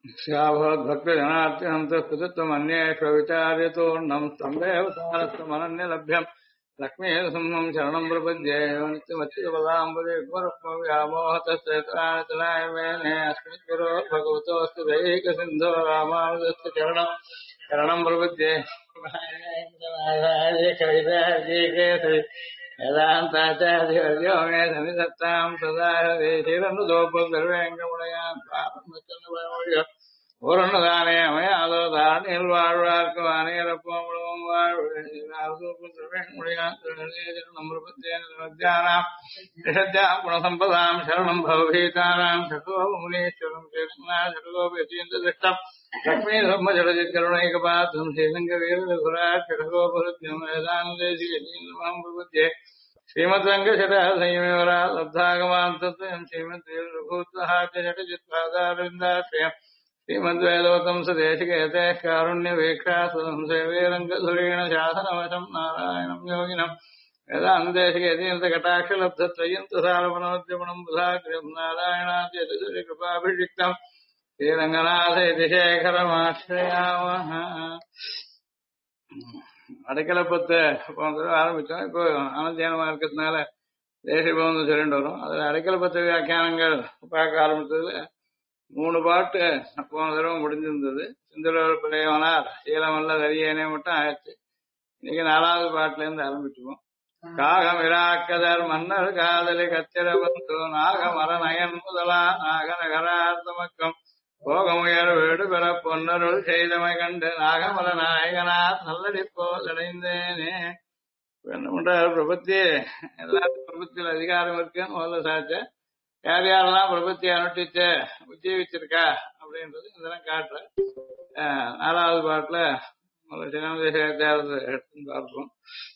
स्याभवद्भक्तजनार्तिहन्तः विचार्यतोऽर्णम् स्तम्भेऽवतारस्तमनन्यलभ्यम् लक्ष्मीसंहम् शरणम् प्रपद्ये नित्यमच्युतपदाम्बुजे व्यामोहतश्चेतनाय मेने अस्मद्गुरो भगवतोऽस्तु दैहिकसिन्धो रामानुजस्य शरणम् प्रपद्ये कवितार्जीकेसरि वेदान्ताचार्यो मे सन्निधत्ताम् सदा हृदयशिरनुदोपसर्वेङ्गमुणयान् पापमचन्द्रमौळ्य பூரணதானே அமையாதோ தாரணியில் வாழ்வார்க்கும் அநேரப்பம் வாழ்வாழ்வியானாம் குணசம்பதாம் சரணம் பவபீதானாம் சகோமுனீஸ்வரம் சகோபீந்திருஷ்டம் லக்ஷ்மீ பிரம்ம ஜடஜித்கருணைகபாத்தம் ஸ்ரீரங்க வீரகுராட் சகோபருத்தியம் வேதாந்தேசிகமாம் பிரபுத்தியே श्रीमद्रङ्गशटासंयमेवरा लब्धागमान्तत्वयम् श्रीमद्वीरभूतहाचटजित्पादारविन्दाश्रयम् श्रीमद्वेदोतम् सदेशिकेतेः कारुण्यवीक्षा संसेवे रङ्गधुरेण शासनवशम् नारायणम् योगिनम् वेदान्तेशिकेतीर्थकटाक्षलब्धत्रयन्तसारमनोद्यमनम् बुधाग्र्यम् नारायणाद्यतिकृपाभिषिक्तम् श्रीरङ्गनाथ इति शेखरमाश्रयामः அடைக்கலப்பத்தை ஆரம்பிச்சோம். இப்போ ஆனந்தியானமா இருக்கிறதுனால தேசிபவன் சொல்லிட்டு வரும். அதுல அடைக்கலப்பத்த வியாக்கியானங்கள் பார்க்க ஆரம்பிச்சதுல 3 பாட்டு போன தடவை முடிஞ்சிருந்தது. சிந்தூர் பிள்ளையவனார் சீலமல்ல தரியேனே மட்டும் ஆயிடுச்சு. இன்னைக்கு 4வது பாட்டுல இருந்து ஆரம்பிச்சுப்போம். காகம் இராக்கதர் மன்னர் காதலி கத்திர பந்து நாகமரநயன் முதலா நாகநகரார்த்தமக்கம் போகமுயர் வீடு பெற பொன்னருள் செய்தமை கண்டு நாகமல நாயகனார் நல்லடி போதடைந்தேனே. என்ன பண்றாரு பிரபத்தி, எல்லாருக்கும் பிரபத்தியில் அதிகாரம் இருக்குன்னு முதல்ல சாச்ச. யார் யாரெல்லாம் பிரபத்தியை அனுஷ்டிச்ச உஜீவிச்சிருக்கா அப்படின்றது இதெல்லாம் காட்டுற 4வது பாட்டுல முதல்ல சிவனேஸ்வரத்தை எடுத்துன்னு பார்ப்போம்.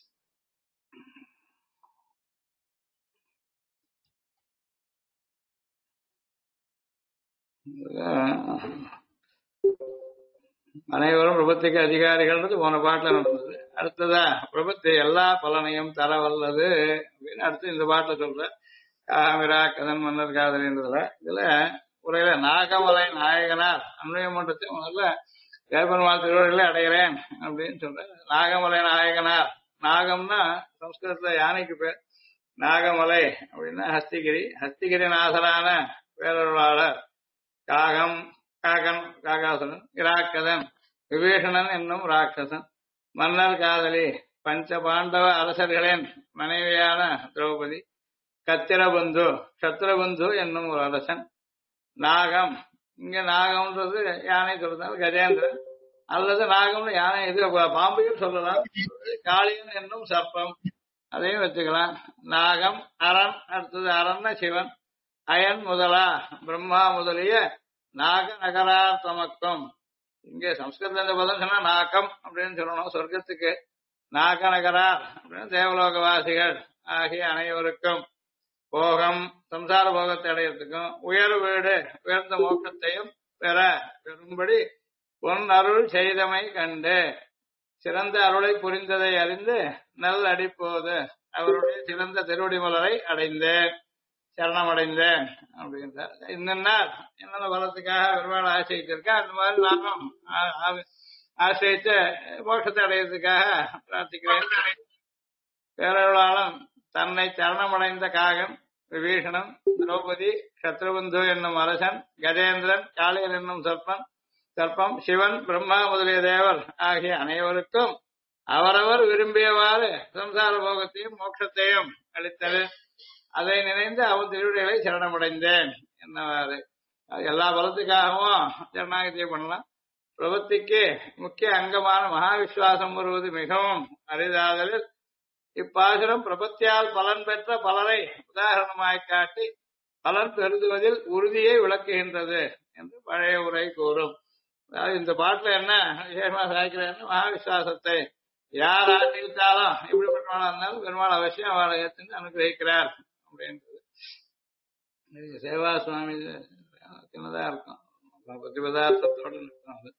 அனைவரும் பிரபத்திக்கு அதிகாரிகள்ன்றது போன பாட்டுல நடந்தது. அடுத்ததா பிரபத்தி எல்லா பலனையும் தர வல்லது அப்படின்னு அடுத்து இந்த பாட்டுல சொல்ற காமிரா கதன் மன்னர் காதலின்றதுல இதுல உரையில நாகமலை நாயகனார் அன்மய மன்றத்தை முதல்ல தேவபெருமாள் திருவள்ளில அடைகிறேன் அப்படின்னு சொல்ற. நாகமலை நாயகனார், நாகம்னா சம்ஸ்கிருதத்துல யானைக்கு பேர், நாகமலை அப்படின்னா ஹஸ்திகிரி, ஹஸ்திகிரிநாதரான பேரருளாளர் காகம் காகன் காகாசுரன், இராக்கதன் விபீஷணன் என்னும் ராட்சசன், மன்னர் காதலி பஞ்ச பாண்டவ அரசர்களின் மனைவியான திரௌபதி, கத்திரபந்து சத்ரபந்து என்னும் ஒரு அரசன், நாகம் இங்க நாகம்ன்றது யானை சொல்றதால் கஜேந்திரன் அல்லது நாகம்னு யானை இது பாம்பையும் சொல்லலாம், காளியன் என்னும் சர்ப்பம் அதையும் வச்சுக்கலாம். நாகம் அரண், அடுத்தது அரண்ன சிவன், அயன் முதலா பிரம்மா முதலிய நாக நகரார் தமக்கம். இங்க சம்ஸ்கிருத இந்த பதம் சொன்னா நாகம் அப்படின்னு சொல்லணும். சொர்க்கத்துக்கு நாக நகரார் அப்படின்னு தேவலோகவாசிகள் ஆகிய அனைவருக்கும், போகம் சம்சார போகத்தை அடையறதுக்கும், உயர் வீடு உயர்ந்த மோட்சத்தையும் பெறும்படி பொன் அருள் செய்தமை கண்டு சிறந்த அருளை புரிந்ததை அறிந்து நல் அடிப்போது அவருடைய சிறந்த திருவடி மலரை அடைந்தேன், சரணமடைந்தேன் அப்படின்றார். என்னென்ன பலத்துக்காக பெருமாள் ஆசிரியிருக்கா அந்த மாதிரி நானும் ஆசிரியிச்ச மோட்சத்தை அடையிறதுக்காக பிரார்த்திக்கிறேன். பேரருளாளன் தன்னை சரணமடைந்த காகன் விபீஷணன், திரௌபதி, சத்ருபந்து என்னும் அரசன், கஜேந்திரன், காளியன் என்னும் சர்ப்பம், சிவன், பிரம்மா முதலிய தேவர் ஆகிய அனைவருக்கும் அவரவர் விரும்பியவாறு சம்சார போகத்தையும் மோட்சத்தையும் அளித்தது. அதை நினைந்து அவன் திருவிடைகளை சரணமடைந்தேன் என்னவாறு. எல்லா பலத்துக்காகவும் சரணாகதியை பண்ணலாம். பிரபத்திக்கு முக்கிய அங்கமான மகாவிஸ்வாசம் வருவது மிகவும் அரிதாதலில் இப்பாசுரம் பிரபத்தியால் பலன் பெற்ற பலரை உதாரணமாய் காட்டி பலன் பெறுவதில் உறுதியை விளக்குகின்றது என்று பழைய உரை கூறும். அதாவது இந்த பாட்டுல என்ன விசேஷமா சாய்க்கிறேன்னு, மகாவிஸ்வாசத்தை யார் ஆட்டிவிட்டாலும் இப்படிப்பட்டவனா இருந்தாலும் பெருமாள் அவசியம் அவளை ஏற்று அனுகிரகிக்கிறார் அப்படின்றது. சேவா சுவாமி சின்னதா இருக்கும், பிரதிபதார்த்தத்தோடு இருக்கும்.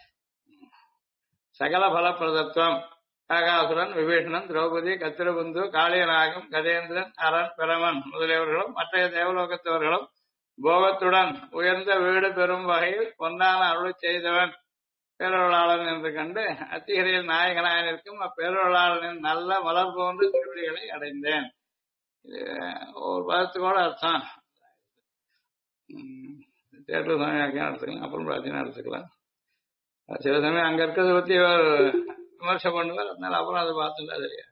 சகல பலப்பிரதத்துவம் காகாசுரன், விபீஷணன், திரௌபதி, கத்திரபந்து, காளியநாகம், கஜேந்திரன், அரண், பிரமன் முதலியவர்களும் மற்ற தேவலோகத்தவர்களும் போகத்துடன் உயர்ந்த வீடு பெறும் வகையில் பொன்னான அருளை செய்தவன் பேரொருளாளன் என்று கண்டு அத்திகிரையில் நாயகனாய் நிற்கும் அப்பேரொருளாளனின் நல்ல மலர் போன்று திருவடிகளை அடைந்தேன். இது ஒரு பதத்துக்கோட அர்த்தம். தேட்டர் சமயம் எடுத்துக்கலாம், அப்புறம் பிரார்த்தனை எடுத்துக்கலாம். சில சமயம் அங்க இருக்கிறத பத்தி விமர்சனம் பண்ணுவார், அதனால அப்புறம் அதை பார்த்துட்டா தெரியாது.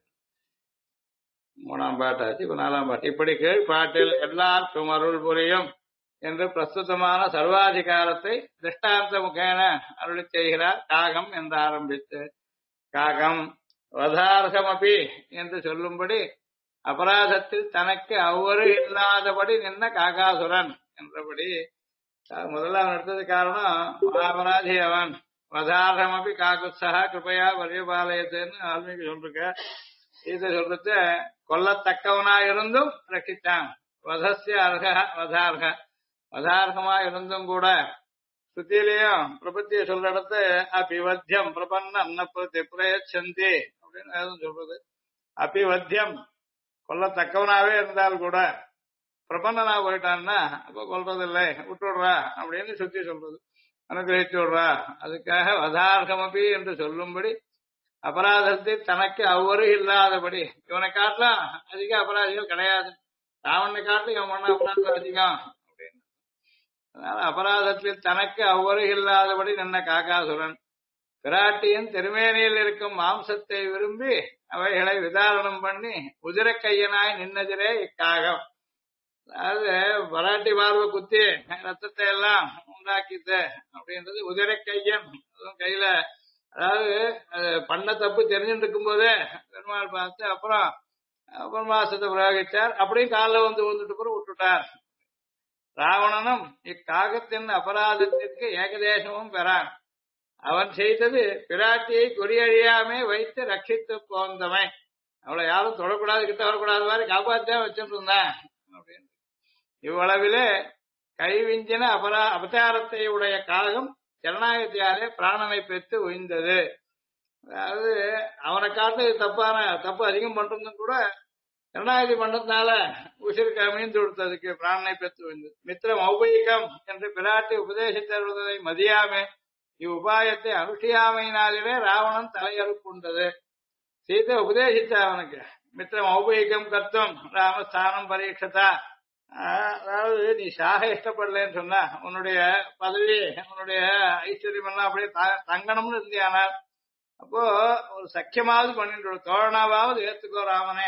3ஆம் பாட்டாச்சு, இப்ப 4ஆம் பாட்டு. இப்படி கீழ் பாட்டில் எல்லாருக்கும் அருள் புரியும் என்று பிரஸ்துதமான சர்வாதிகாரத்தை திருஷ்டாந்த முகேன அருளி செய்கிறார். காகம் என்று ஆரம்பித்து காகம் வதார்கமபி என்று சொல்லும்படி அபராதத்தில் தனக்கு அவ்வறு இல்லாதபடி நின்ன காகாசுரன் என்றபடி முதல்ல அவன் எடுத்தது காரணம் அபராதி அவன். வதார்கமபி காகுத்ஸா கிருபையா வரியபாலயத்துன்னு ஆல்மீக சொல்லிருக்க. இதை சொல்றது கொல்லத்தக்கவனாயிருந்தும் ரட்சித்தான். வதஸ்ய அர்ஹ வதார்க, வதார்கமா இருந்தும் கூட ஸ்ருதியிலையும் பிரபத்திய சொல்ற இடத்து அபிவத்தியம் பிரபன்ன அன்னப்பதி பிரயச்சந்தி அப்படின்னு சொல்றது. அபிவத்தியம் கொல்லத்தக்கவனாவே இருந்தால் கூட பிரபன்னனா போயிட்டான்னா அப்ப கொல்றதில்லை, விட்டுடுறா அப்படின்னு சுத்தி சொல்றது, அனுகிரகிச்சு விடுறா. அதுக்காக வதார்கமபி என்று சொல்லும்படி அபராதத்தை தனக்கு அவ்வறு இல்லாதபடி. இவனை காட்டலாம் அதிக அபராதிகள் கிடையாது, ராவணனை காட்டிலும் இவன் பண்ண அபராதம் அதிகம் அப்படின்னு. அதனால அபராதத்தில் தனக்கு அவ்வறு இல்லாதபடி நின்ன காகாசுரன் பிராட்டியின் திருமேனியில் இருக்கும் மாம்சத்தை விரும்பி அவைகளை விதாரணம் பண்ணி உதிரக்கையனாய் நின்னதிரே இக்காகம். அதாவது பராட்டி பார்வை குத்தி ரத்தத்தை எல்லாம் உண்டாக்கித்து அப்படின்றது உதிரக்கையன். கையில அதாவது பண்ண தப்பு தெரிஞ்சுட்டு இருக்கும் போதே பெருமாள் பார்த்து அப்புறம் பிரம்மாசத்தை பிரயோகிச்சார். அப்படியும் காலில் வந்து வந்துட்டு பிறகு விட்டுட்டார். ராவணனும் இக்காகத்தின் அபராதத்திற்கு ஏகதேசமும் பெறான். அவன் செய்தது பிராட்டியை குறியழியாமே வைத்து ரட்சித்து போந்தமை. அவளை யாரும் தொடக்கூடாது, கிட்ட வரக்கூடாது மாதிரி காப்பாத்தான் வச்சுட்டு இருந்தான் அப்படின்னு. இவ்வளவிலே கைவிஞ்சின அபச்சாரத்தை உடைய காகம் ஜனநாயகத்தியாலே பிராணனை பெற்று உய்ந்தது. அதாவது அவனை காட்டு தப்பு அதிகம் பண்றதும் கூட ஜனநாயகி பண்றதுனால உசிருக்கு மீந்து கொடுத்ததுக்கு பிராணனை பெற்று உய்ந்தது. மித்திரம் ஔபயிகம் என்று பிராட்டி உபதேசித்தருவதை மதியாமே இவ்வுபாயத்தை அனுஷ்டியாமையினாலே ராவணன் தலையறுப்புண்டது. சீதை உபதேசித்த அவனுக்கு மித்திரம் ஔபயிகம் கர்த்தம் ராமஸ்தானம் பரீட்சதா. அதாவது நீ சாக இஷ்டப்படலன்னு சொன்னா உன்னுடைய பதவி உன்னுடைய ஐஸ்வர்யம் எல்லாம் அப்படியே தங்கணும்னு இருந்தியானால் அப்போ ஒரு சக்கியமாவது பண்ணிட்டு தோழனாவது ஏத்துக்கோ ராமனே.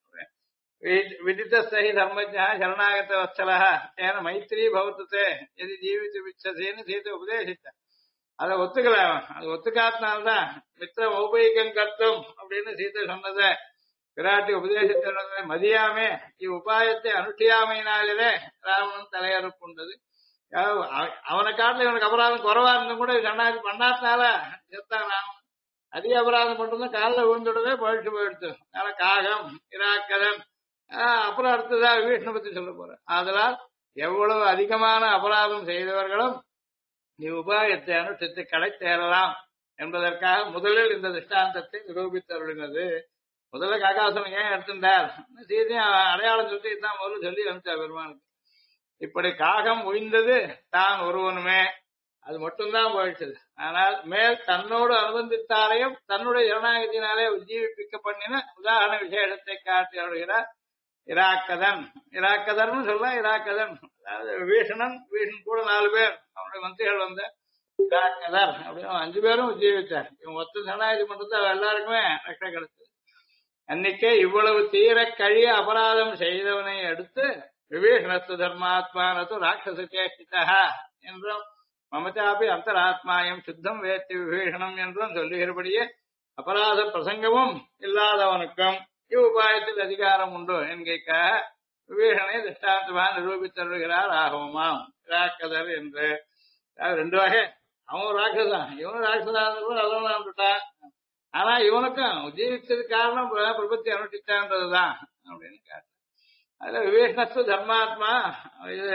விதித்த சகி தர்மஜா சரணாகத வத்சலா ஏன மைத்திரி பவத்துத்தே எது ஜீவித்து விச்சசின்னு சீதை உபதேசித்த. அதை ஒத்துக்கல. அது ஒத்துக்காதனால்தான் மித்திரம் ஔபயிகம் கர்த்தம் அப்படின்னு சீதை சொன்னதை பிராட்டி உபதேசித்த மதியாமே இவ்வுபாயத்தை அனுஷ்டியாமையினாலே ராவணன் தலையறுப்புண்டது. அவனை காட்டில இவனுக்கு அபராதம் குறைவா இருந்தும் கூட சரணாகி பண்ணாதனால செத்தான் ராமன். அதிக அபராதம் பண்றதும் காலில் விழுந்துடவே போயிடுத்து. அதனால காகம் இராக்கதன். அப்புறம் அடுத்ததா விபீஷண பத்தி சொல்ல போறேன். அதனால் எவ்வளவு அதிகமான அபராதம் செய்தவர்களும் இவ்வுபாயத்தை அனுஷ்டித்து கடை தேரலாம் என்பதற்காக முதலில் இந்த திருஷ்டாந்தத்தை நிரூபித்தருளினது. முதல்ல காகாசுரன் ஏன் எடுத்துட்டார் சீதையும் அடையாளம் சொல்லி தான் முதல்ல சொல்லி அனுப்பிச்சா பெருமானுக்கு. இப்படி காகம் உய்ந்தது தான் ஒருவனுமே, அது மட்டும்தான் போயிடுச்சது. ஆனால் மேல் தன்னோடு அனுபந்தித்தாரையும் தன்னுடைய ஜனநாயகத்தினாலே உஜ்ஜீவிப்பிக்க பண்ணின உதாரண விசேஷத்தை காட்டி வருகிறார். இராக்கதன் இராக்கதன் சொல்ல இராக்கதன் அதாவது விபீஷணன் கூட 4 பேர் அவனுடைய மந்திரிகள் வந்த இராக்கதர் அப்படின்னு 5 பேரும் உஜ்ஜீவித்தார். இவன் ஒத்த ஜனநாயகம் பண்றது எல்லாருக்குமே ரட்சை கிடைச்சது. அன்னைக்கே இவ்வளவு தீர கழிய அபராதம் செய்தவனை அடுத்து விபீஷணத்து தர்மாத்மானது ராட்சச சேஷ்டிதா என்றும் மமதாபி அந்தராத்மாயம் சுத்தம் வேத்தி விபீஷணம் என்றும் சொல்லுகிறபடியே அபராத பிரசங்கமும் இல்லாதவனுக்கும் இவ்வுபாயத்தில் அதிகாரம் உண்டு என்கைக்காக விபீஷணை திருஷ்டாந்தமாக நிரூபித்தருகிறார் ஆகவமாம் ராக்கதர் என்று. 2 வகை. அவன் ராட்சதான், இவனும் ராட்சதான் கூட அதெல்லாம் விட்டான். ஆனா இவனுக்கும் உஜீவித்தது காரணம் பிரபத்தி அனுஷ்டித்தான்றதுதான் அப்படின்னு காட்டு. அதுல விபீஷணஸ்து தர்மாத்மா இது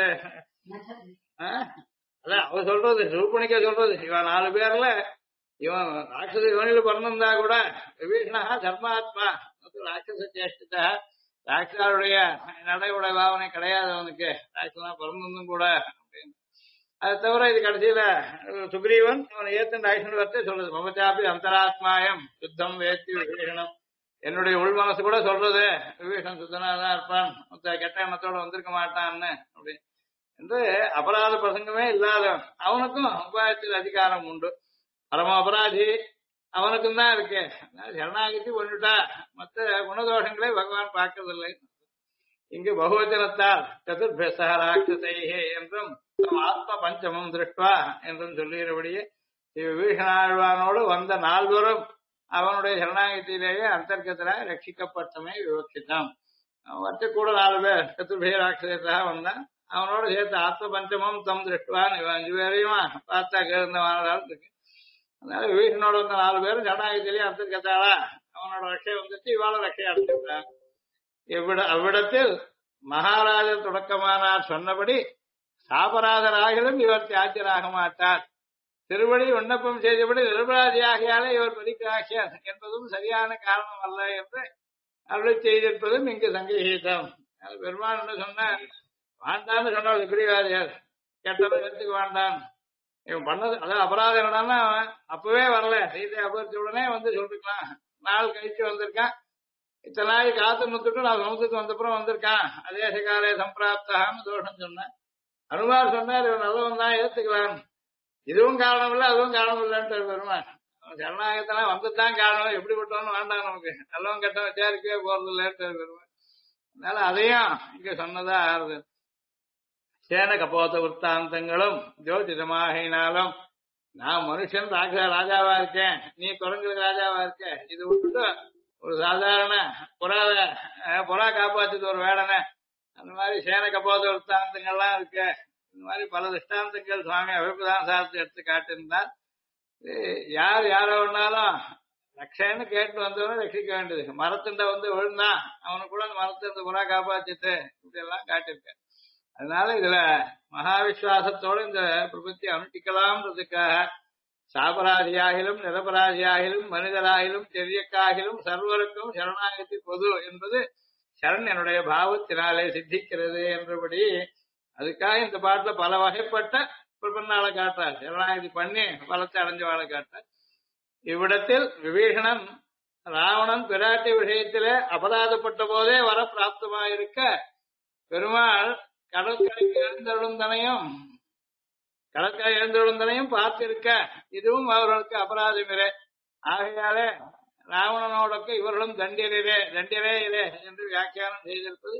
அதான் அவ சொல்றது ரூபணிக்க சொல்றது. இவன் 4 பேர்ல இவன் ராட்சச யோனியில பிறந்திருந்தா கூட விபீஷணா தர்மாத்மா ராட்சச சேஷ்டிதா ராட்சாருடைய நடைமுறை பாவனை கிடையாது அவனுக்கு. ராட்சலாம் பிறந்திருந்தும் கூட அப்படின்னு. அது தவிர இது கடைசியில சுக்ரீவன் அவனை ஏத்துண்டு ஐஸ்வர்ய வார்த்தை சொல்றது, மமச்சாப்பி அந்தராத்மாயம் சுத்தம் வேத்தி விபீஷணம். என்னுடைய உள் மனசு கூட சொல்றது விபீஷன் சுத்தனாதான் இருப்பான், கெட்ட எண்ணத்தோட வந்திருக்க மாட்டான்னு அப்படி என்று. அபராத பிரசங்கமே இல்லாதவன் அவனுக்கும் உபாயத்தில் அதிகாரம் உண்டு. பரம அபராதி அவனுக்கும் தான் இருக்கு. சரணாகதி பண்ணிட்டா மற்ற குணதோஷங்களே பகவான் பார்க்கறதில்லை. இங்கு பகுவச்சனத்தால் சதுர்பெச ராட்சசைஹே என்றும் ஆத்ம பஞ்சமம் திருஷ்டுவா என்றும் சொல்லுகிறபடியே விபீஷணாழ்வானோடு வந்த நால்வரும் அவனுடைய சரணாகத்திலேயே அந்தர்கத்தராக ரட்சிக்கப்பட்டமை விவட்சித்தான். மற்ற கூட 4 பேர் சதுர்பே ராட்சசாக வந்தான். அவனோட சேர்த்து ஆத்ம பஞ்சமம் தம் திருஷ்டுவான் 5 பேரையும் பார்த்தா கேழ்ந்தவானதால் இருக்கு. அதனால விபீஷனோட வந்த 4 பேரும் சரணாகத்திலேயே அந்தர்கத்தாளா அவனோட ரட்சை வந்துட்டு இவாள ரட்சை அடைஞ்சிருக்கான். அவ்விடத்தில் மகாராஜர் தொடக்கமானார் சொன்னபடி சாபராதராகிலும் இவர் தியாஜராக மாட்டார். திருவடி விண்ணப்பம் செய்தபடி நிரபராதியாகியாலே இவர் பரிகாட்சியர் என்பதும் சரியான காரணம் அல்ல என்று அருள் செய்திருப்பதும் இங்கு சங்கீதம். பெருமான் என்ன சொன்ன வாண்டான்னு சொன்னார் சுக்ரீவாதியார், கெட்டதை எடுத்துக்க வேண்டான். இவன் பண்ணது அதாவது அபராதம் என்னன்னா அப்பவே வரல, சீதை அபரிச்ச உடனே வந்து சொல்லிருக்கலாம். நாள் கழிச்சு வந்திருக்கான், இத்தனை நாள் காத்து முத்துட்டு நான் சமுத்திரத்துக்கு வந்தப்புறம் வந்திருக்கான். அதே சகாலே சம்பிராப்தான்னு தோஷம் சொன்னேன். அனுமார் சொன்னார் இவன் நல்லவன் தான் ஏத்துக்கலாம், இதுவும் காரணம் இல்லை அதுவும் காரணம் இல்லைன்ட்டு பெருமான். சரணாகத்தெல்லாம் வந்துதான் காரணம், எப்படிப்பட்டவன்னு வேண்டாம் நமக்கு, நல்லவன் கெட்டவன் விசாரிக்கவே போறது இல்லைன்ட்டு பெருமான். அதனால அதையும் இங்க சொன்னதா ஆறுது. சேன கபோத விற்த்தாந்தங்களும் ஜோதிடமாகினாலும் நான் மனுஷன் ராஜாவா இருக்கேன், நீ குரங்குக்கு ராஜாவா இருக்க, இது விட்டுட்டு ஒரு சாதாரண புறா காப்பாத்துது ஒரு வேடனை, அந்த மாதிரி சேன கபோத விற்த்தாந்தங்கள்லாம் இருக்கு. இந்த மாதிரி பல திஷ்டாந்தங்கள் சுவாமி அபிப்பிரதான சாரத்தை எடுத்து காட்டியிருந்தால் யார் யாரோ ஒன்னாலும் ரக்ஷன்னு கேட்டு வந்தவனும் ரட்சிக்க வேண்டியது. மரத்துண்ட வந்து விழுந்தான், அவனுக்கு கூட அந்த மரத்திலிருந்து புறா காப்பாத்திட்டு இப்படி எல்லாம் காட்டியிருக்க. அதனால இதுல மகாவிஸ்வாசத்தோடு இந்த பிரபத்தி அனுஷ்டிக்கலாம்ன்றதுக்காக சாபராதியாகிலும் நிரபராதியாகிலும் மனிதராகிலும் தெரியக்காகிலும் சர்வருக்கும் சரணாகதி பொது என்பது சரண் என்னுடைய பாவத்தினாலே சித்திக்கிறது என்றபடி அதுக்காக இந்த பாட்டுல பல வகைப்பட்ட பிரபன்னாளை காட்டார். சரணாகதி பண்ணி பலத்தை அடைஞ்சவாளை காட்டார். இவ்விடத்தில் விபீஷணன் ராவணன் பிராட்டி விஷயத்திலே அபராதப்பட்ட போதே வர பிராப்தமாயிருக்க பெருமாள் கடற்கரைக்கு எழுந்தொழுந்தனையும் பார்த்திருக்க இதுவும் அவர்களுக்கு அபராதமிரே. ஆகையாலே ராவணனோடக்கு இவர்களும் தண்டியரே இரே என்று வியாக்கியானம் செய்திருப்பது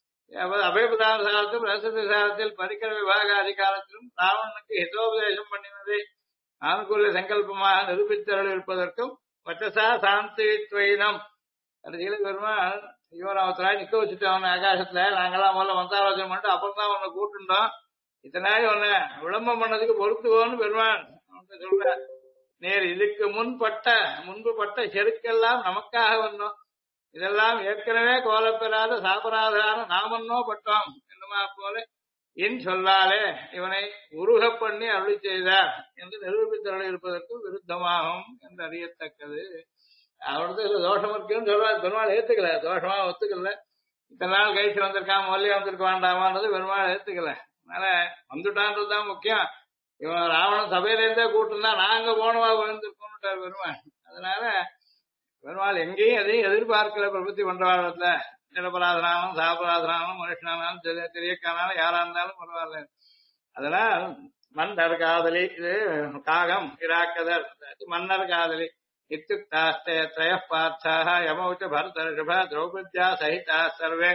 அபயபதான சாரத்திலும் ரசதி சாரத்தில் பரிக்கர விபாக அதிகாரத்திலும் ராவணனுக்கு ஹிதோபதேசம் பண்ணினதை ஆணுகூல்ய சங்கல்பமாக நிரூபித்தருள் இருப்பதற்கும் வச்சசா சாந்தித்வைனம் கடைசியில பெருமாள் இவன் அவசராய் நிக்க வச்சுட்டு அவனை ஆகாசத்துல நாங்கெல்லாம் முதல்ல மந்தாலோசனை பண்ணிட்டு அப்புறம் தான் உன்னை கூட்டுட்டோம், இத்தனை நாள் உன்னை விளம்பரம் பண்ணதுக்கு பொறுத்துவோன்னு பெருமாள் சொல்ற. நேர் இதுக்கு முன்பு பட்ட செருக்கெல்லாம் நமக்காக வந்தோம், இதெல்லாம் ஏற்கனவே கோலப்பெறாத சாபராதான நாமன்னோ பட்டோம் என்னமா போல என் சொல்லாலே இவனை உருக பண்ணி அருளி செய்தார் என்று நிரூபித்தருள் இருப்பதற்கு விருத்தமாகும் என்று அறியத்தக்கது. அவனது தோஷம் இருக்குன்னு சொல்றாரு. பெருமாள் ஏத்துக்கல, தோஷமா ஒத்துக்கல. இத்தனை நாள் கழிச்சு வந்திருக்கான், முதல்ல வந்திருக்க வேண்டாமான்றது பெருமாள் ஏத்துக்கல. அதனால வந்துட்டான்றதுதான் முக்கியம். இவன் ராவணன் சபையில இருந்தே கூட்டுனா நாங்க போனவா விழுந்திருக்கோம்ட்டார் பெருமாள். அதனால பெருமாள் எங்கேயும் எதையும் எதிர்பார்க்கல. பிரபத்தி பண்றவாழத்துல நிரபராதனாலும் சாபராதனாலும் மனுஷனாலும் தெரியக்கானாலும் யாரா இருந்தாலும் பரவாயில்ல. அதனால் மன்னர் காதலி, இது காகம் இராக்கதர் மன்னர் காதலி இத்துக்தாஸ்தே த்ரய பார்த்தாக யமௌச்ச பரத ரிஷப திரௌபத்யா சகிதா சர்வே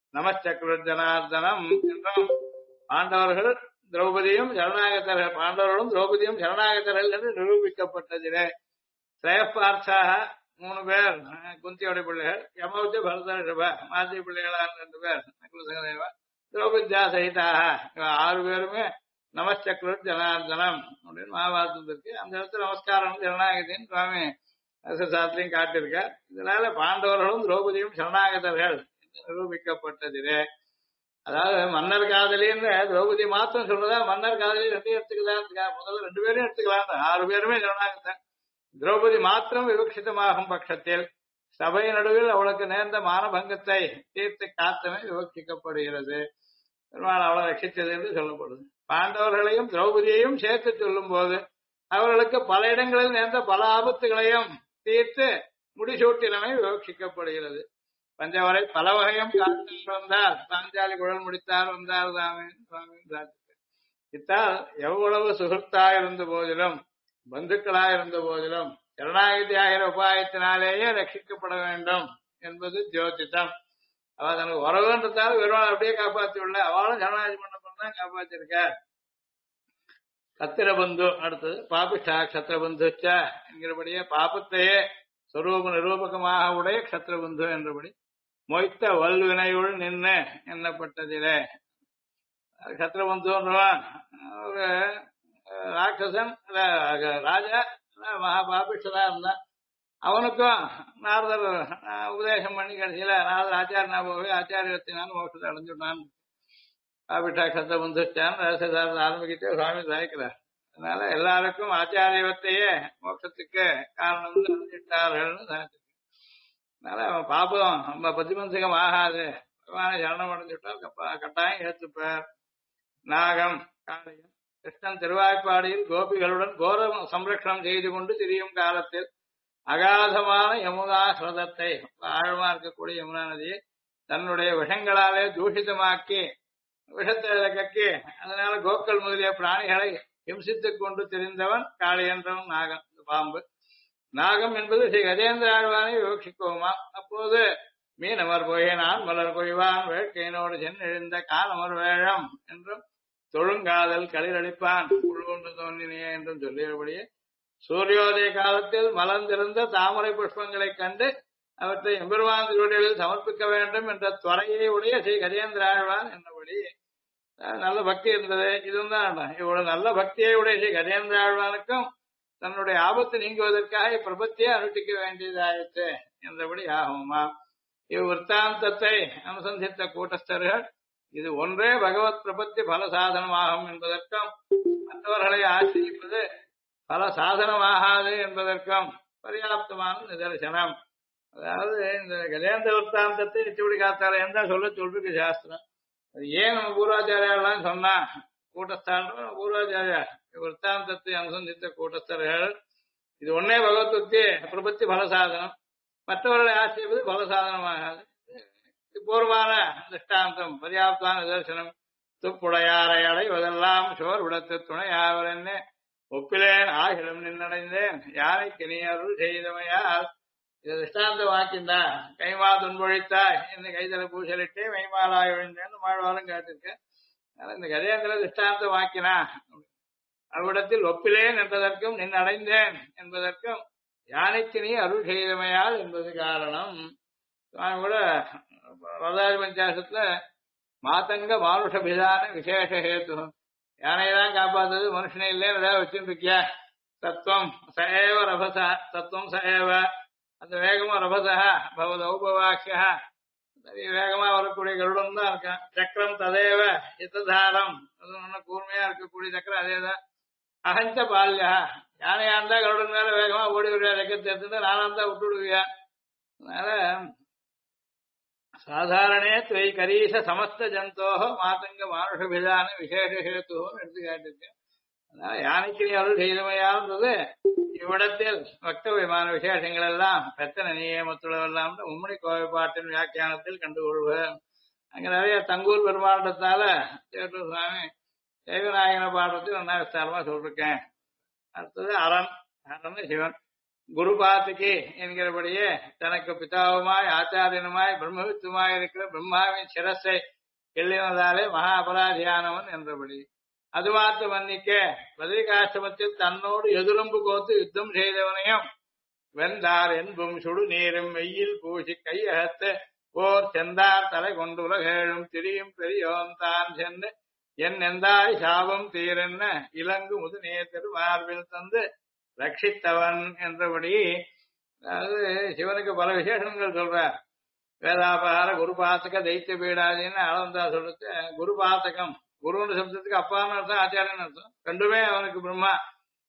நமச்சக்ருஜனார்தனம் என்றும் பாண்டவர்கள் திரௌபதியும் சரணாகத்தர்கள், பாண்டவர்களும் திரௌபதியும் சரணாகத்தர்கள் என்று நிரூபிக்கப்பட்டதிலே த்ரய பார்த்தாக 3 பேர் குந்தியோட பிள்ளைகள், யமௌச்ச பரத ரிஷப மாத்தி பிள்ளைகளான 2 பேர் நகுலசகதேவா, திரௌபத்யா சகிதாக 6 பேருமே நமச்சக்ருத் ஜனார்தனம் அப்படின்னு மகாபாரதத்திற்கு அந்த இடத்துல நமஸ்காரம் சரணாகதின்னு சுவாமி சாஸ்திரியும் காட்டியிருக்கார். இதனால பாண்டவர்களும் திரௌபதியும் சரணாகதர்கள் நிரூபிக்கப்பட்டதிலே. அதாவது மன்னர் காதலின்னு திரௌபதி மாத்திரம் சொல்றதா, மன்னர் காதலி 2 எடுத்துக்கலாம். முதல்ல 2 பேரும் எடுத்துக்கலாம். 6 பேருமே சரணாகதன். திரௌபதி மாத்திரம் விவக்ஷிதமாகும் பட்சத்தில் சபை நடுவில் அவளுக்கு நேர்ந்த மானபங்கத்தை தீர்த்து காத்தமை விவட்சிக்கப்படுகிறது. பெருமாள் அவளை ரட்சித்தது என்று சொல்லப்படுது. பாண்டவர்களையும் திரௌபதியையும் சேர்த்து சொல்லும் போது அவர்களுக்கு பல இடங்களில் நேர்ந்த பல ஆபத்துகளையும் தீர்த்து முடிசூட்டினமை விவட்சிக்கப்படுகிறது. பஞ்சவரை பல வகையும் காத்தார் வந்தார், பாஞ்சாலி குழல் முடித்தார் வந்தார் தாமே சுவாமி. இத்தால் எவ்வளவு சுகத்தாயிருந்த போதிலும் பந்துக்களாயிருந்த போதிலும் சரணாகதி ஆகிற உபாயத்தினாலேயே ரட்சிக்கப்பட வேண்டும் என்பது ஜோதிடம். அவ தனக்கு உறவுன்றதால வெறும் அப்படியே காப்பாத்தி உள்ள அவளும் சரணாகதி பண்ணதான் காப்பாத்திருக்க. கத்திரபந்து அடுத்தது பாபிஷ்டா கத்திரபந்துச்ச என்கிறபடியே பாபத்தையே சொரூப நிரூபகமாக உடைய கத்திரபந்து என்றபடி மொய்த்த வல்வினையுள் நின்று எண்ணப்பட்டதிலே கத்திரபந்துன்றவன் ஒரு ராட்சசன் ராஜா மகா பாபிஷ்டதா இருந்தான். அவனுக்கும் நாரதர் உபதேசம் பண்ணி கடைசியில நாரதர் ஆச்சாரியனா போய் ஆச்சாரியத்தினாலும் மோட்சத்தை அடைஞ்சுட்டான். பாபிஷ்டா கத்திரபந்துச்சான் ரகசியசாரத்தை ஆரம்பிக்கிட்டே சுவாமி சாய்க்கிறார். அதனால எல்லாருக்கும் ஆச்சாரியத்தையே மோட்சத்துக்கு காரணம் அடைஞ்சிட்டார்கள்னு சாய்ச்சிருக்க. அதனால அவன் பாப்பம் நம்ம பிரதிபந்தகம் ஆகாது, பகவானை சரணம் அடைஞ்சுட்டால் கட்டாயம் ஏற்றுப்பார். நாகம் காளையம் கிருஷ்ணன் திருவாய்ப்பாடியில் கோபிகளுடன் கோர சம்ரட்சணம் செய்து கொண்டு திரியும் காலத்தில் அகாதமான யமுனா ஸ்ரதத்தை ஆழமா இருக்கக்கூடிய யமுனா நதியை தன்னுடைய விஷங்களாலே தூஷிதமாக்கி விஷத்தை கக்கி அதனால கோக்கள் முதலிய பிராணிகளை ஹிம்சித்துக் கொண்டு திரிந்தவன் காளி என்றவன் நாகம், பாம்பு. நாகம் என்பது ஸ்ரீ கஜேந்திர ஆழ்வானை விவட்சிக்குவோமா. அப்போது மீனமர் பொய்யனான் மலர் கொய்வான் வேட்கையினோடு சென்றெழுந்த காலமர் வேழம் என்றும் தொழுங்காதல் களிரளிப்பான் உள்கொண்டு தோன்றினே என்றும் சொல்லியபடியே சூரியோதய காலத்தில் மலர்ந்திருந்த தாமரை புஷ்பங்களை கண்டு அவற்றை எம்பெருமான் திருவடிகளில் சமர்ப்பிக்க வேண்டும் என்ற துறையை உடைய ஸ்ரீ கஜேந்திர ஆழ்வான் என்னபடி நல்ல பக்தி இருந்தது. இதுதான் இவ்வளவு நல்ல பக்தியை உடைய ஸ்ரீ கஜேந்திர ஆழ்வானுக்கும் தன்னுடைய ஆபத்து நீங்குவதற்காக பிரபத்தியை அனுஷ்டிக்க வேண்டியதாயிற்று என்றபடி ஆகுமா. இவ்விற்த்தாந்தத்தை அனுசந்தித்த கூட்டஸ்தர்கள் இது ஒன்றே பகவத் பிரபத்தி பல சாதனமாகும் என்பதற்கும் மற்றவர்களை ஆசிரிப்பது பல சாதனமாகாது என்பதற்கும் பர்யாப்தமான நிதர்சனம். அதாவது இந்த கஜேந்திர விற்த்தாந்தத்தை நிச்சயப்படி காத்தால எந்த சொல்லிருக்கு சாஸ்திரம். அது ஏன் நம்ம பூர்வாச்சாரியெல்லாம் சொன்னா கூட்டஸ்தான் பூர்வாச்சாரியா விற்த்தாந்தத்தை அனுசந்தித்த கூட்டஸ்தர்கள் இது ஒன்னே பகவத்பக்தி பிரபத்தி பல சாதனம், மற்றவர்களை ஆசிரிப்பது பல சாதனமாகாது. பூர்வமான திருஷ்டாந்தம் பர்யாப்தான நிதர்சனம். துப்புடையாரை அடைவதெல்லாம் சோர் விடத்து துணையாவர் என்ன ஒப்பிலேன் ஆகிலும் நின்னடைந்தேன் யானைக்கு நீ அருள் செய்தமையால் இது திருஷ்டாந்தம் வாக்கின்றா. கைமா துன்பொழித்தாய் என்ன கைதல பூசலிட்டே மைமாலாய் விழுந்தேன்னு மாழ்வாலும் கேட்டிருக்கேன். இந்த கஜேந்திர திருஷ்டாந்தம் வாக்கினா அவ்விடத்தில் ஒப்பிலேன் என்பதற்கும் நின் அடைந்தேன் என்பதற்கும் யானைக்கு நீ அருள் செய்தமையால் என்பது காரணம். கூட வரதாரி பஞ்சாசத்துல மாதங்க மானுஷபிதான விசேஷ ஹேத்து யானையதான் காப்பாத்தது மனுஷனே இல்லைன்னு ஏதாவது வச்சுட்டு இருக்கியா. தத்துவம் சஏவ ரபசா தத்துவம் சஏவ அந்த வேகமா ரபசா பவத உபவாக்கியா வேகமா வரக்கூடிய கருடன் தான் இருக்கான். சக்கரம் ததேவ யுத்ததாரம் அது நல்ல கூர்மையா இருக்கக்கூடிய சக்கரம் அதேதான். அகஞ்ச பால்யா யானையா இருந்தா கருடன் மேல வேகமா ஓடி விடுவியா, ரெக்கத்தை எடுத்துட்டு நானா இருந்தா விட்டு விடுவியா. அதனால சாதாரணே துவை கரீச சமஸ்த ஜந்தோக மாதங்க மானுஷபிதான விசேஷ ஹேத்துன்னு எடுத்து காட்டிருக்கேன். அதனால யானைக்கு நீ அருள் செய்தமையான்றது இவ்விடத்தில் வக்தவியமான விசேஷங்கள் எல்லாம் பெத்தன நியமத்துள்ளவெல்லாம் உம்மடி கோவை பாட்டின் வியாக்கியானத்தில் கண்டுகொள்வேன். அங்க நிறைய தங்கூர் பெருமாண்டத்தால சேட்டு சுவாமி தேவநாயகன பாடத்தில் நல்லா விஸ்தாரமா சொல்லிருக்கேன். அடுத்தது அரண், அரண் சிவன் குருபாத்துக்கு என்கிறபடியே தனக்கு பிதாவுமாய் ஆச்சாரியனுமாய் பிரம்மவித்துமாய் இருக்கிற பிரம்மாவின் சிரஸை எள்ளினதாலே மகா அபராதியானவன் என்றபடி அது மாத்து மன்னிக்க பத்ரிகாசிரமத்தில் தன்னோடு எதிரம்பு கோத்து யுத்தம் செய்தவனையும் வெந்தார் என்பும் சுடு நீரும் வெயில் பூசி கையகத்து ஓர் செந்தார் தலை கொண்டு உலகேழும் திரியும் பெரியோன் தான் சென்று என் எந்தாய் சாபம் தீரென்ன இலங்கு முதுநே திருமார்பில் தந்து ரட்சித்தவன் என்றபடி. அதாவது சிவனுக்கு பல விசேஷங்கள் சொல்றார். வேதாபார குருபாத்தக தைத்திய பீடாதின்னு அளந்தா சொல்றது. குருபாத்தகம் குருன்னு சப்தத்துக்கு அப்பான்னு அர்த்தம், ஆச்சாரியன்னு அர்த்தம். ரெண்டுமே அவனுக்கு பிரம்மா.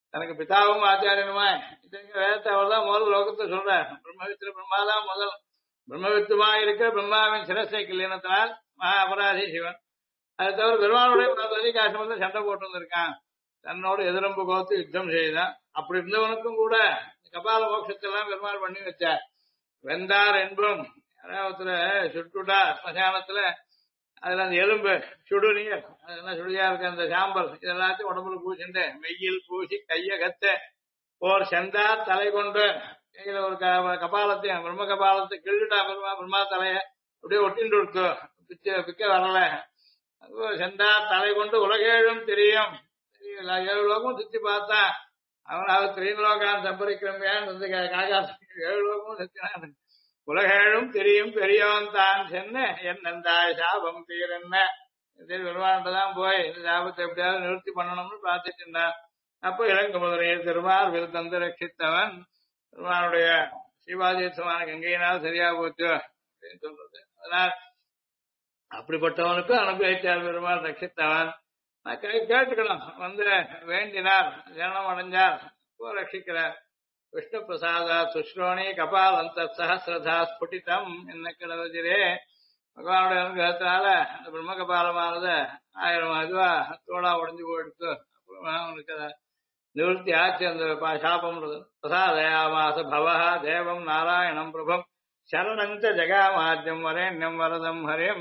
தனக்கு பிதாவும் ஆச்சாரியனுமாய் இத்தனைக்கு வேதத்தை அவர் தான் முதல் லோகத்தை சொல்றார். பிரம்மவித்து பிரம்மாதான் முதல். பிரம்மவித்துமா இருக்கிற பிரம்மாவின் சிரசை கிளீனத்தினால் மகா அபராதி சிவன். அது தவிர பெருமானுடைய காஷ்மத்தில் சண்டை போட்டு வந்திருக்கான். தன்னோடு எதிரம்பு கோத்து யுத்தம் செய்தான். அப்படி இருந்தவனுக்கும் கூட கபால மோட்சத்தெல்லாம் பெருமாள் பண்ணி வச்சார். வெந்தார் என்பும் யாராவது சுட்டுடா ஸ்மசானத்துல அதுல அந்த எலும்பு சுடுநீர் அதெல்லாம் சுடுதியா இருக்க அந்த சாம்பல் இதெல்லாத்தையும் உடம்புல பூசிண்டு மெய்யில் பூசி கைய கத்த போர் செந்தார் தலை கொண்டு கையில ஒரு கபாலத்தையும் பிரம்ம கபாலத்தை கிள்ளுடா பிரம்மா தலைய அப்படியே ஒட்டிண்டு இருக்கு பிக்க வரல. செந்தார் தலை கொண்டு உலகேழும் தெரியும். 7 லோகமும் சுத்தி பார்த்தா அவனாவது திரீலோகான் சம்பரிக்கிறமையான்னு வந்து காகாசம் 7 லோகமும் சுத்தினான். உலகேழும் தெரியும் பெரியவன் தான் சென்ன என் நந்தாய் சாபம் தீரன்ன பெருமான்தான் போய் இந்த சாபத்தை எப்படியாவது நிவர்த்தி பண்ணணும்னு பிரார்த்திச்சிருந்தான். அப்போ இளங்கு முதலையில் திருமார்பில் தந்து ரட்சித்தவன் பெருமானுடைய சிவாதீர்த்தமான கங்கையினால் சரியா போச்சு அப்படின்னு சொல்றது. அதனால் அப்படிப்பட்டவனுக்கு அனுபவித்தார் பெருமாள் ரட்சித்தவன். கேட்டுக்கலாம் வந்து வேண்டினார் ஜனம் அடைஞ்சார் ரட்சிக்கிறார். விஷ்ணு பிரசாதா சுஸ்ரோணி கபால் அந்த சஹசிரதா ஸ்புட்டிதம் என்ன கிடவதிரே பகவானுடைய அனுகிரகத்தினால அந்த பிரம்ம கபாலமானது 1000 இதுவா தோடா உடஞ்சு போயிடுத்து. அப்புறம் அவனுக்கு நிவர்த்தி ஆச்சு அந்த சாபம்ன்றது. பிரசாதயாமாச பவஹா தேவம் நாராயணம் பிரபம் சரணஞ்ச ஜெகாமாத்யம் வரேண்யம் வரதம் ஹரிம்.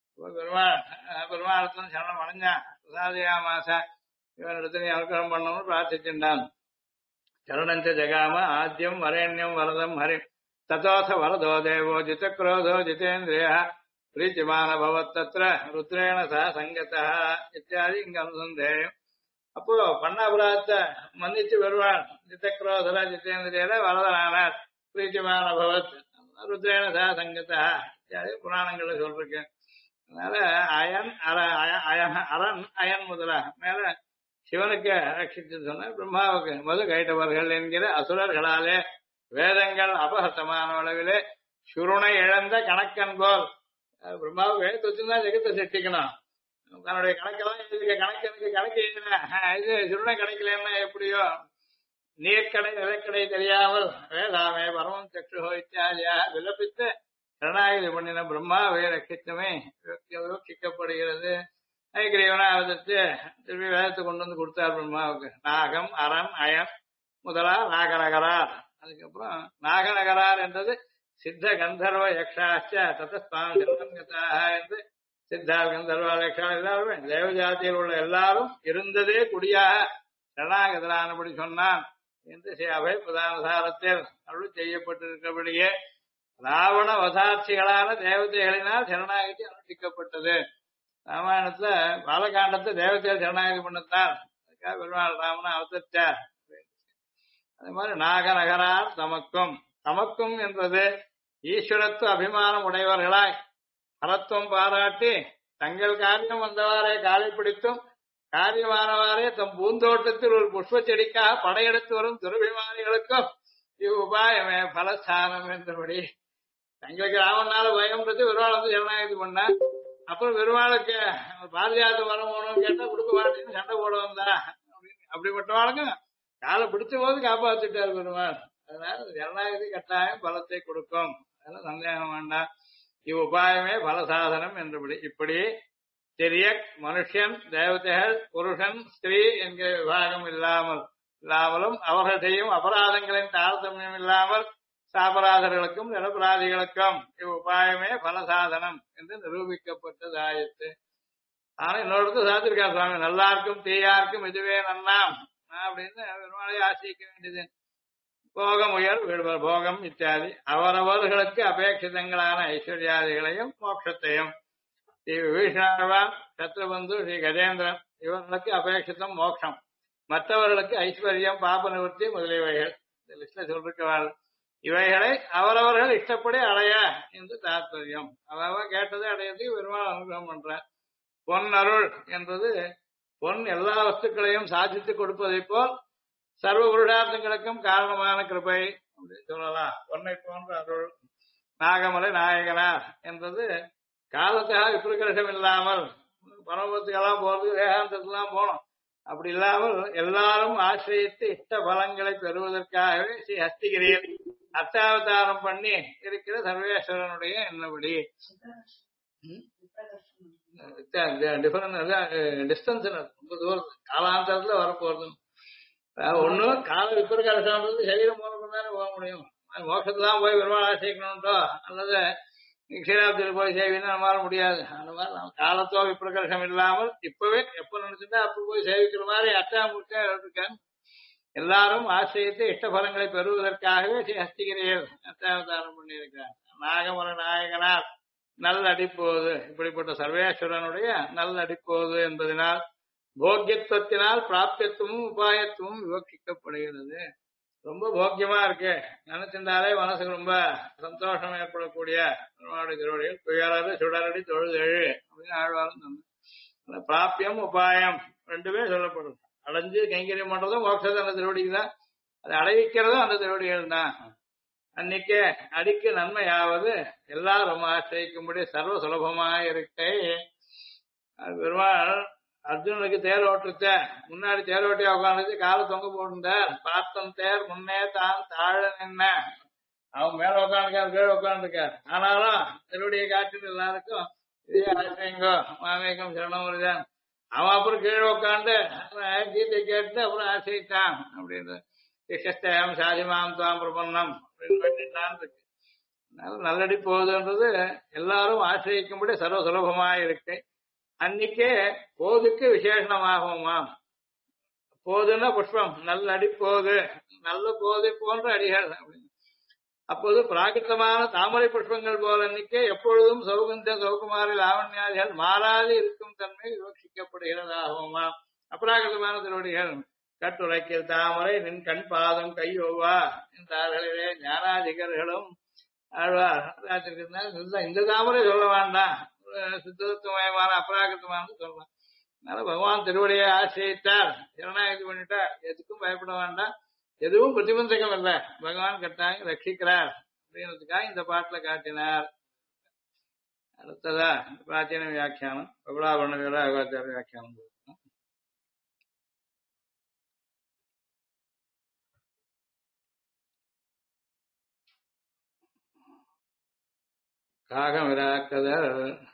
பெருமாளத்தின் சரணம் அடைஞ்சான். பிரசாதயாமாச இவனிடத்துல அனுகிரகம் பண்ணணும்னு பிரார்த்திச்சுட்டான். சரணஞ்ச ஜகாம ஆத்யம் வரேண்யம் வரதம் ஹரிம் ததோச வரதோ தேவோ ஜிதக்ரோதோ ஜிதேந்திரிய பிரீத்திமான பவத்தத்ர ருத்ரேண சா சங்கதா இத்தியாதி இங்க அனுசந்தேயம். அப்போ பண்ணாபுராத்தை மன்னிச்சு வருவான். ஜிதக்ரோதர ஜிதேந்திரியர வரதனானார் பிரீத்திமான பவத் ருத்ரேண சா சங்கதா இத்தியாதி புராணங்கள்ல சொல்றேன். அதனால அயன் அரண் அயன் முதலா மேல சிவனுக்கு ரட்சித்து சொன்ன பிரம்மாவுக்கு மது கைட்டவர்கள் என்கிற அசுரர்களாலே வேதங்கள் அபகத்தமான அளவிலே சுருணை இழந்த கணக்கன் போல் பிரம்மாவுக்கு எழுத்து வச்சுதான் ஜெகத்தை சிருஷ்டிக்கணும். தன்னுடைய கணக்கெல்லாம் கணக்கனுக்கு கணக்கு இது சுருணை கணக்கிலன்னா எப்படியோ நீர்க்கடை நிலக்கடை தெரியாமல் வேதாமே பரமம் சக்ஷுஹோ இத்தியாதியா விலப்பித்து சரணாகதி பண்ணின பிரம்மாவை ரட்சித்தமே யோசிக்கப்படுகிறது. ஐகிரீவனா அவதரித்து திருப்பி வேதத்தை கொண்டு வந்து கொடுத்தார் பிரம்மாவுக்கு. நாகம் அரண் அயன் முதலா நாகநகரார். அதுக்கப்புறம் நாகநகரார் என்றது சித்த கந்தர்வ யக்ஷாச்ச தத்தஸ்தான என்று சித்தார் கந்தர்வ யக்ஷா எல்லாருமே தேவஜாத்தியில் உள்ள எல்லாரும் இருந்ததே குடியாக சரணாகதரானபடி சொன்னான் என்று ஸ்ரீ அபய பிரதானசாரத்தில் அருள் செய்யப்பட்டிருக்கபடியே ராவண வசாட்சிகளான தேவதைகளினால் சரணாகதி அனுஷ்டிக்கப்பட்டது. ராமாயணத்துல பாலகாண்டத்தை தேவதைகள் சரணாகதி பண்ணத்தான் அதுக்காக பெருமாள் ராமனை அவதரிச்சார். அதே மாதிரி நாகநகரார் தமக்கும் தமக்கும் என்பது ஈஸ்வரத்துவ அபிமானம் உடையவர்களாய் அறத்துவம் பாராட்டி தங்கள் காரியம் வந்தவாறே காலை பிடித்தும் காரியமானவாறே தம் பூந்தோட்டத்தில் ஒரு புஷ்ப செடிக்காக படையெடுத்து வரும் துரபிமானிகளுக்கும் இவ்வுபாயமே பலஸ்தானம் என்றபடி தங்களுக்கு ராமனால பயம்ன்றது பெருமாள் வந்து சரணாகதி பண்ண. அப்புறம் பெருமாளுக்கு பாரதியாத வரம் போகணும்னு கேட்டா கொடுக்க மாட்டேன்னு சண்டை போட வந்தா அப்படிப்பட்டவாளுக்கும் காலை பிடிச்ச போது காப்பாத்திட்டார் பெருமாள். அதனால ஜனநாயகதி கட்டாயம் பலத்தை கொடுக்கும். அதெல்லாம் சந்தேகம் வேண்டாம். இவ்வுபாயமே பலசாதனம் என்றபடி இப்படி தெரிய மனுஷன் தேவதைகள் புருஷன் ஸ்திரீ என்கிற விபாகம் இல்லாமலும் அவர்கள் செய்யும் அபராதங்களின் தாரதமியம் இல்லாமல் சாபராதர்களுக்கும் நிரபராதிகளுக்கும் இவ்வுபாயமே பலசாதனம் என்று நிரூபிக்கப்பட்டதாயிற்று. ஆனா இன்னொரு சாத்திருக்கார் சுவாமி, நல்லாருக்கும் தீயாருக்கும் இதுவே நன்னாம் அப்படின்னு பெருமாளை ஆசிக்க வேண்டியது. போகம் உயர் விடுவர் போகம் இத்தியாதி அவரவர்களுக்கு அபேட்சிதங்களான ஐஸ்வர்யாதிகளையும் மோட்சத்தையும் ஸ்ரீ விபீஷணாழ்வான் சத்ருபந்து ஸ்ரீ கஜேந்திரன் இவர்களுக்கு அபேட்சிதம் மோட்சம், மற்றவர்களுக்கு ஐஸ்வர்யம் பாப நிவர்த்தி முதலியவைகள் இந்த லிஸ்ட்ல சொல்லிருக்கிறாள். இவைகளை அவரவர்கள் இஷ்டப்படி அடைய என்று தாற்பயம். அதாவது கேட்டதை அடையறதுக்கு பெருமாள் அனுகிரகம் பண்ற. பொன் அருள் என்பது பொன் எல்லா வஸ்துக்களையும் சாதித்து கொடுப்பதை போல் சர்வ புருஷார்த்தங்களுக்கும் காரணமான கிருபை அப்படின்னு சொல்லலாம். பொன்னை போன்ற அருள். நாகமலை நாயகனார் என்பது காலத்தாக விபரீதம் இல்லாமல் பரமத்துக்கெல்லாம் போறது வேகாந்தத்துலாம் போனோம். அப்படி இல்லாமல் எல்லாரும் ஆசிரியத்து இஷ்ட பலங்களை பெறுவதற்காகவே ஸ்ரீ ஹஸ்திகிரியில் அர்த்தாவதாரம் பண்ணி இருக்கிற சர்வேஸ்வரனுடைய என்னபடி டிஸ்டன்ஸ் ரொம்ப தூரம் காலாந்தரத்துல வரப்போறது. ஒண்ணு கால விபரகாலசான்றது சரீரம் மூலம் தானே போக முடியும். மோட்சத்துலாம் போய் பெருமாள் ஆசிரியக்கணும்ட்டோ அல்லது க்ஷீராப்தியில் போய் சேவின்னு நம்மளால முடியாது. அந்த மாதிரி நம்ம காலத்தோ விப்ரகர்ஷம் இல்லாமல் இப்பவே எப்ப நினைச்சுட்டா அப்ப போய் சேவிக்கிற மாதிரி அட்டாமுட்டா இருக்கேன். எல்லாரும் ஆசிரியத்தை இஷ்ட பலங்களை பெறுவதற்காகவே ஸ்ரீ ஹஸ்திகிரியில் அட்டாவதாரம் பண்ணியிருக்கார். நாகமர நாயகனார் நல் அடிப்போது இப்படிப்பட்ட சர்வேஸ்வரனுடைய நல் அடிப்போது என்பதனால் போக்கியத்துவத்தினால் பிராப்தியத்துவமும் உபாயத்துவமும் விவட்சிக்கப்படுகிறது. ரொம்ப போக்கியமா இருக்கு நினைச்சிருந்தாலே மனசுக்கு ரொம்ப சந்தோஷம் ஏற்படக்கூடிய திருவடிகள் துயரது சுடரடி தொழுதெழு அப்படின்னு ஆழ்வாரும் சொன்ன பிராப்தியம் உபாயம் ரெண்டுமே சொல்லப்படும். அடைஞ்சு கைங்கரியம் பண்றதும் மோட்சத்தை அந்த திருவடிக்கு தான், அதை அடைவிக்கிறதும் அந்த திருவடிகள் தான். அன்னைக்கே அடிக்கு நன்மையாவது எல்லாரும் ஆசிரிக்கும்படி சர்வ சுலபமாக இருக்கை. பெருமாள் அர்ஜுனனுக்கு தேர் ஓட்டுச்ச முன்னாடி தேர் ஓட்டியா உட்காந்துச்சு காலை தொங்க போட்டுட்டார். பார்த்தன் தேர் முன்னே தான் தாழ நின்ன அவன் மேல உட்காந்துருக்காரு கீழே உட்காந்துருக்காரு. ஆனாலும் திருவடியை காட்டுன்னு எல்லாருக்கும் இதே ஆசிரியங்கோ மாமேகம் சரணமுருதான். அவன் அப்புறம் கீழே உட்காந்து கீதை கேட்டு அப்புறம் ஆசிரித்தான் அப்படின்றது. கிருஷ்ணஸ்தேகம் சாதிமாம் துவாம் பிரபன்னம் அப்படின்னு இருக்கு. நல்லடி போகுதுன்றது எல்லாரும் ஆசிரிக்கும்படி சர்வ சுலபமாக இருக்கு. அன்னைக்கே போதுக்கு விசேஷமாகுமா. போதுன்னா புஷ்பம் நல்ல அடி போது நல்ல போது போன்ற அடிகள். அப்போது பிராகிருத்தமான தாமரை புஷ்பங்கள் போல அன்னைக்கே எப்பொழுதும் சௌகந்த சௌகுமாரி லாவண்யாதிகள் மாறாது இருக்கும் தன்மை விவட்சிக்கப்படுகிறதாகுமா. அப்ராகிருத்தமான திருவடிகள் கட்டுரைக்கில் தாமரை நின் கண் பாதம் கையோவா என்றார்களே ஞானாதிகர்களும் ஆழ்வார் இந்த தாமரை சொல்ல வேண்டாம், சித்தத்துவமயமான அப்ராகிருத்தமான சொல்லலாம். அதனால பகவான் திருவடியை ஆசிரியித்தார், சரணாகதி பண்ணிட்டார், எதுக்கும் பயப்பட வேண்டாம், எதுவும் பிரதிபந்தகம் இல்லை, பகவான் கட்டாயம் ரட்சிக்கிறார் அப்படின்றதுக்காக இந்த பாட்டுல காட்டினார். அடுத்ததா பிராச்சீன வியாக்கியானம் பகுலாபரண வீராச்சார வியாக்கியானம். காகம் விராக்கதர்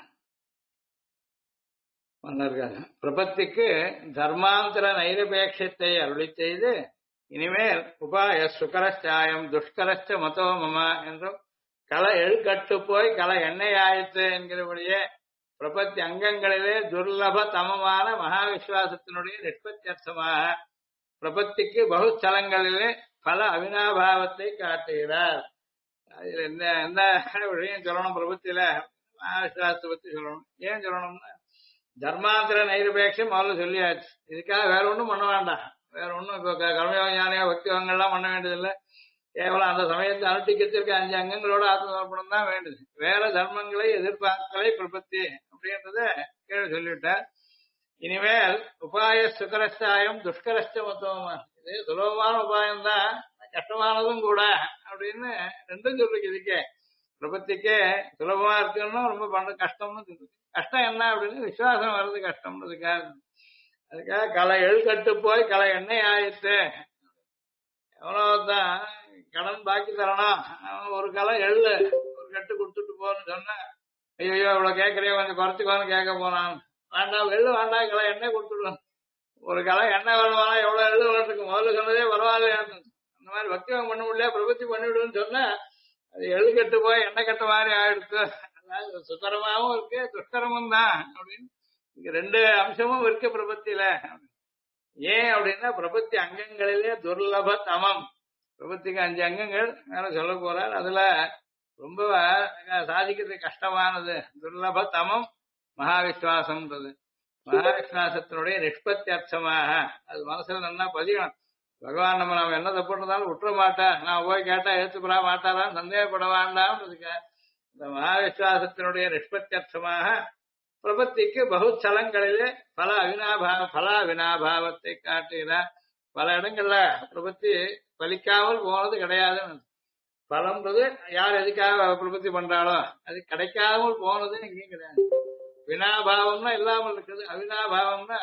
மன்னர்கள் பிரபத்திக்கு தர்மாந்தர நைரபேட்சத்தை அருளி செய்து இனிமேல் உபாய சுகரச்சாயம் துஷ்கரச்ச மதோ மம என்றும் களை எழுக்கட்டு போய் களை எண்ணெய் ஆயிற்று என்கிறபடியே பிரபத்தி அங்கங்களிலே துர்லப தமமான மகாவிஸ்வாசத்தினுடைய நிஷ்பத்தியர்த்தமாக பிரபத்திக்கு பகுஸ்தலங்களிலே பல அவினாபாவத்தை காட்டுகிறார். அதுல என்ன விஷயம் சொல்லணும் பிரபத்தியில மகாவிஸ்வாசத்தை பத்தி சொல்லணும். ஏன் சொல்லணும்னா தர்மாந்திர நைரபேட்சம் முதல்ல சொல்லியாச்சு. இதுக்காக வேற ஒன்றும் பண்ண வேண்டாம், வேற ஒன்றும் இப்போ கர்மயோக ஞானியா பக்திவங்கள்லாம் பண்ண வேண்டியதில்லை. கேவலம் அந்த சமயத்தை அனுஷ்டிக்கிறதுக்கு 5 அங்கங்களோட ஆத்மசமர்ப்பணம் தான் வேண்டுது. வேற தர்மங்களை எதிர்பார்க்கலை பிரபத்தி அப்படின்றத கீழே சொல்லிவிட்டார். இனிமேல் உபாய சுகரஸ்தாயம் துஷ்கரஸ்த மொத்தமா, இது சுலபமான உபாயம் தான் கஷ்டமானதும் கூட அப்படின்னு ரெண்டும் சொல்லிருக்கு. இதுக்கே பிரபத்திக்கே சுலபமா இருக்குன்னா ரொம்ப பண்ண கஷ்டம்னு சொல்லிருக்கு. கஷ்டம் என்ன அப்படின்னு விசுவாசம் வர்றது கஷ்டம்ன்றதுக்காக, அதுக்காக களை எழுக்கட்டு போய் களை எண்ணெய் ஆயிடுச்சு. எவ்வளவுதான் கடன் பாக்கி தரணும், ஒரு களை எள்ளு ஒரு கட்டு கொடுத்துட்டு போன்னு சொன்ன ஐயோ இவ்வளவு கேட்கறியோ கொஞ்சம் குறைச்சிக்கோன்னு கேட்க போனான். வேண்டாம் எள்ளு வேண்டாம் களை எண்ணெய் கொடுத்துடுவோம். ஒரு களை எண்ணெய் வருவானா எவ்வளவு எள்ளு வளர்த்துக்கு முதல்ல சொன்னதே பரவாயில்லையா. அந்த மாதிரி பக்திவம் பண்ண முடியல பிரபத்தி பண்ணிவிடுன்னு சொன்னா அது எள்ளு கட்டு போய் எண்ணெய் கட்ட மாதிரி ஆயிடுச்சு. அதாவது சுத்தரமாவும் இருக்கு துஷ்கரமும் தான் அப்படின்னு இங்க 2 அம்சமும் இருக்கு பிரபத்தியில. ஏன் அப்படின்னா பிரபத்தி அங்கங்களிலே துர்லப தமம், பிரபத்திக்கு 5 அங்கங்கள் மேல சொல்ல போறார். அதுல ரொம்ப சாதிக்கிறது கஷ்டமானது துர்லப தமம் மகாவிஸ்வாசம்ன்றது. மகாவிஸ்வாசத்தினுடைய நிஷ்பத்தி அர்த்தமாக அது மனசுல நல்லா பதியணும். பகவான் நம்ம என்ன தப்பு இருந்தாலும் விட்டுற மாட்டா, நான் போய் கேட்டா ஏத்துப்படா மாட்டாரான்னு சந்தேகப்பட வேண்டாம்ன்றதுக்கு இந்த மகாவிஸ்வாசத்தினுடைய நிஷ்பத்தி அர்த்தமாக பிரபத்திக்கு பகுச்சலங்களிலே பல அவினாபாவத்தை காட்டுகிறார். பல இடங்கள்ல பிரபத்தி பலிக்காமல் போனது கிடையாது. பலம்ன்றது யார் எதுக்காக பிரபத்தி பண்றாளோ அது கிடைக்காமல் போனது எங்கேயும் கிடையாது. வினாபாவம்னா இல்லாமல் இருக்குது, அவினாபாவம்னா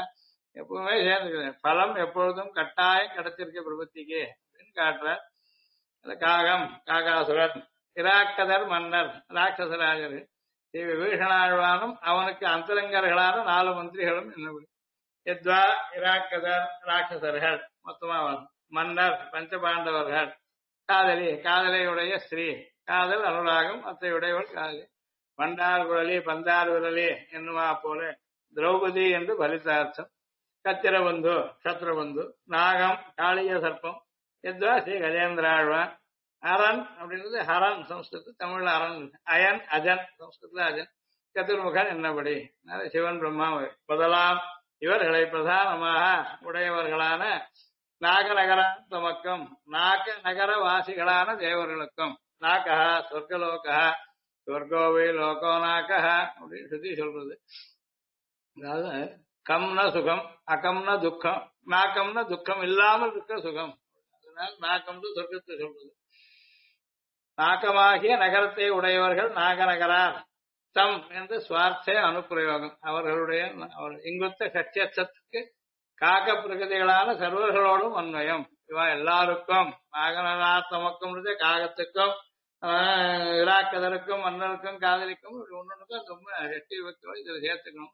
எப்பவுமே சேர்ந்துக்கிறேன். பலம் எப்பொழுதும் கட்டாயம் கிடைச்சிருக்க பிரபத்திக்கு அப்படின்னு காட்டுற. அந்த காகம் காகாசுரன், இராக்கதர் மன்னர் ராட்சசராஜர், ஸ்ரீ விபீஷணாழ்வானும் அவனுக்கு அந்தரங்கர்களான 4 மந்திரிகளும் என்னபடி. எத்வா இராக்கதர் ராட்சசர்கள் மொத்தமா மன்னர் பஞ்சபாண்டவர்கள், காதலி காதலியுடைய ஸ்ரீ, காதல் அனுராகம் அத்தையுடையவள் காதலி, பண்டார் குழலி பந்தார் விரலி என்னுமா போல திரௌபதி என்று பலிதார்த்தம், கத்திரபந்து சத்ருபந்து, நாகம் காளிய சர்ப்பம், எத்வா ஸ்ரீ கஜேந்திராழ்வான், அரண் அப்படின்றது ஹரன் சம்ஸ்கிருத, தமிழ்ல அரண், அயன் அஜன் சம்ஸ்கிருத அஜன், சதுர்முகன் என்னபடி. சிவன் பிரம்மா முதலாம் இவர்களை பிரதானமாக உடையவர்களான நாகநகர தமக்கும் நாக நகர வாசிகளான தேவர்களுக்கும், நாகா சொர்க்கலோகா சொர்க்கோவை லோகோநாக அப்படின்னு சுத்தி சொல்றது. அதாவது கம்ன சுகம் அகம்ன துக்கம், நாக்கம்ன துக்கம் இல்லாமல் இருக்க சுகம், அதனால நாக்கம்னு சொர்க்கத்தை சொல்றது. நாக்கமாகிய நகரத்தை உடையவர்கள் நாகநகரார் தம் என்று சுவார்த்தே அனுப்பிரயோகம். அவர்களுடைய இங்குத்த சத்தியத்துக்கு காக்க பிரகதிகளான சர்வர்களோடும் அன்வயம். இவா எல்லாருக்கும் நாகநகராத்தமக்கும் காகத்துக்கும் இராக்கதருக்கும் மன்னருக்கும் காதலிக்கும் ஒன்னொன்னுக்கும் ரொம்ப வெட்டி வைக்கணும். இதுல சேர்த்துக்கணும்.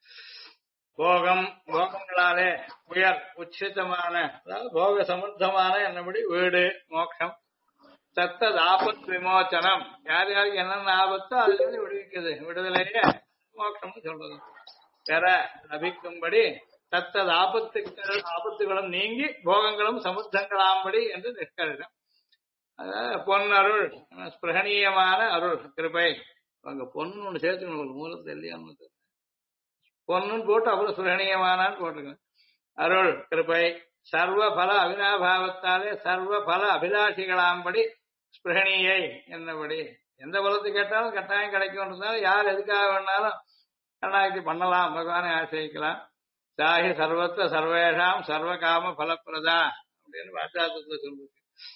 போகம் போகங்களாலே உயர் உச்சிதமான, அதாவது போக சமர்த்தமான என்னபடி வீடு மோட்சம். தத்தது ஆபத் விமோச்சனம், யார் யாருக்கு என்னென்ன ஆபத்தோ அதுல இருந்து விடுவிக்குது, விடுதலையே மோட்சம்னு சொல்றது. பெற லபிக்கும்படி தத்தது ஆபத்துகளும் நீங்கி போகங்களும் சமுத்தங்களாம்படி என்று நிற்கிறது. அதாவது பொன்னருள் ஸ்பிரகணீயமான அருள் கிருபை. அங்க பொண்ணு ஒண்ணு சேர்த்துக்கணும், ஒரு மூலத்தை இல்லையான்னு பொண்ணுன்னு போட்டு அப்புறம் ஸ்பிரகணீயமானான்னு போட்டுக்கணும். அருள் கிருபை சர்வ பல அவினாபாவத்தாலே சர்வ பல அபிலாஷிகளாம்படி ஸ்பிரகணியை என்னபடி. எந்த பலத்தை கேட்டாலும் கட்டாயம் கிடைக்கும்ன்றதால யார் எதுக்காக வேணாலும் கண்ணாக்கி பண்ணலாம், பகவானை ஆசிரிக்கலாம். சாகி சர்வத்த சர்வேஷாம் சர்வ காம பலப்பிரதா அப்படின்னு பாட்டாத்தத்துல சொல்றது.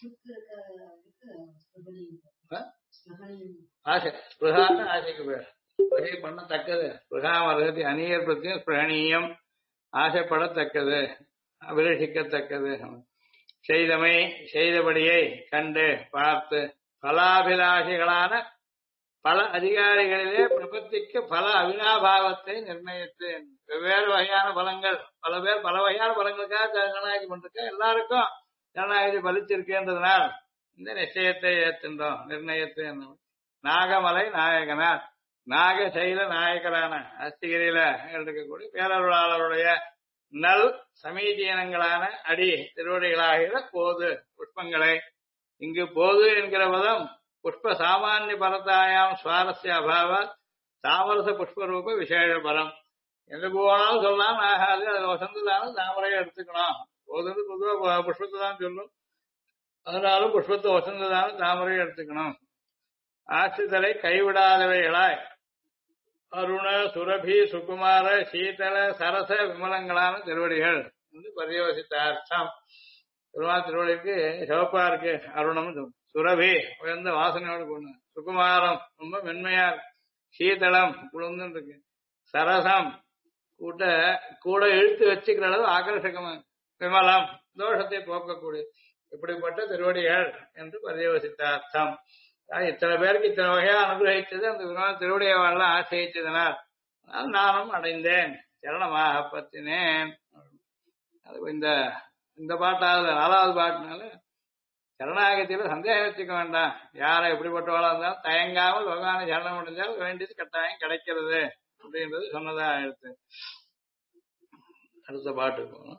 ஆசை ஸ்பிருகான்னு ஆசைக்கு பேர், ஸ்பிருகை பண்ணத்தக்கது. ஸ்பிருகாமர்ஹதி அந்நியர் பிரத்தியும் ஸ்பிரகணீயம், ஆசைப்படத்தக்கது, அபிலஷிக்கத்தக்கது. செய்தமை செய்தபடியை கண்டு பார்த்து பலாபிலாஷிகளான பல அதிகாரிகளிலே பிரபத்திக்கு பல அவினாபாவத்தை நிர்ணயித்து. வெவ்வேறு வகையான பலங்கள், பல பேர் பல வகையான பலங்களுக்காக ஜனநாயகம் பண்றதுக்காக எல்லாருக்கும் ஜனநாயகத்தை பலிச்சிருக்கின்றதுனால் இந்த நிச்சயத்தை ஏற்றுண்டோம், நிர்ணயத்தை. நாகமலை நாயகனார் நாகசைல நாயகரான அஸ்திகிரியில இருக்கக்கூடிய பேரருளாளருடைய நல் சமீதீனங்களான அடி திருவடிகளாகிற போது புஷ்பங்களை. இங்கு போது என்கிற பதம் புஷ்ப சாமானிய பரத்தாயாம் சுவாரஸ்ய அபாவ தாமரச புஷ்பரூப விசேஷ பரம். எங்க போனாலும் சொல்லலாம் ஆகாது, அதுல வசந்ததாலும் தாமரையை எடுத்துக்கணும். போது பொதுவாக புஷ்பத்தை தான் சொல்லும், அதனாலும் புஷ்பத்தை வசந்ததாலும் தாமரையை எடுத்துக்கணும். ஆசிரியரை கைவிடாதவைகளாய் அருண சுரபி சுகுமார சீதள சரச விமலங்களான திருவடிகள் என்று பரியோசித்தார்த்தம். பெருமாள் திருவடிக்கு சிவப்பா இருக்கு அருணம், சுரபி உயர்ந்த வாசனையோடு கொண்டு, சுகுமாரம் ரொம்ப மென்மையா இருக்கு, சீதளம் குளிர்ந்து இருக்கு, சரசம் கூட இழுத்து வச்சுக்கிற அளவு ஆகர்ஷகமா, விமலம் தோஷத்தை போக்கக்கூடிய இப்படிப்பட்ட திருவடிகள் என்று பரியோசித்தார்த்தம். இத்தனை பேருக்கு இத்தனை வகையா அனுகிரகிச்சது அந்த விமான திருவுடைய வாழலாம் ஆசிரியச்சதனால் நானும் அடைந்தேன், சரணமாக பத்தினேன். அது இந்த பாட்டாவது 4வது பாட்டுனால சரணாகத்தில சந்தேகம் வச்சுக்க வேண்டாம். யாரை எப்படிப்பட்டவாளா இருந்தாலும் தயங்காமல் பகவானை சரணம் அடைஞ்சால் வேண்டியது கட்டாயம் கிடைக்கிறது அப்படின்றது சொன்னதா எடுத்து அடுத்த பாட்டு போகணும்.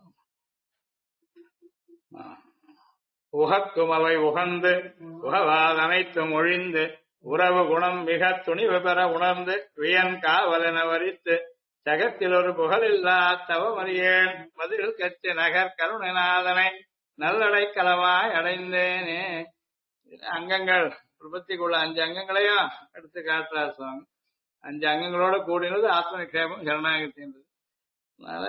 உகக்குமவை உகந்து உகவாத அனைத்தும் ஒழிந்து உறவு குணம் மிக துணிவு பெற உணர்ந்து வியன் காவலென வரித்து ஜகத்தில் ஒரு புகழில்லா தவமறியேன் மதில் கட்சி நகர் கருணநாதனை நல்லடைக்கலமாய் அடைந்தேனே. அங்கங்கள் பிரபத்திக்குள்ள 5 அங்கங்களையும் எடுத்து காட்டுறார் சுவாமி. 5 அங்கங்களோட கூடினது ஆத்ம நிக்ஷேபம் சரணாகத்தின்றது. அதனால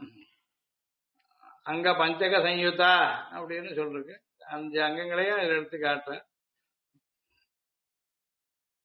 அங்க பஞ்சக சயுதா அப்படின்னு சொல்லிருக்கு. 5 அங்கங்களையும் இதில் எடுத்து காட்டுறேன்.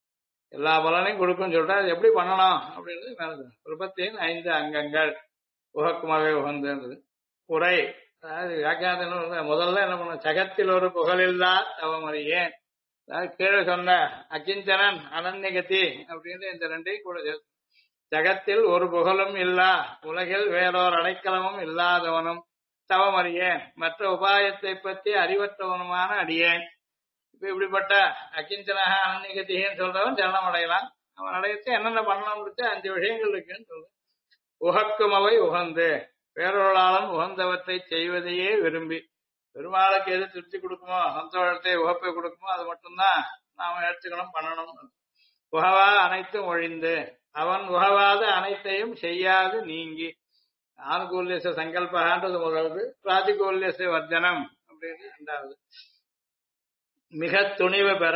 எல்லா பலனையும் கொடுக்கும் சொல்றேன். அது எப்படி பண்ணணும் அப்படின்றது பிரபத்தியின் 5 அங்கங்கள். உகக்குமாவே உகந்தது. உரை அதாவது வியாக்கியானத்தின் முதல்ல என்ன பண்ண, ஜகத்தில் ஒரு புகழில்லா தவமறியேன். அதாவது கீழே சொன்ன அகிஞ்சனன் அனன்யகதி அப்படின்னு இந்த ரெண்டையும் கூட சேர்த்து, ஜகத்தில் ஒரு புகழும் இல்லா, உலகில் வேறோர் அடைக்கலமும் இல்லாதவனும் தவமறியேன், மற்ற உபாயத்தை பற்றி அறிவற்றவனுமான அடியேன். இப்ப இப்படிப்பட்ட அகிஞ்சனக அனன்யகதின்னு சொல்றவன் சரணம் அடையலாம். அவன் அடையத்தை என்னென்ன பண்ணணும்னு 5 விஷயங்கள் இருக்குன்னு சொல்றான். உகக்கும் அவை உகந்து, வேறொருளாலும் உகந்தவற்றை செய்வதையே விரும்பி, பெருமாளுக்கு எது திருப்தி கொடுக்குமோ, சந்தோஷத்தை உகப்பை கொடுக்குமோ அது மட்டும்தான் நாம எடுத்துக்கணும் பண்ணணும். உகவா அனைத்தும் ஒழிந்து, அவன் உகவாத அனைத்தையும் செய்யாது நீங்கி, ஆனுகூல்யச சங்கல்பகான்றது முதல்வது, பிராதிகூல்யச வர்ஜனம் அப்படின்னு இரண்டாவது. மிக துணிவு பெற,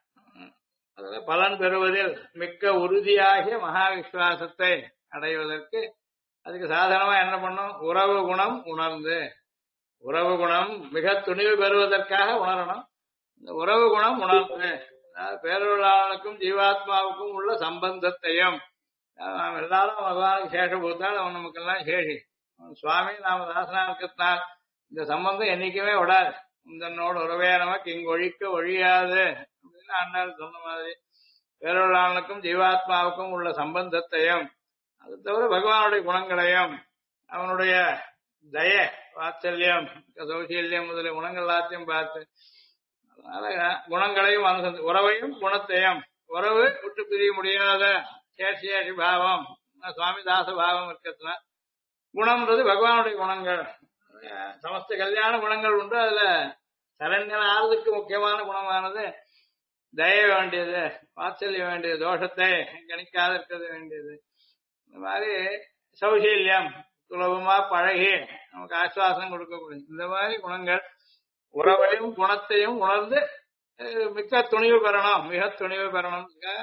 அதில் பலன் பெறுவதில் மிக்க உறுதியாகிய மகா விசுவாசத்தை அடைவதற்கு அதுக்கு சாதாரணமா என்ன பண்ணும், உறவு குணம் உணர்ந்து, உறவு குணம் மிக துணிவு பெறுவதற்காக உணரணும். இந்த உறவு குணம் உணர்ந்து, அதாவது பேரொருளாளனுக்கும் ஜீவாத்மாவுக்கும் உள்ள சம்பந்தத்தையும், நாம் எல்லாரும் பகவானுக்கு சேஷபூத்தால் அவன் நமக்கெல்லாம் சேஷி, சுவாமி நாம தாசனா இருக்கிறதுனால் இந்த சம்பந்தம் என்னைக்குமே விடாது. உந்தன்னோடு உறவே நமக்கு இங்கு ஒழிக்க ஒழியாது அப்படின்னு ஆண்டாள் சொன்ன மாதிரி பேரொருளாளனுக்கும் ஜீவாத்மாவுக்கும் உள்ள சம்பந்தத்தையும், அது தவிர பகவானுடைய குணங்களையும், அவனுடைய தய வாத்சல்யம் சௌசல்யம் முதலிய குணங்கள் எல்லாத்தையும் பார்த்து, அதனால குணங்களையும் உறவையும் குணத்தையும், உறவு விட்டு பிரிய முடியாத சேஷி பாவம் சுவாமி தாச பாவம் இருக்கிறதுனா, குணம்ன்றது பகவானுடைய குணங்கள், சமஸ்த கல்யாண குணங்கள் உண்டு. அதுல சரண்யன் ஆறுதுக்கு முக்கியமான குணமானது தய வேண்டியது, வாத்சல்யம் வேண்டியது, தோஷத்தை கணிக்காத இருக்கிறது வேண்டியது. இந்த மாதிரி சௌசல்யம் சுலபமா பழகி நமக்கு ஆசுவாசம் கொடுக்கக்கூடிய இந்த மாதிரி குணங்கள், உறவையும் குணத்தையும் உணர்ந்து மிக்க துணிவு பெறணும், மிக துணிவு பெறணும்.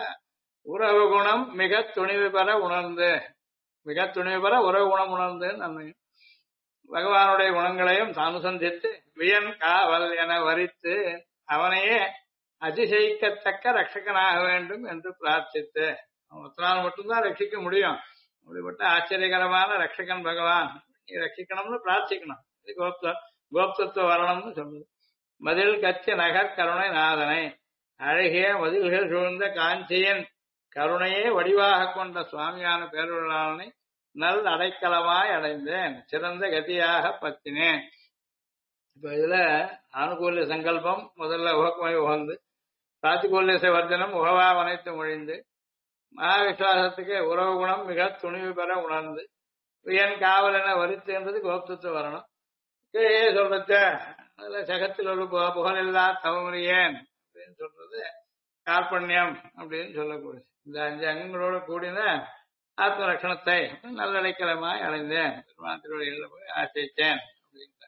உறவு குணம் மிக துணிவு பெற உணர்ந்து, மிக துணிவு பெற உறவு குணம் உணர்ந்து நன்மை பகவானுடைய குணங்களையும் அனுசந்தித்து வியன் காவல் என வரித்து அவனையே அதிசயிக்கத்தக்க ரட்சகனாக வேண்டும் என்று பிரார்த்தித்து, அவனால் மட்டும்தான் ரட்சிக்க முடியும். அப்படிப்பட்ட ஆச்சரியகரமான ரட்சகன் பகவான், நீ ரட்சிக்கணும்னு பிரார்த்திக்கணும். கோப்தத்துவ வரணும்னு சொல்லுது. மதில் கச்சி நகர் கருணை நாதனை, அழகிய மதில்கள் சூழ்ந்த காஞ்சியின் கருணையே வடிவாக கொண்ட சுவாமியான பேருள்ளாளனை நல் அடைக்கலமாய் அடைந்தேன், சிறந்த கதியாக பத்தினேன். இப்ப இதுல ஆனுகூல்ய சங்கல்பம் முதல்ல உகக்குமை உகந்து, பிராத்திகூல்ய வர்ஜனம் உகவா அனைத்து ஒழிந்து, மகாவிசுவாசத்துக்கு உறவு குணம் மிக துணிவு பெற உணர்ந்து, வியன் காவல் என வரித்து என்றது கோப்தத்து வரணும். கீழே சொல்றச்ச அதுல சகத்தில் ஒரு புகழில்லா தவமுறியேன் அப்படின்னு சொல்றது கார்பண்யம் அப்படின்னு சொல்லக்கூடிய இந்த 5 அங்கங்களோட கூடின ஆத்ம ரட்சணத்தை நல்லடைக்கலமாய் அடைந்தேன், திருவடிகளில் போய் ஆசைத்தேன் அப்படின்ட்டு.